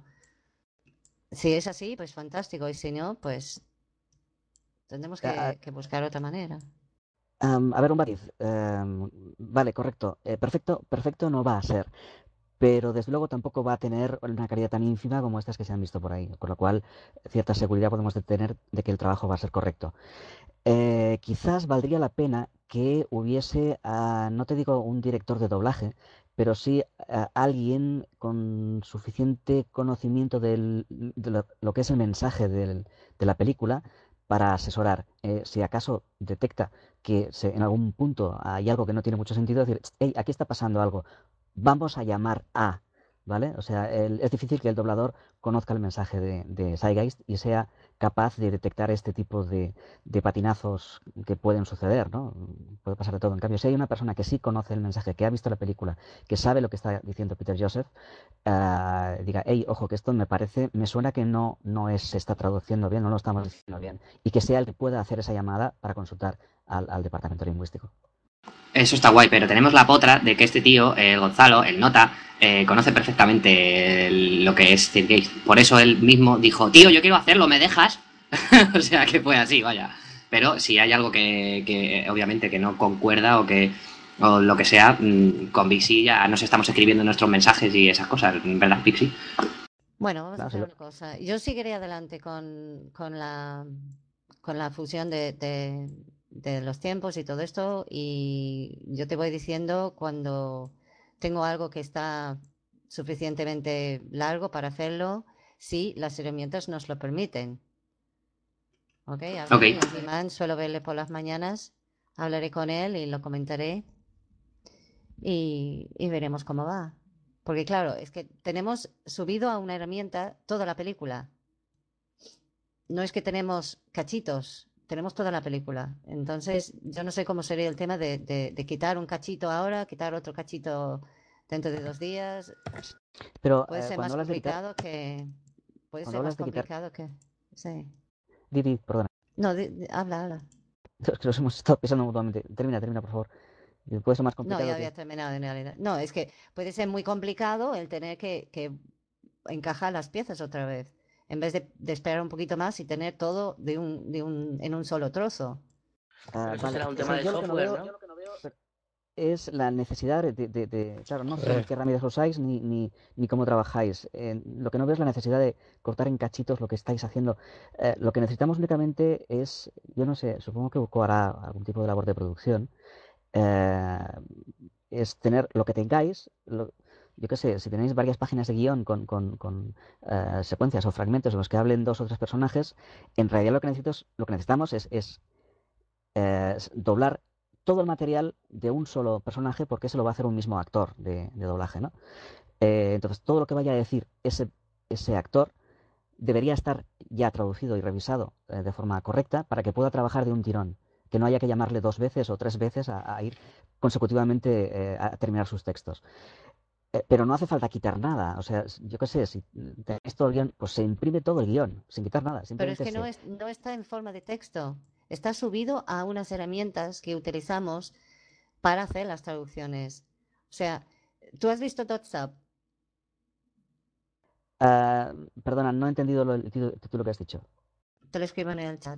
Si es así, pues fantástico. Y si no, pues tendremos que, que buscar otra manera. Um, a ver, un matiz. Um, vale, correcto. Eh, perfecto, perfecto no va a ser. Pero desde luego tampoco va a tener una calidad tan ínfima como estas que se han visto por ahí. Con lo cual, cierta seguridad podemos tener de que el trabajo va a ser correcto. Eh, quizás valdría la pena que hubiese, uh, no te digo un director de doblaje, pero sí uh, alguien con suficiente conocimiento del, de lo, lo que es el mensaje del, de la película para asesorar. Eh, si acaso detecta que se, en algún punto hay algo que no tiene mucho sentido, decir, hey, aquí está pasando algo, vamos a llamar a, ¿vale? O sea, el, es difícil que el doblador conozca el mensaje de, de Zeitgeist y sea capaz de detectar este tipo de, de patinazos que pueden suceder, ¿no? Puede pasar de todo. En cambio, si hay una persona que sí conoce el mensaje, que ha visto la película, que sabe lo que está diciendo Peter Joseph, uh, diga, hey, ojo, que esto me parece, me suena que no, no es, se está traduciendo bien, no lo estamos diciendo bien, y que sea el que pueda hacer esa llamada para consultar al, al departamento lingüístico. Eso está guay, pero tenemos la potra de que este tío, eh, Gonzalo, el nota, eh, conoce perfectamente el, lo que es Zeitgeist. Por eso él mismo dijo, tío, yo quiero hacerlo, ¿me dejas? O sea, que fue así, vaya. Pero si hay algo que, que obviamente que no concuerda o que o lo que sea, con Vixi ya nos estamos escribiendo nuestros mensajes y esas cosas, ¿verdad, Vixi? Bueno, vamos a hacer una cosa. Yo seguiré adelante con, con la con la fusión de, de, de los tiempos y todo esto, y yo te voy diciendo cuando tengo algo que está suficientemente largo para hacerlo si las herramientas nos lo permiten. Ok, ahora Ok. mismo Iman suelo verle por las mañanas, hablaré con él y lo comentaré y, y veremos cómo va. Porque claro, es que tenemos subido a una herramienta toda la película. No es que tenemos cachitos, tenemos toda la película. Entonces, yo no sé cómo sería el tema de, de- de quitar un cachito ahora, quitar otro cachito dentro de dos días. Pero Puede eh, ser más cuando hablas de quitar, complicado que... Puede cuando ser más hablas de quitar, complicado que... Sí. Didi, perdona, No, di- di- habla, habla. es que nos hemos estado pensando mutuamente. Termina, termina, por favor. Y puede ser más No, ya complicado había que... terminado en realidad. No, es que puede ser muy complicado el tener que, que encajar las piezas otra vez, en vez de, de esperar un poquito más y tener todo de un, de un, en un solo trozo. Ah, Pero eso vale, será un o tema sea, de yo lo que no software, veo ¿no? pero es la necesidad de, de- de- claro, no sé Joder. qué herramientas usáis ni, ni, ni cómo trabajáis. Eh, lo que no veo es la necesidad de cortar en cachitos lo que estáis haciendo. Eh, lo que necesitamos únicamente es, yo no sé, supongo que Urco hará algún tipo de labor de producción, eh, es tener lo que tengáis, lo- yo qué sé, si tenéis varias páginas de guión con, con- con, eh, secuencias o fragmentos en los que hablen dos o tres personajes, en realidad lo que necesito es- lo que necesitamos es, es, eh, s- doblar todo el material de un solo personaje porque se lo va a hacer un mismo actor de, de doblaje, ¿no? Eh, entonces, todo lo que vaya a decir ese, ese actor debería estar ya traducido y revisado eh, de forma correcta para que pueda trabajar de un tirón, que no haya que llamarle dos veces o tres veces a, a ir consecutivamente eh, a terminar sus textos. Eh, pero no hace falta quitar nada, o sea, s- yo qué sé, si tenéis todo el guión, pues se imprime todo el guión, sin quitar nada, Pero es simplemente que no, se... es, no está en forma de texto, está subido a unas herramientas que utilizamos para hacer las traducciones. O sea, ¿tú has visto DotSub? Ah, perdona, no he entendido lo- el título, título que has dicho. Te lo escribo en el chat.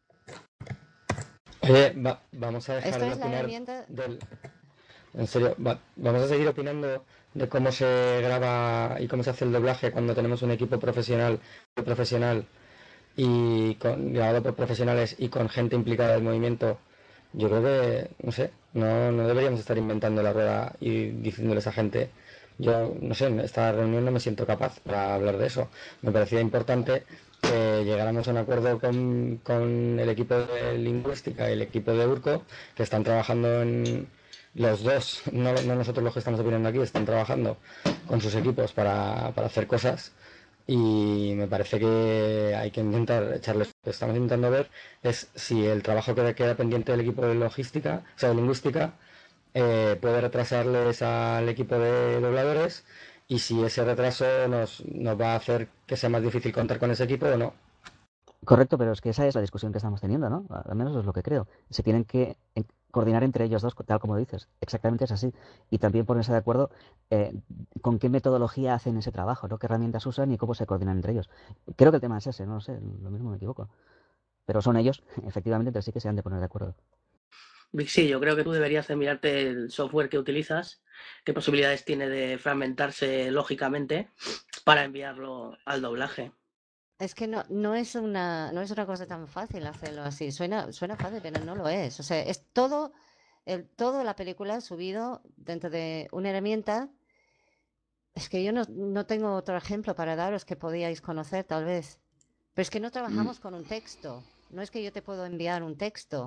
Oye, va- vamos a dejar Esto de es la opinar herramienta... del... En serio, va- vamos a seguir opinando de cómo se graba y cómo se hace el doblaje cuando tenemos un equipo profesional, muy profesional y con, grabado por profesionales y con gente implicada en el movimiento. Yo creo que, no sé, no, no deberíamos estar inventando la rueda y diciéndole a esa gente. Yo, no sé, en esta reunión no me siento capaz para hablar de eso. Me parecía importante que llegáramos a un acuerdo con, con el equipo de lingüística y el equipo de Urco, que están trabajando en los dos, no, no nosotros los que estamos opinando aquí, están trabajando con sus equipos para, para hacer cosas y me parece que hay que intentar echarles. Lo que estamos intentando ver es si el trabajo que queda pendiente del equipo de logística, o sea, de lingüística, eh, puede retrasarles al equipo de dobladores y si ese retraso nos, nos va a hacer que sea más difícil contar con ese equipo o no. Correcto, pero es que esa es la discusión que estamos teniendo, ¿no? Al menos es lo que creo. Se tienen que en- coordinar entre ellos dos, tal como dices. Exactamente es así. Y también ponerse de acuerdo eh, con qué metodología hacen ese trabajo, ¿no? Qué herramientas usan y cómo se coordinan entre ellos. Creo que el tema es ese, no lo sé, lo mismo me equivoco. Pero son ellos, efectivamente, entre sí que se han de poner de acuerdo. Vic, sí, yo creo que tú deberías de mirarte el software que utilizas, qué posibilidades tiene de fragmentarse lógicamente para enviarlo al doblaje. Es que no, no es una, no es una cosa tan fácil hacerlo así. Suena, suena fácil, pero no lo es. O sea, es todo, el, toda la película subido dentro de una herramienta. Es que yo no, no tengo otro ejemplo para daros que podíais conocer, tal vez. Pero es que no Mm, trabajamos con un texto. No es que yo te puedo enviar un texto.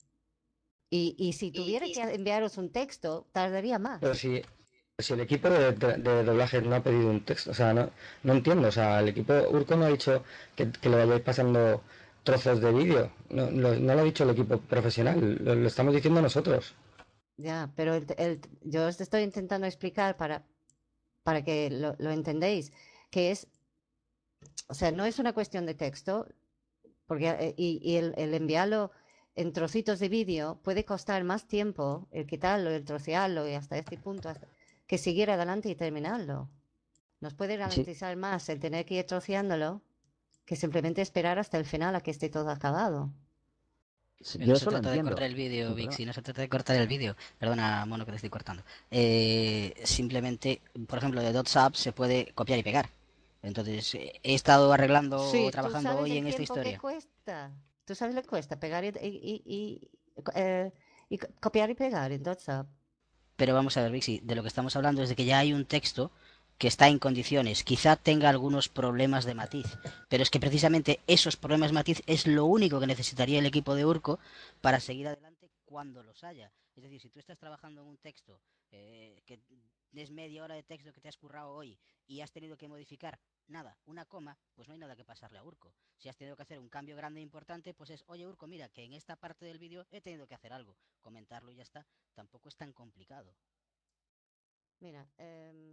Y, y si tuviera que enviaros un texto, tardaría más. Pero si, si el equipo de, de- de doblaje no ha pedido un texto, o sea, no, no entiendo, o sea, el equipo Urco no ha dicho que, que le vayáis pasando trozos de vídeo, no, lo- no lo ha dicho el equipo profesional, lo, lo estamos diciendo nosotros. Ya, pero el, el- yo os estoy intentando explicar para, para que lo, lo entendéis, que es, o sea, no es una cuestión de texto, porque eh, y, y el, el enviarlo en trocitos de vídeo puede costar más tiempo el quitarlo, el trocearlo y hasta este punto, hasta- que seguir adelante y terminarlo. Nos puede Sí, ralentizar más el tener que ir troceándolo que simplemente esperar hasta el final a que esté todo acabado. sí, Pero yo no se eso lo trata de entiendo, cortar el vídeo, sin Vic, problema. si no se trata de cortar el vídeo. Perdona, mono, que te estoy cortando. Eh, simplemente, por ejemplo, de DotSap se puede copiar y pegar. Entonces, eh, he estado arreglando o Sí, tú trabajando sabes hoy el en esta tiempo que historia. cuesta. Tú sabes lo que cuesta pegar y, y, y, y, eh, y co- copiar y pegar en WhatsApp. pero vamos a ver, Vixi, de lo que estamos hablando es de que ya hay un texto que está en condiciones, quizá tenga algunos problemas de matiz, pero es que precisamente esos problemas de matiz es lo único que necesitaría el equipo de Urco para seguir adelante cuando los haya. Es decir, si tú estás trabajando en un texto eh, que es media hora de texto que te has currado hoy y has tenido que modificar nada, una coma, pues no hay nada que pasarle a Urco. Si has tenido que hacer un cambio grande e importante, pues es, oye Urco, mira, que en esta parte del vídeo he tenido que hacer algo, comentarlo y ya está. Tampoco es tan complicado. Mira, eh,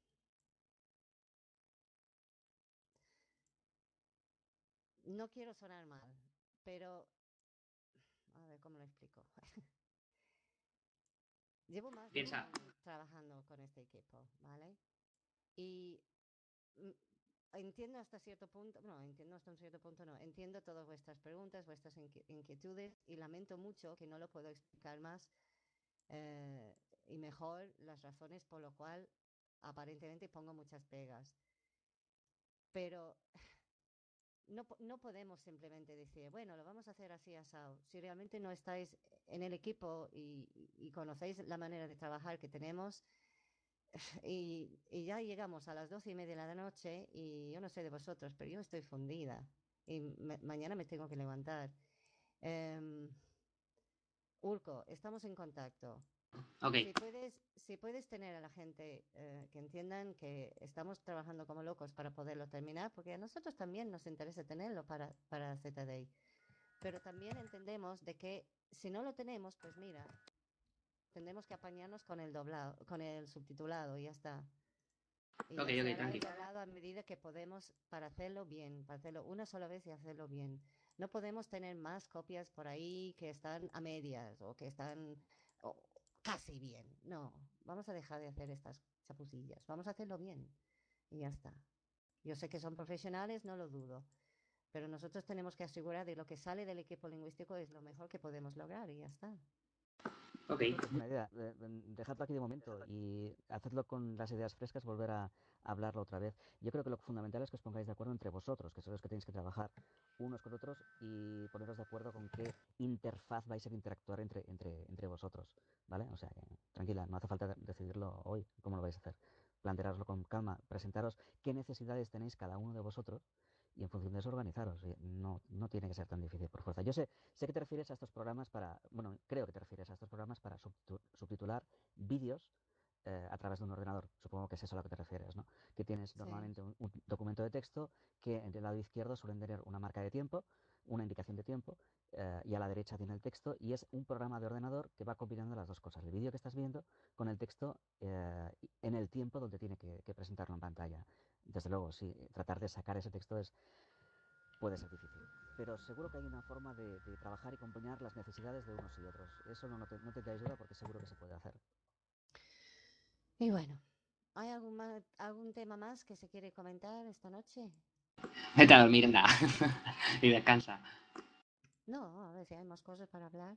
no quiero sonar mal, pero a ver cómo lo explico. Llevo más de un Piensa. año trabajando con este equipo, ¿vale? Y mm, entiendo hasta cierto punto, no, entiendo hasta un cierto punto, no, entiendo todas vuestras preguntas, vuestras inqui- inquietudes y lamento mucho que no lo puedo explicar más eh, y mejor las razones por lo cual aparentemente pongo muchas pegas. Pero no, po- no podemos simplemente decir, bueno, lo vamos a hacer así asado. Si realmente no estáis en el equipo y, y conocéis la manera de trabajar que tenemos, y, y ya llegamos a las doce y media de la noche y yo no sé de vosotros, pero yo estoy fundida y me- mañana me tengo que levantar. Em, Urco, estamos en contacto. Ok. Si puedes, si puedes tener a la gente eh, que entiendan que estamos trabajando como locos para poderlo terminar, porque a nosotros también nos interesa tenerlo para, para Z D I. Pero también entendemos de que si no lo tenemos, pues mira, tendremos que apañarnos con el doblado, con el subtitulado y ya está. Y Ok, ya se ok, hará el tranqui. doblado a medida que podemos para hacerlo bien, para hacerlo una sola vez y hacerlo bien. No podemos tener más copias por ahí que están a medias o que están o casi bien. No, vamos a dejar de hacer estas chapucillas. Vamos a hacerlo bien y ya está. Yo sé que son profesionales, no lo dudo, pero nosotros tenemos que asegurar de lo que sale del equipo lingüístico es lo mejor que podemos lograr y ya está. Ok. Yo creo que es buena idea. Eh, eh, Dejadlo aquí de momento y hacedlo con las ideas frescas, volver a hablarlo otra vez. Yo creo que lo fundamental es que os pongáis de acuerdo entre vosotros, que sois los que tenéis que trabajar unos con otros y poneros de acuerdo con qué interfaz vais a interactuar entre, entre, entre vosotros, ¿vale? O sea, que, tranquila, no hace falta de- decidirlo hoy, cómo lo vais a hacer. Plantearoslo con calma, presentaros qué necesidades tenéis cada uno de vosotros y en función de eso organizaros. Y No, no tiene que ser tan difícil por fuerza. Yo sé, sé que te refieres a estos programas para, bueno, creo que te refieres a estos programas para subtu- subtitular vídeos eh, a través de un ordenador. Supongo que es eso a lo que te refieres, ¿no? Que tienes Sí. normalmente un, un documento de texto que en el lado izquierdo suelen tener una marca de tiempo, una indicación de tiempo, eh, y a la derecha tiene el texto, y es un programa de ordenador que va combinando las dos cosas, el vídeo que estás viendo con el texto eh, en el tiempo donde tiene que, que presentarlo en pantalla. Desde luego, sí, tratar de sacar ese texto es puede ser difícil, pero seguro que hay una forma de, de trabajar y combinar las necesidades de unos y otros. Eso no, no, te, no te da ayuda porque seguro que se puede hacer. Y bueno, ¿hay algún, ma- algún tema más que se quiere comentar esta noche? Vete a dormir, anda. Y descansa. No, a ver si hay más cosas para hablar.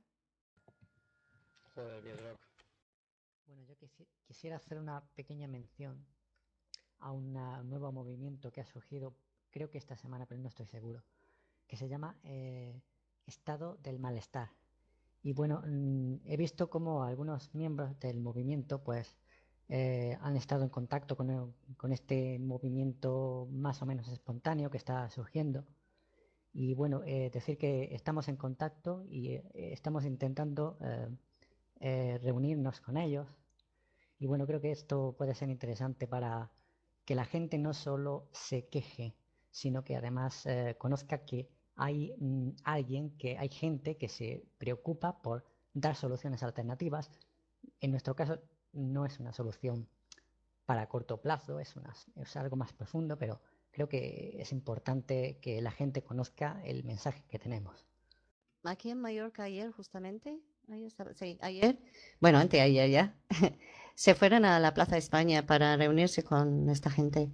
Joder, qué rock. Bueno, yo quisi- quisiera hacer una pequeña mención a una- un nuevo movimiento que ha surgido, creo que esta semana, pero no estoy seguro, que se llama eh, Estado del Malestar. Y bueno, mm, he visto como algunos miembros del movimiento pues eh, han estado en contacto con, el- con este movimiento más o menos espontáneo que está surgiendo. Y bueno, eh, decir que estamos en contacto y eh, estamos intentando eh, eh, reunirnos con ellos. Y bueno, creo que esto puede ser interesante para que la gente no solo se queje, sino que además eh, conozca que hay mm, alguien, que hay gente que se preocupa por dar soluciones alternativas. En nuestro caso no es una solución para corto plazo, es, una, es algo más profundo, pero creo que es importante que la gente conozca el mensaje que tenemos. Aquí en Mallorca ayer, justamente, ayer estaba- sí, ayer, bueno, anteayer ya, se fueron a la Plaza de España para reunirse con esta gente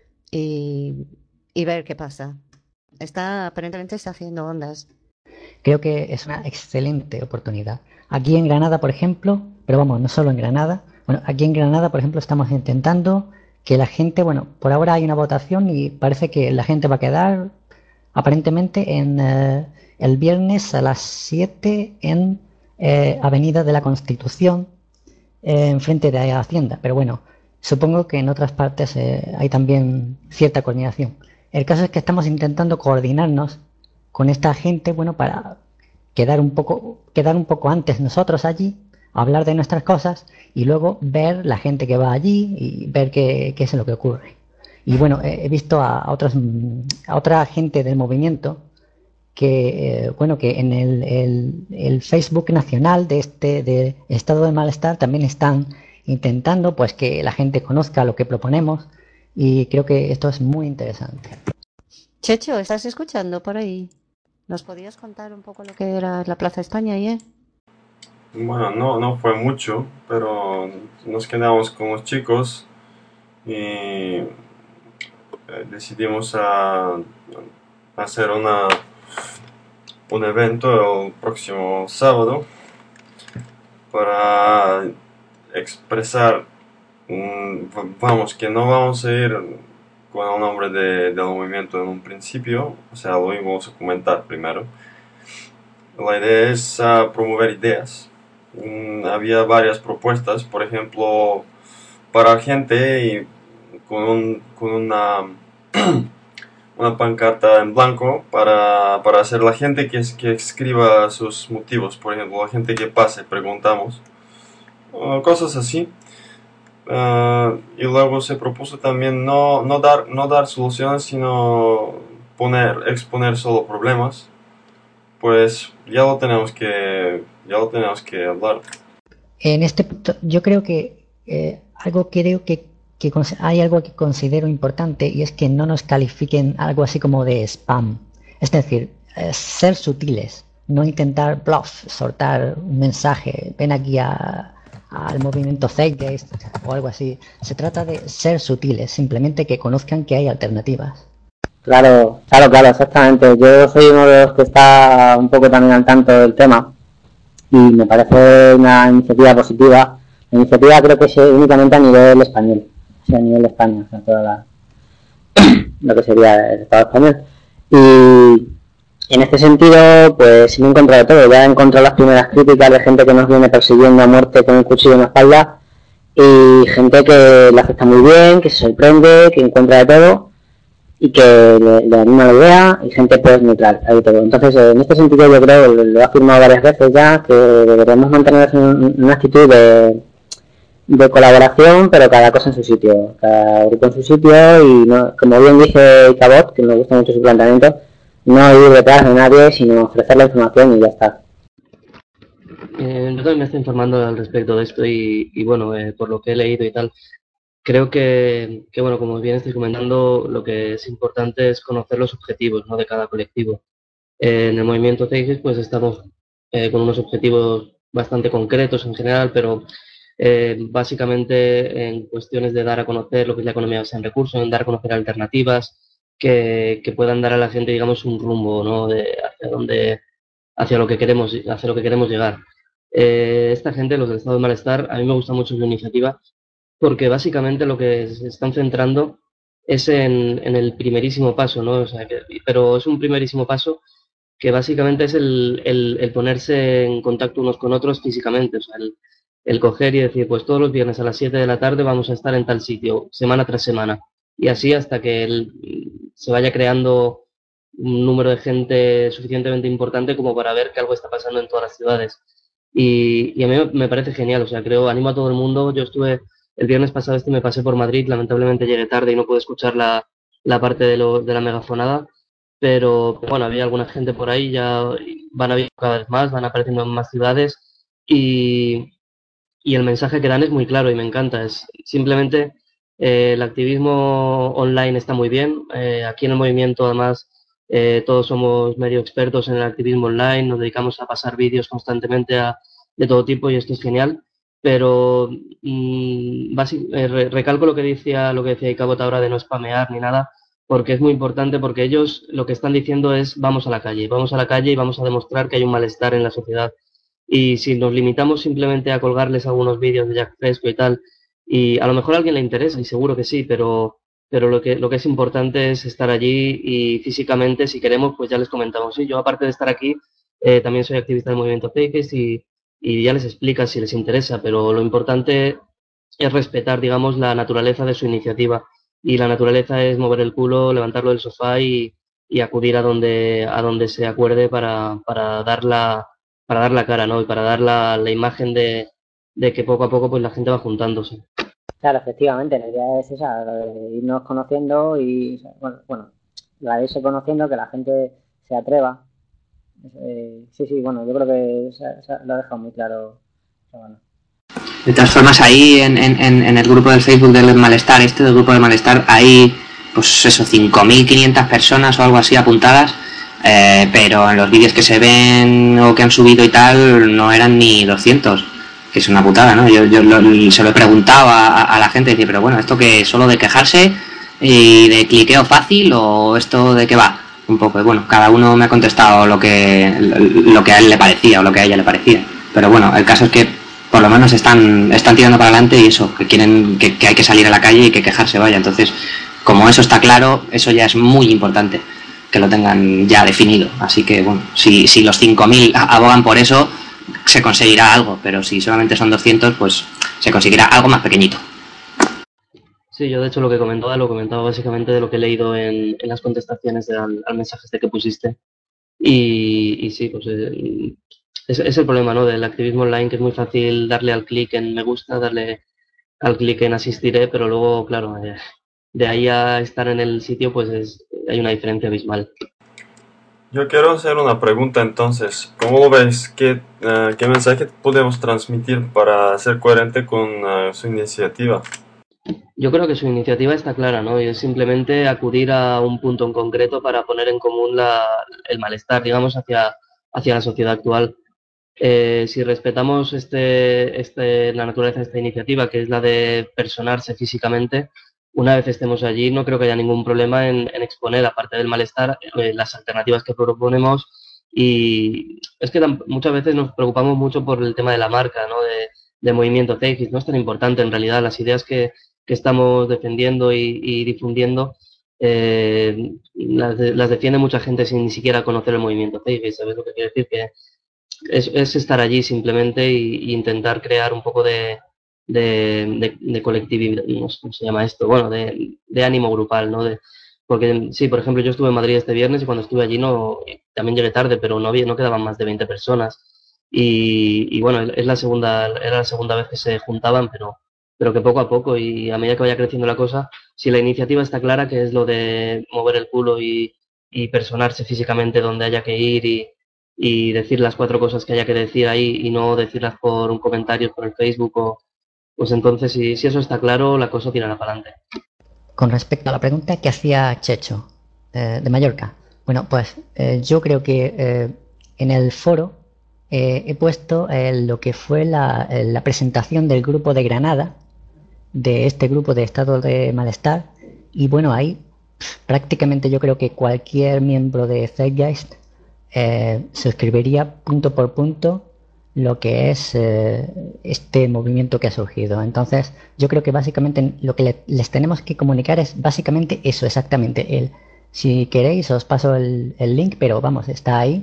y, y ver qué pasa. Está, aparentemente está haciendo ondas. Creo que es una excelente oportunidad. Aquí en Granada, por ejemplo, pero vamos, no solo en Granada, bueno, aquí en Granada, por ejemplo, estamos intentando que la gente, bueno, por ahora hay una votación y parece que la gente va a quedar aparentemente en eh, el viernes a las siete en eh, Avenida de la Constitución, eh, enfrente de Hacienda, pero bueno, supongo que en otras partes eh, hay también cierta coordinación. El caso es que estamos intentando coordinarnos con esta gente, bueno, para quedar un poco, quedar un poco antes nosotros allí, hablar de nuestras cosas y luego ver la gente que va allí y ver qué, qué es lo que ocurre. Y bueno, he visto a, a otros, a otra gente del movimiento que, eh, bueno, que en el, el, el Facebook nacional de este de estado de malestar también están intentando pues que la gente conozca lo que proponemos y creo que esto es muy interesante. Checho, ¿estás escuchando por ahí? ¿Nos podías contar un poco lo que era la Plaza España ayer? Bueno, no, no fue mucho, pero nos quedamos con los chicos y eh, decidimos a, a hacer una, un evento el próximo sábado para expresar, um, vamos, que no vamos a ir con el nombre de, del movimiento en un principio, o sea, lo íbamos a comentar primero. La idea es uh, promover ideas. Um, había varias propuestas, por ejemplo, para gente y con, un, con una, una pancarta en blanco para, para hacer la gente que, que escriba sus motivos, por ejemplo, la gente que pase, preguntamos, uh, cosas así. Uh, y luego se propuso también no, no, dar, no dar soluciones, sino poner, exponer solo problemas. Pues ya lo tenemos que, ya lo tenemos que hablar. En este punto, yo creo que eh, algo creo que, que hay algo que considero importante y es que no nos califiquen algo así como de spam. Es decir, eh, ser sutiles, no intentar bluff, soltar un mensaje, ven aquí a, al movimiento Zeitgeist o algo así. Se trata de ser sutiles, simplemente que conozcan que hay alternativas. Claro, claro, claro, exactamente. Yo soy uno de los que está un poco también al tanto del tema y me parece una iniciativa positiva. La iniciativa creo que es únicamente a nivel español, o sea, a nivel de España, o sea, toda la, lo que sería el Estado español. Y en este sentido, pues me he encontrado todo. Ya he encontrado las primeras críticas de gente que nos viene persiguiendo a muerte con un cuchillo en la espalda y gente que le afecta muy bien, que se sorprende, que encuentra de todo y que le, le anima la idea y gente pues neutral, hay todo. Entonces, en este sentido yo creo, lo, lo he afirmado varias veces ya, que deberemos mantener en una actitud de, de colaboración, pero cada cosa en su sitio, cada grupo en su sitio y no, como bien dice Cabot, que me gusta mucho su planteamiento, no ir detrás de nadie, sino ofrecer la información y ya está. Eh, yo también me estoy informando al respecto de esto y, y bueno, eh, por lo que he leído y tal, creo que, que, bueno, como bien estoy comentando, lo que es importante es conocer los objetivos, ¿no?, de cada colectivo. Eh, en el movimiento Zeitgeist pues estamos eh, con unos objetivos bastante concretos en general, pero eh, básicamente en cuestiones de dar a conocer lo que es la economía basada en recursos, en dar a conocer alternativas que, que puedan dar a la gente, digamos, un rumbo, ¿no?, de hacia dónde, hacia lo que queremos, hacia lo que queremos llegar. Eh, esta gente, los del estado de malestar, a mí me gusta mucho su iniciativa, porque básicamente lo que se están centrando es en, en el primerísimo paso, ¿no? O sea, que, pero es un primerísimo paso que básicamente es el, el, el ponerse en contacto unos con otros físicamente, o sea, el, el coger y decir, pues todos los viernes a las siete de la tarde vamos a estar en tal sitio, semana tras semana, y así hasta que el, se vaya creando un número de gente suficientemente importante como para ver que algo está pasando en todas las ciudades. Y, y a mí me parece genial, o sea, creo, animo a todo el mundo. Yo estuve el viernes pasado, este me pasé por Madrid, lamentablemente llegué tarde y no pude escuchar la, la parte de, lo, de la megafonada, pero bueno, había alguna gente por ahí, ya van habiendo cada vez más, van apareciendo en más ciudades y, y el mensaje que dan es muy claro y me encanta. Es simplemente eh, el activismo online está muy bien. Eh, aquí en el movimiento, además, eh, todos somos medio expertos en el activismo online, nos dedicamos a pasar vídeos constantemente a, de todo tipo y esto es genial. Pero mmm, basic, eh, re, recalco lo que decía, lo que decía Icabot ahora de no spamear ni nada, porque es muy importante, porque ellos lo que están diciendo es vamos a la calle, vamos a la calle y vamos a demostrar que hay un malestar en la sociedad. Y si nos limitamos simplemente a colgarles algunos vídeos de Jack Fresco y tal, y a lo mejor a alguien le interesa, y seguro que sí, pero, pero lo, que, lo que es importante es estar allí y físicamente, si queremos, pues ya les comentamos. Sí, yo aparte de estar aquí, eh, también soy activista del movimiento Zeitgeist y, y ya les explicas si les interesa, pero lo importante es respetar, digamos, la naturaleza de su iniciativa. Y la naturaleza es mover el culo, levantarlo del sofá y, y acudir a donde, a donde se acuerde para, para, dar la, para dar la cara, ¿no? Y para dar la, la imagen de, de que poco a poco pues la gente va juntándose. Claro, efectivamente, la idea es esa, de irnos conociendo y, bueno, bueno la de irse conociendo, que la gente se atreva. Eh, sí, sí, bueno, yo creo que se, se lo ha dejado muy claro. Bueno. De todas formas, ahí en, en, en el grupo del Facebook del Malestar, este del grupo del Malestar, hay, pues eso, cinco mil quinientas personas o algo así apuntadas, eh, pero en los vídeos que se ven o que han subido y tal, no eran ni doscientos, que es una putada, ¿no? Yo, yo lo, se lo he preguntado a, a la gente, decir, pero bueno, ¿esto qué es? ¿Solo de quejarse y de cliqueo fácil o esto de qué va? Un poco, y bueno, cada uno me ha contestado lo que, lo que a él le parecía o lo que a ella le parecía, pero bueno, el caso es que por lo menos están están tirando para adelante y eso, que quieren que, que hay que salir a la calle y que quejarse vaya. Entonces, como eso está claro, eso ya es muy importante que lo tengan ya definido. Así que, bueno, si, si los cinco mil abogan por eso, se conseguirá algo, pero si solamente son doscientos, pues se conseguirá algo más pequeñito. Sí, yo de hecho lo que comentaba, lo comentaba básicamente de lo que he leído en, en las contestaciones de, al, al mensaje este que pusiste. Y, y sí, pues eh, es, es el problema, ¿no? Del activismo online, que es muy fácil darle al clic en me gusta, darle al clic en asistiré, pero luego, claro, eh, de ahí a estar en el sitio, pues es, hay una diferencia abismal. Yo quiero hacer una pregunta entonces. ¿Cómo lo ves? ¿Qué, uh, qué mensaje podemos transmitir para ser coherente con uh, su iniciativa? Yo creo que su iniciativa está clara, ¿no? Y es simplemente acudir a un punto en concreto para poner en común la, el malestar, digamos, hacia, hacia la sociedad actual. Eh, si respetamos este, este, la naturaleza de esta iniciativa, que es la de personarse físicamente, una vez estemos allí, no creo que haya ningún problema en, en exponer, aparte del malestar, eh, las alternativas que proponemos. Y es que muchas veces nos preocupamos mucho por el tema de la marca, ¿no? De, de movimiento Take It. No es tan importante en realidad. Las ideas que, que estamos defendiendo y, y difundiendo eh, las, de, las defiende mucha gente sin ni siquiera conocer el movimiento Take It. ¿Sabes lo que quiero decir? Que es, es estar allí simplemente y, y intentar crear un poco de, de, de, de colectividad, no sé cómo se llama esto, bueno, de, de ánimo grupal, ¿no? De, porque sí, por ejemplo, yo estuve en Madrid este viernes y cuando estuve allí no, también llegué tarde, pero no había, no quedaban más de veinte personas. Y, y bueno, es la segunda, era la segunda vez que se juntaban, pero, pero que poco a poco y a medida que vaya creciendo la cosa, si la iniciativa está clara, que es lo de mover el culo y, y personarse físicamente donde haya que ir y, y decir las cuatro cosas que haya que decir ahí y no decirlas por un comentario por el Facebook, o, pues entonces si, si eso está claro, la cosa tirará para adelante. Con respecto a la pregunta que hacía Checho, eh, de Mallorca, bueno, pues eh, yo creo que eh, en el foro eh, he puesto eh, lo que fue la, eh, la presentación del grupo de Granada, de este grupo de estado de malestar, y bueno, ahí prácticamente yo creo que cualquier miembro de Zeitgeist eh, suscribiría punto por punto lo que es eh, este movimiento que ha surgido. Entonces yo creo que básicamente lo que le, les tenemos que comunicar es básicamente eso, exactamente. El, si queréis os paso el, el link, pero vamos, está ahí.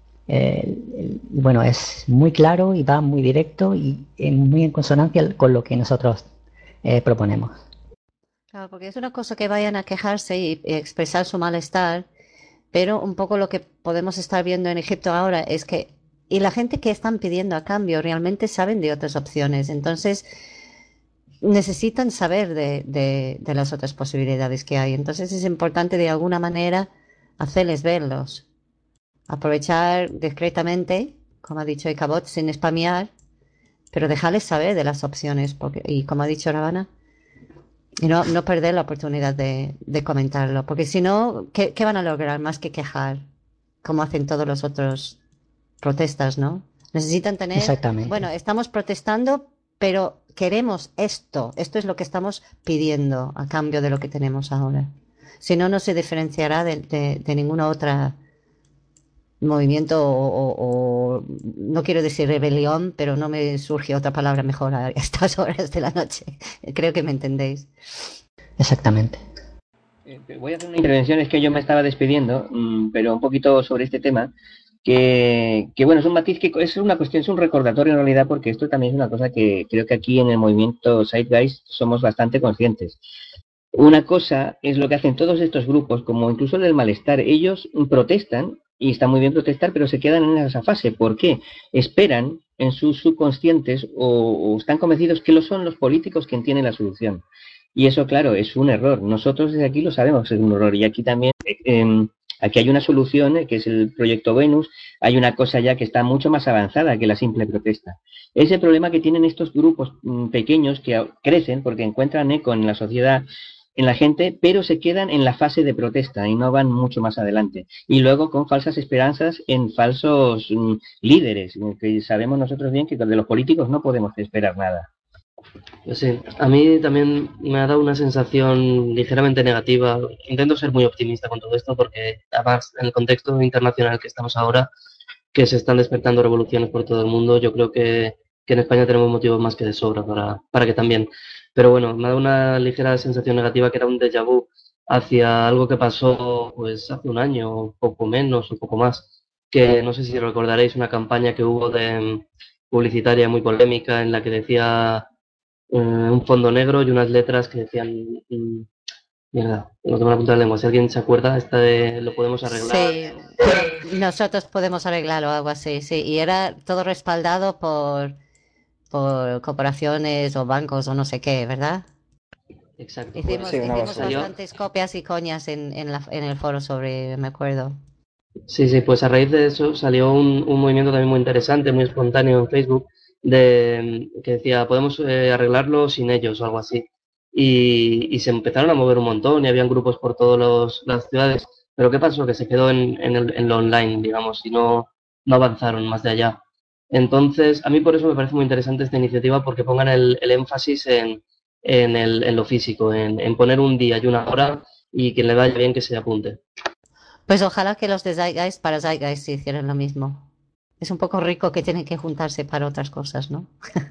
Eh, el, bueno, es muy claro y va muy directo y en, muy en consonancia con lo que nosotros eh, proponemos. Claro, porque es una cosa que vayan a quejarse y, y expresar su malestar, pero un poco lo que podemos estar viendo en Egipto ahora es que y la gente que están pidiendo a cambio realmente saben de otras opciones, entonces necesitan saber de, de, de las otras posibilidades que hay. Entonces es importante de alguna manera hacerles verlos, aprovechar discretamente, como ha dicho Icabot, sin spamear, pero dejarles saber de las opciones, porque, y como ha dicho Ravana, y no, no perder la oportunidad de, de comentarlo, porque si no, ¿qué, ¿qué van a lograr más que quejar, como hacen todos los otros protestas, ¿no? Necesitan tener, exactamente. Bueno, estamos protestando, pero queremos esto, esto es lo que estamos pidiendo a cambio de lo que tenemos ahora. Si no, no se diferenciará de, de, de ninguna otra movimiento o, o, o, no quiero decir rebelión, pero no me surge otra palabra mejor a estas horas de la noche. Creo que me entendéis. Exactamente. Eh, voy a hacer una intervención, es que yo me estaba despidiendo, mmm, pero un poquito sobre este tema, que, que bueno, es un matiz que es una cuestión, es un recordatorio en realidad, porque esto también es una cosa que creo que aquí en el movimiento Zeitgeist somos bastante conscientes. Una cosa es lo que hacen todos estos grupos, como incluso el del malestar. Ellos protestan, y está muy bien protestar, pero se quedan en esa fase. ¿Por qué? Esperan en sus subconscientes o, o están convencidos que lo son los políticos quien tienen la solución. Y eso, claro, es un error. Nosotros desde aquí lo sabemos, es un error. Y aquí también, eh, aquí hay una solución, eh, que es el proyecto Venus. Hay una cosa ya que está mucho más avanzada que la simple protesta. Ese problema que tienen estos grupos mm, pequeños que crecen porque encuentran eco en la sociedad, en la gente, pero se quedan en la fase de protesta y no van mucho más adelante. Y luego con falsas esperanzas en falsos mm, líderes, que sabemos nosotros bien que de los políticos no podemos esperar nada. Pues sí, a mí también me ha dado una sensación ligeramente negativa. Intento ser muy optimista con todo esto porque, además, en el contexto internacional que estamos ahora, que se están despertando revoluciones por todo el mundo, yo creo que, que en España tenemos motivos más que de sobra para, para que también. Pero bueno, me ha dado una ligera sensación negativa que era un déjà vu hacia algo que pasó pues hace un año, poco menos o poco más, que no sé si recordaréis una campaña que hubo de publicitaria muy polémica en la que decía eh, un fondo negro y unas letras que decían mm, mierda, no tengo la punta de la lengua, si alguien se acuerda, esta de lo podemos arreglar. Sí, pero nosotros podemos arreglarlo o algo así, sí. Y era todo respaldado por, por corporaciones o bancos o no sé qué, ¿verdad? Exacto. Hicimos, Sí, una hicimos basura. bastantes copias y coñas en, en, la, en el foro sobre, me acuerdo. Sí, sí, pues a raíz de eso salió un, un movimiento también muy interesante, muy espontáneo en Facebook, de que decía, podemos eh, arreglarlo sin ellos o algo así. Y, y se empezaron a mover un montón y habían grupos por todas las ciudades. Pero ¿qué pasó? Que se quedó en, en, el, en lo online, digamos, y no, no avanzaron más de allá. Entonces, a mí por eso me parece muy interesante esta iniciativa, porque pongan el, el énfasis en, en, el, en lo físico, en, en poner un día y una hora y quien le vaya bien que se apunte. Pues ojalá que los de Zeitgeist para Zeitgeist se hicieran lo mismo. Es un poco rico que tienen que juntarse para otras cosas, ¿no?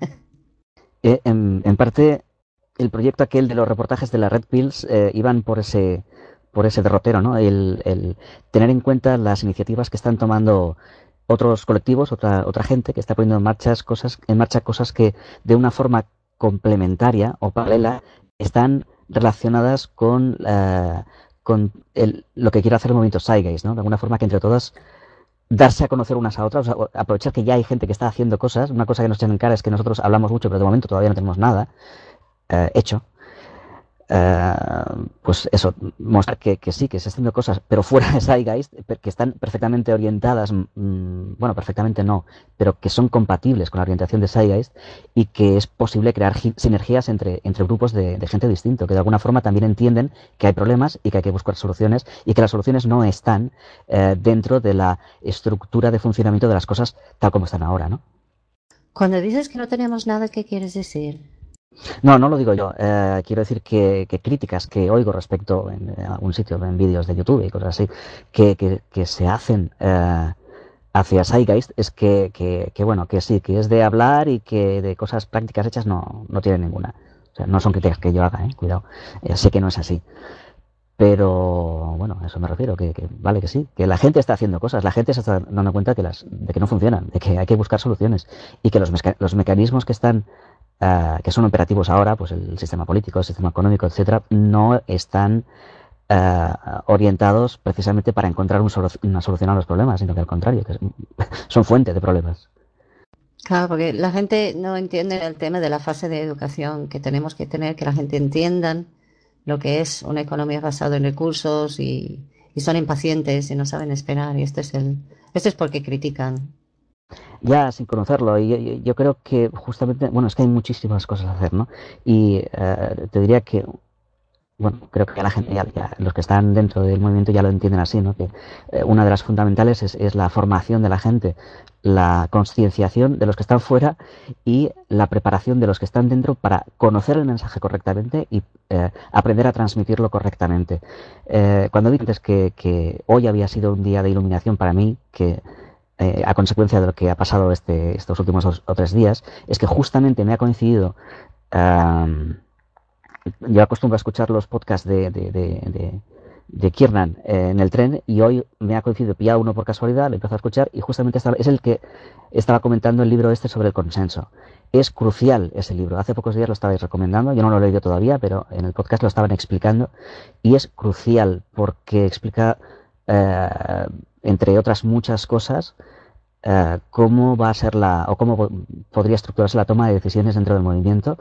Eh, en, en parte, el proyecto aquel de los reportajes de la Red Pills eh, iban por ese por ese derrotero, ¿no? El, el tener en cuenta las iniciativas que están tomando otros colectivos, otra otra gente que está poniendo en marcha cosas, en marcha cosas que de una forma complementaria o paralela están relacionadas con uh, con el, lo que quiere hacer el movimiento Zeitgeist, ¿no? De alguna forma que entre todas darse a conocer unas a otras, o sea, aprovechar que ya hay gente que está haciendo cosas. Una cosa que nos echan en cara es que nosotros hablamos mucho, pero de momento todavía no tenemos nada eh, hecho. Eh, pues eso, mostrar que, que sí, que se están haciendo cosas, pero fuera de Zeitgeist, que están perfectamente orientadas, mmm, bueno, perfectamente no, pero que son compatibles con la orientación de Zeitgeist y que es posible crear sinergias entre, entre grupos de, de gente distinto, que de alguna forma también entienden que hay problemas y que hay que buscar soluciones y que las soluciones no están eh, dentro de la estructura de funcionamiento de las cosas tal como están ahora, ¿no? Cuando dices que no tenemos nada, ¿qué quieres decir? No, no lo digo yo. Eh, quiero decir que, que críticas que oigo respecto en, en algún sitio, en vídeos de YouTube y cosas así, que, que, que se hacen eh, hacia Zeitgeist es que, que, que, bueno, que sí, que es de hablar y que de cosas prácticas hechas no, no tiene ninguna. O sea, no son críticas que yo haga, eh, cuidado. Eh, sé que no es así. Pero, bueno, a eso me refiero, que, que vale que sí, que la gente está haciendo cosas, la gente se está dando cuenta que las, de que no funcionan, de que hay que buscar soluciones y que los, meca los mecanismos que están Uh, que son operativos ahora, pues el sistema político, el sistema económico, etcétera, no están uh, orientados precisamente para encontrar un solu una solución a los problemas, sino que al contrario, que es, son fuente de problemas. Claro, porque la gente no entiende el tema de la fase de educación que tenemos que tener, que la gente entiendan lo que es una economía basada en recursos y, y son impacientes y no saben esperar, y esto es el, esto es porque critican. Ya sin conocerlo, y yo, yo creo que justamente, bueno, es que hay muchísimas cosas a hacer, ¿no? Y uh, te diría que, bueno, creo que la gente, ya, ya, los que están dentro del movimiento ya lo entienden así, ¿no? Que eh, una de las fundamentales es, es la formación de la gente, la concienciación de los que están fuera y la preparación de los que están dentro para conocer el mensaje correctamente y eh, aprender a transmitirlo correctamente. Eh, cuando dices que, que hoy había sido un día de iluminación para mí, que Eh, a consecuencia de lo que ha pasado este, estos últimos dos o tres días, es que justamente me ha coincidido. Um, yo acostumbro a escuchar los podcasts de, de, de, de, de Kiernan eh, en el tren, y hoy me ha coincidido, pillado uno por casualidad, le empiezo a escuchar y justamente estaba, es el que estaba comentando el libro este sobre el consenso. Es crucial ese libro. Hace pocos días lo estabais recomendando, yo no lo he leído todavía, pero en el podcast lo estaban explicando y es crucial porque explica, eh, entre otras muchas cosas, eh, cómo va a ser la, o cómo po- podría estructurarse la toma de decisiones dentro del movimiento.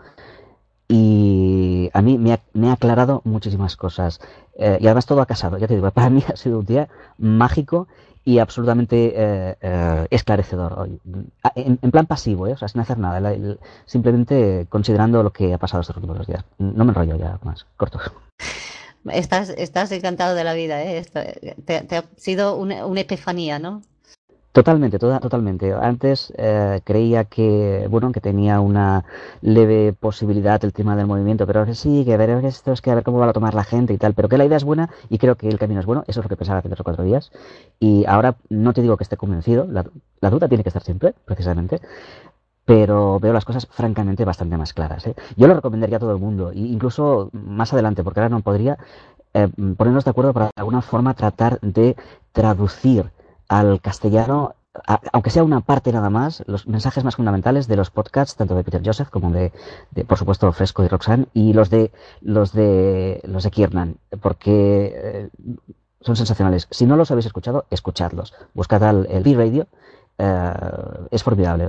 Y a mí me ha, me ha aclarado muchísimas cosas. Eh, y además todo ha casado, ya te digo, para mí ha sido un día mágico y absolutamente eh, eh, esclarecedor hoy. Ah, En, en plan pasivo, ¿eh? O sea, sin hacer nada, la- el- simplemente considerando lo que ha pasado estos últimos dos días. No me enrollo ya más, corto. Estás, estás encantado de la vida, ¿eh? Esto, te, te ha sido una, una epifanía, ¿no? Totalmente, toda, totalmente. Antes eh, creía que, bueno, que tenía una leve posibilidad el tema del movimiento, pero ahora sí, que a ver esto es que a ver cómo va a tomar la gente y tal, pero que la idea es buena y creo que el camino es bueno, eso es lo que pensaba hace tres o cuatro días. Y ahora no te digo que esté convencido, la, la duda tiene que estar siempre, precisamente, pero veo las cosas francamente bastante más claras, ¿eh? Yo lo recomendaría a todo el mundo, e incluso más adelante, porque ahora no podría eh, ponernos de acuerdo para de alguna forma tratar de traducir al castellano, a- aunque sea una parte nada más, los mensajes más fundamentales de los podcasts, tanto de Peter Joseph como de, de, por supuesto, Fresco y Roxanne, y los de los de los de Kiernan, porque eh, son sensacionales. Si no los habéis escuchado, escuchadlos. Buscad al, el B-Radio, eh, es formidable.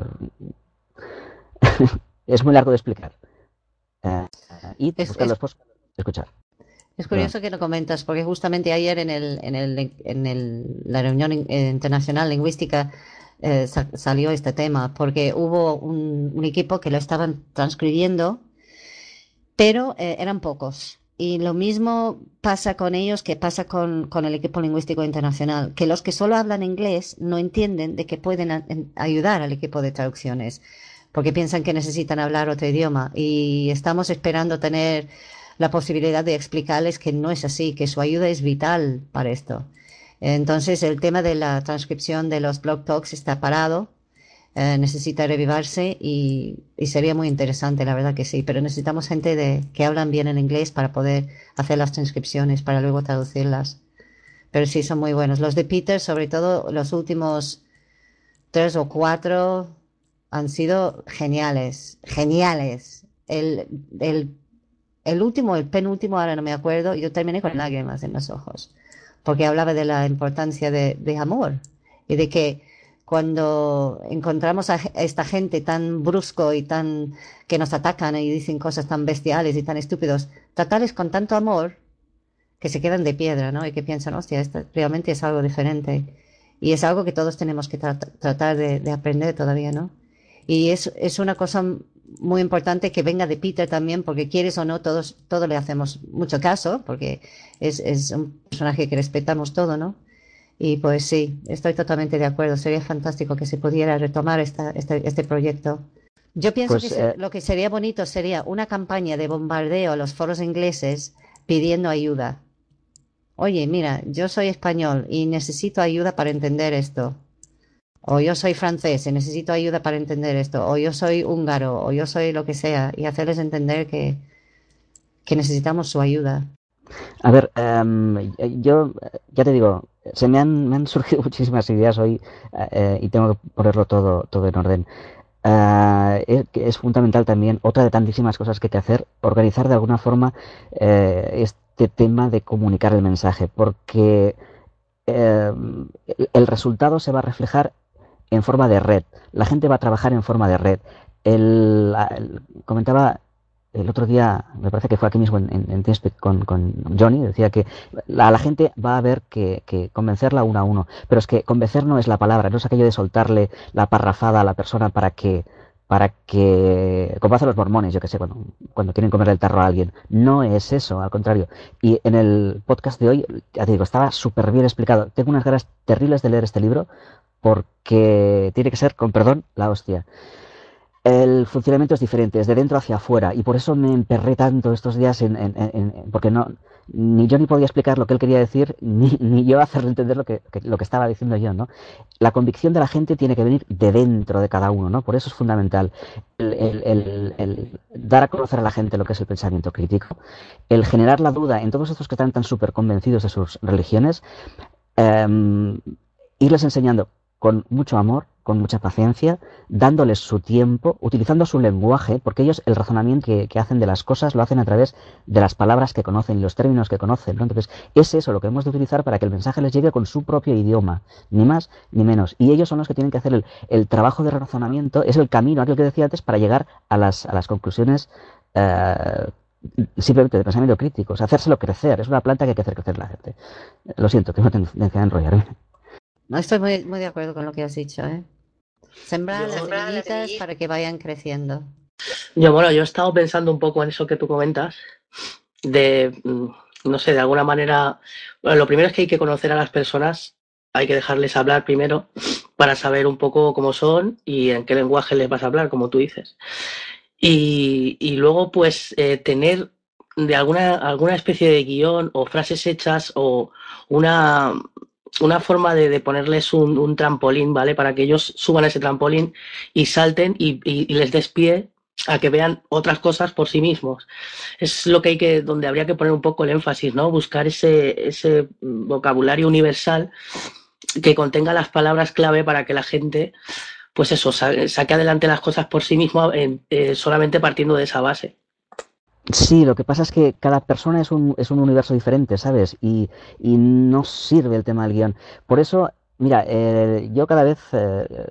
Es muy largo de explicar. Eh, y Es, buscad es, los posts, escuchar. es Perdón. curioso que lo comentas, porque justamente ayer en el, en el, en el, la reunión in- eh, internacional lingüística eh, sa- salió este tema, porque hubo un, un equipo que lo estaban transcribiendo, pero eh, eran pocos. Y lo mismo pasa con ellos que pasa con, con el equipo lingüístico internacional, que los que solo hablan inglés no entienden de que pueden a- en- ayudar al equipo de traducciones, porque piensan que necesitan hablar otro idioma. Y estamos esperando tener la posibilidad de explicarles que no es así, que su ayuda es vital para esto. Entonces, el tema de la transcripción de los blog talks está parado, eh, necesita revivarse y, y sería muy interesante, la verdad que sí, pero necesitamos gente de, que hablan bien en inglés para poder hacer las transcripciones, para luego traducirlas. Pero sí, son muy buenos. Los de Peter, sobre todo los últimos tres o cuatro, han sido geniales, geniales. El, el, el último, el penúltimo, ahora no me acuerdo, yo terminé con lágrimas en los ojos, porque hablaba de la importancia de, de amor y de que cuando encontramos a esta gente tan brusco y tan que nos atacan y dicen cosas tan bestiales y tan estúpidos, tratarles con tanto amor que se quedan de piedra, ¿no? Y que piensan, hostia, esto realmente es algo diferente. Y es algo que todos tenemos que tra tratar de, de, aprender todavía, ¿no? Y es, es una cosa muy importante que venga de Peter también, porque quieres o no, todos, todos le hacemos mucho caso, porque es, es un personaje que respetamos todo, ¿no? Y pues sí, estoy totalmente de acuerdo. Sería fantástico que se pudiera retomar esta, este, este proyecto. Yo pienso que Pues se, eh, lo que sería bonito sería una campaña de bombardeo a los foros ingleses pidiendo ayuda. Oye, mira, yo soy español y necesito ayuda para entender esto. O yo soy francés y necesito ayuda para entender esto. O yo soy húngaro, o yo soy lo que sea. Y hacerles entender que, que necesitamos su ayuda. a ver, em, yo eh, ya te digo, se me han, me han surgido muchísimas ideas hoy eh, eh, y tengo que ponerlo todo, todo en orden. Ah, es, que es fundamental también, otra de tantísimas cosas que hay que hacer, organizar de alguna forma eh, este tema de comunicar el mensaje, porque eh, el, el resultado se va a reflejar en forma de red. La gente va a trabajar en forma de red. El, el- comentaba el otro día, me parece que fue aquí mismo en, en, en TeamSpeak con, con Johnny, decía que la, la gente va a haber que, que convencerla uno a uno, pero es que convencer no es la palabra, no es aquello de soltarle la parrafada a la persona para que, para que, como hacen los mormones, yo que sé, cuando, cuando quieren comer el tarro a alguien, no es eso, al contrario. Y en el podcast de hoy, ya te digo, estaba súper bien explicado. Tengo unas ganas terribles de leer este libro porque tiene que ser, con perdón, la hostia. el funcionamiento es diferente, es de dentro hacia afuera, y por eso me emperré tanto estos días en, en- en- en- porque no, ni yo ni podía explicar lo que él quería decir, ni, ni yo hacerle entender lo que, que- lo que estaba diciendo yo, ¿no? La convicción de la gente tiene que venir de dentro de cada uno, ¿no? Por eso es fundamental el, el- el- el dar a conocer a la gente lo que es el pensamiento crítico, el generar la duda en todos estos que están tan súper convencidos de sus religiones, em, irles enseñando con mucho amor, con mucha paciencia, dándoles su tiempo, utilizando su lenguaje, porque ellos el razonamiento que, que hacen de las cosas lo hacen a través de las palabras que conocen y los términos que conocen, ¿no? Entonces, es eso lo que hemos de utilizar para que el mensaje les llegue con su propio idioma, ni más ni menos. Y ellos son los que tienen que hacer el, el trabajo de razonamiento, es el camino, aquel que decía antes, para llegar a las, a las conclusiones eh, simplemente de pensamiento crítico, o sea, hacérselo crecer, es una planta que hay que hacer crecer la gente. Lo siento, que no tengo que enrollarme. No estoy muy, muy de acuerdo con lo que has dicho, ¿eh? Sembrar las Yo, semillitas para que vayan creciendo. yo, bueno, yo he estado pensando un poco en eso que tú comentas, de, mm, no sé, de alguna manera, bueno, lo primero es que hay que conocer a las personas, hay que dejarles hablar primero para saber un poco cómo son y en qué lenguaje les vas a hablar, como tú dices. Y, y luego, pues, eh, tener de alguna, alguna especie de guión o frases hechas o una, una forma de, de ponerles un, un trampolín, ¿vale? Para que ellos suban a ese trampolín y salten y, y- y les des pie a que vean otras cosas por sí mismos. Es lo que hay que, donde habría que poner un poco el énfasis, ¿no? Buscar ese, ese vocabulario universal que contenga las palabras clave para que la gente, pues eso, sa- saque adelante las cosas por sí mismo en- eh, solamente partiendo de esa base. Sí, lo que pasa es que cada persona es un, es un universo diferente, ¿sabes? Y, y no sirve el tema del guión. Por eso, mira, eh, yo cada vez eh,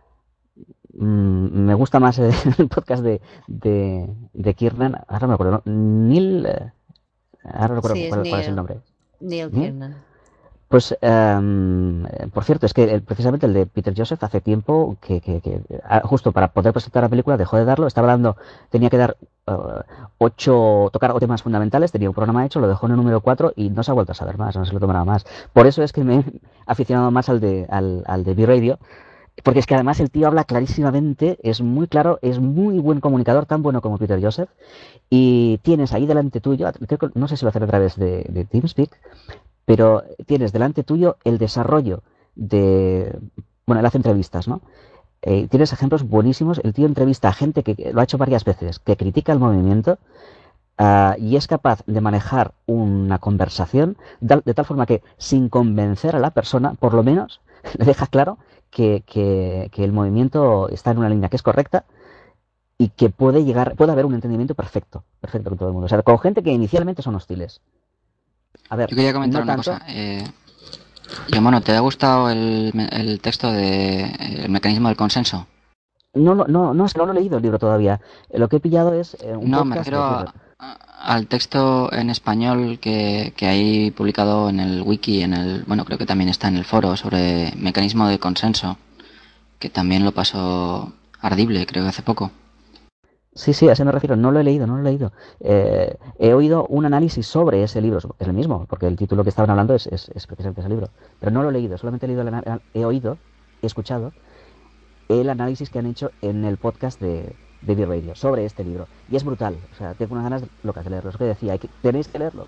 mm, me gusta más eh, el podcast de, de, de Kiernan, ahora no me acuerdo, ¿no? Neil, eh, ahora no recuerdo Sí, es cuál, cuál es el Neil, nombre. Neil ¿Neil? Kiernan. Pues, em, eh, por cierto, es que el- precisamente el de Peter Joseph hace tiempo que, que- que, ah, justo para poder presentar la película dejó de darlo, estaba dando, tenía que dar eh, ocho, tocar ocho temas fundamentales, tenía un programa hecho, lo dejó en el número cuatro y no se ha vuelto a saber más, no se lo tomará más. Por eso es que me he aficionado más al de, al, al de B-Radio, porque es que además el tío habla clarísimamente, es muy claro, es muy buen comunicador, tan bueno como Peter Joseph, y tienes ahí delante tuyo, creo que- no sé si lo hace a través de, de TeamSpeak, pero tienes delante tuyo el desarrollo de... Bueno, él hace entrevistas, ¿no? Eh, tienes ejemplos buenísimos. El tío entrevista a gente que que lo ha hecho varias veces, que critica el movimiento ah, y es capaz de manejar una conversación de, de tal forma que, sin convencer a la persona, por lo menos le deja claro que, que- que el movimiento está en una línea que es correcta y que puede llegar, puede haber un entendimiento perfecto, perfecto con todo el mundo. O sea, con gente que inicialmente son hostiles. A ver, Yo quería comentar no una tanto. cosa. Eh, yo, bueno, ¿te ha gustado el, me- el texto de eh, El mecanismo del consenso? No, lo- no, no, es que no lo he leído el libro todavía. Eh, Lo que he pillado es eh, un No, me podcast refiero de a- Kiernan. al texto en español que, que hay publicado en el wiki, en el, bueno, creo que también está en el foro sobre mecanismo de consenso, que también lo pasó Ardible, creo que hace poco. Sí, sí, a ese me refiero. No lo he leído, no lo he leído. Eh, he oído un análisis sobre ese libro. Es el mismo, porque el título que estaban hablando es, es, es precisamente ese libro. Pero no lo he leído, solamente he leído el ana- he oído, he escuchado el análisis que han hecho en el podcast de, de B-Radio sobre este libro. Y es brutal. O sea, tengo unas ganas locas de leerlo. Es lo que decía, hay que, tenéis que leerlo.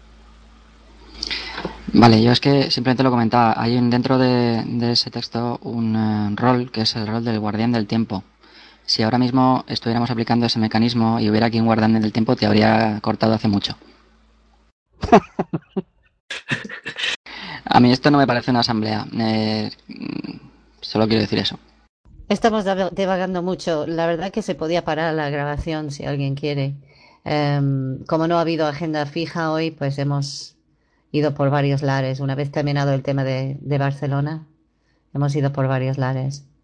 Vale, yo es que simplemente lo comentaba. Hay un- dentro de, de ese texto un eh, rol que es el rol del guardián del tiempo. Si ahora mismo estuviéramos aplicando ese mecanismo y hubiera aquí un guardián del tiempo, te habría cortado hace mucho. A mí esto no me parece una asamblea. Eh, mm, solo quiero decir eso. Estamos dav- divagando mucho. La verdad que se podía parar la grabación si alguien quiere. Em, como no ha habido agenda fija hoy, pues hemos ido por varios lares. Una vez terminado el tema de, de Barcelona, hemos ido por varios lares.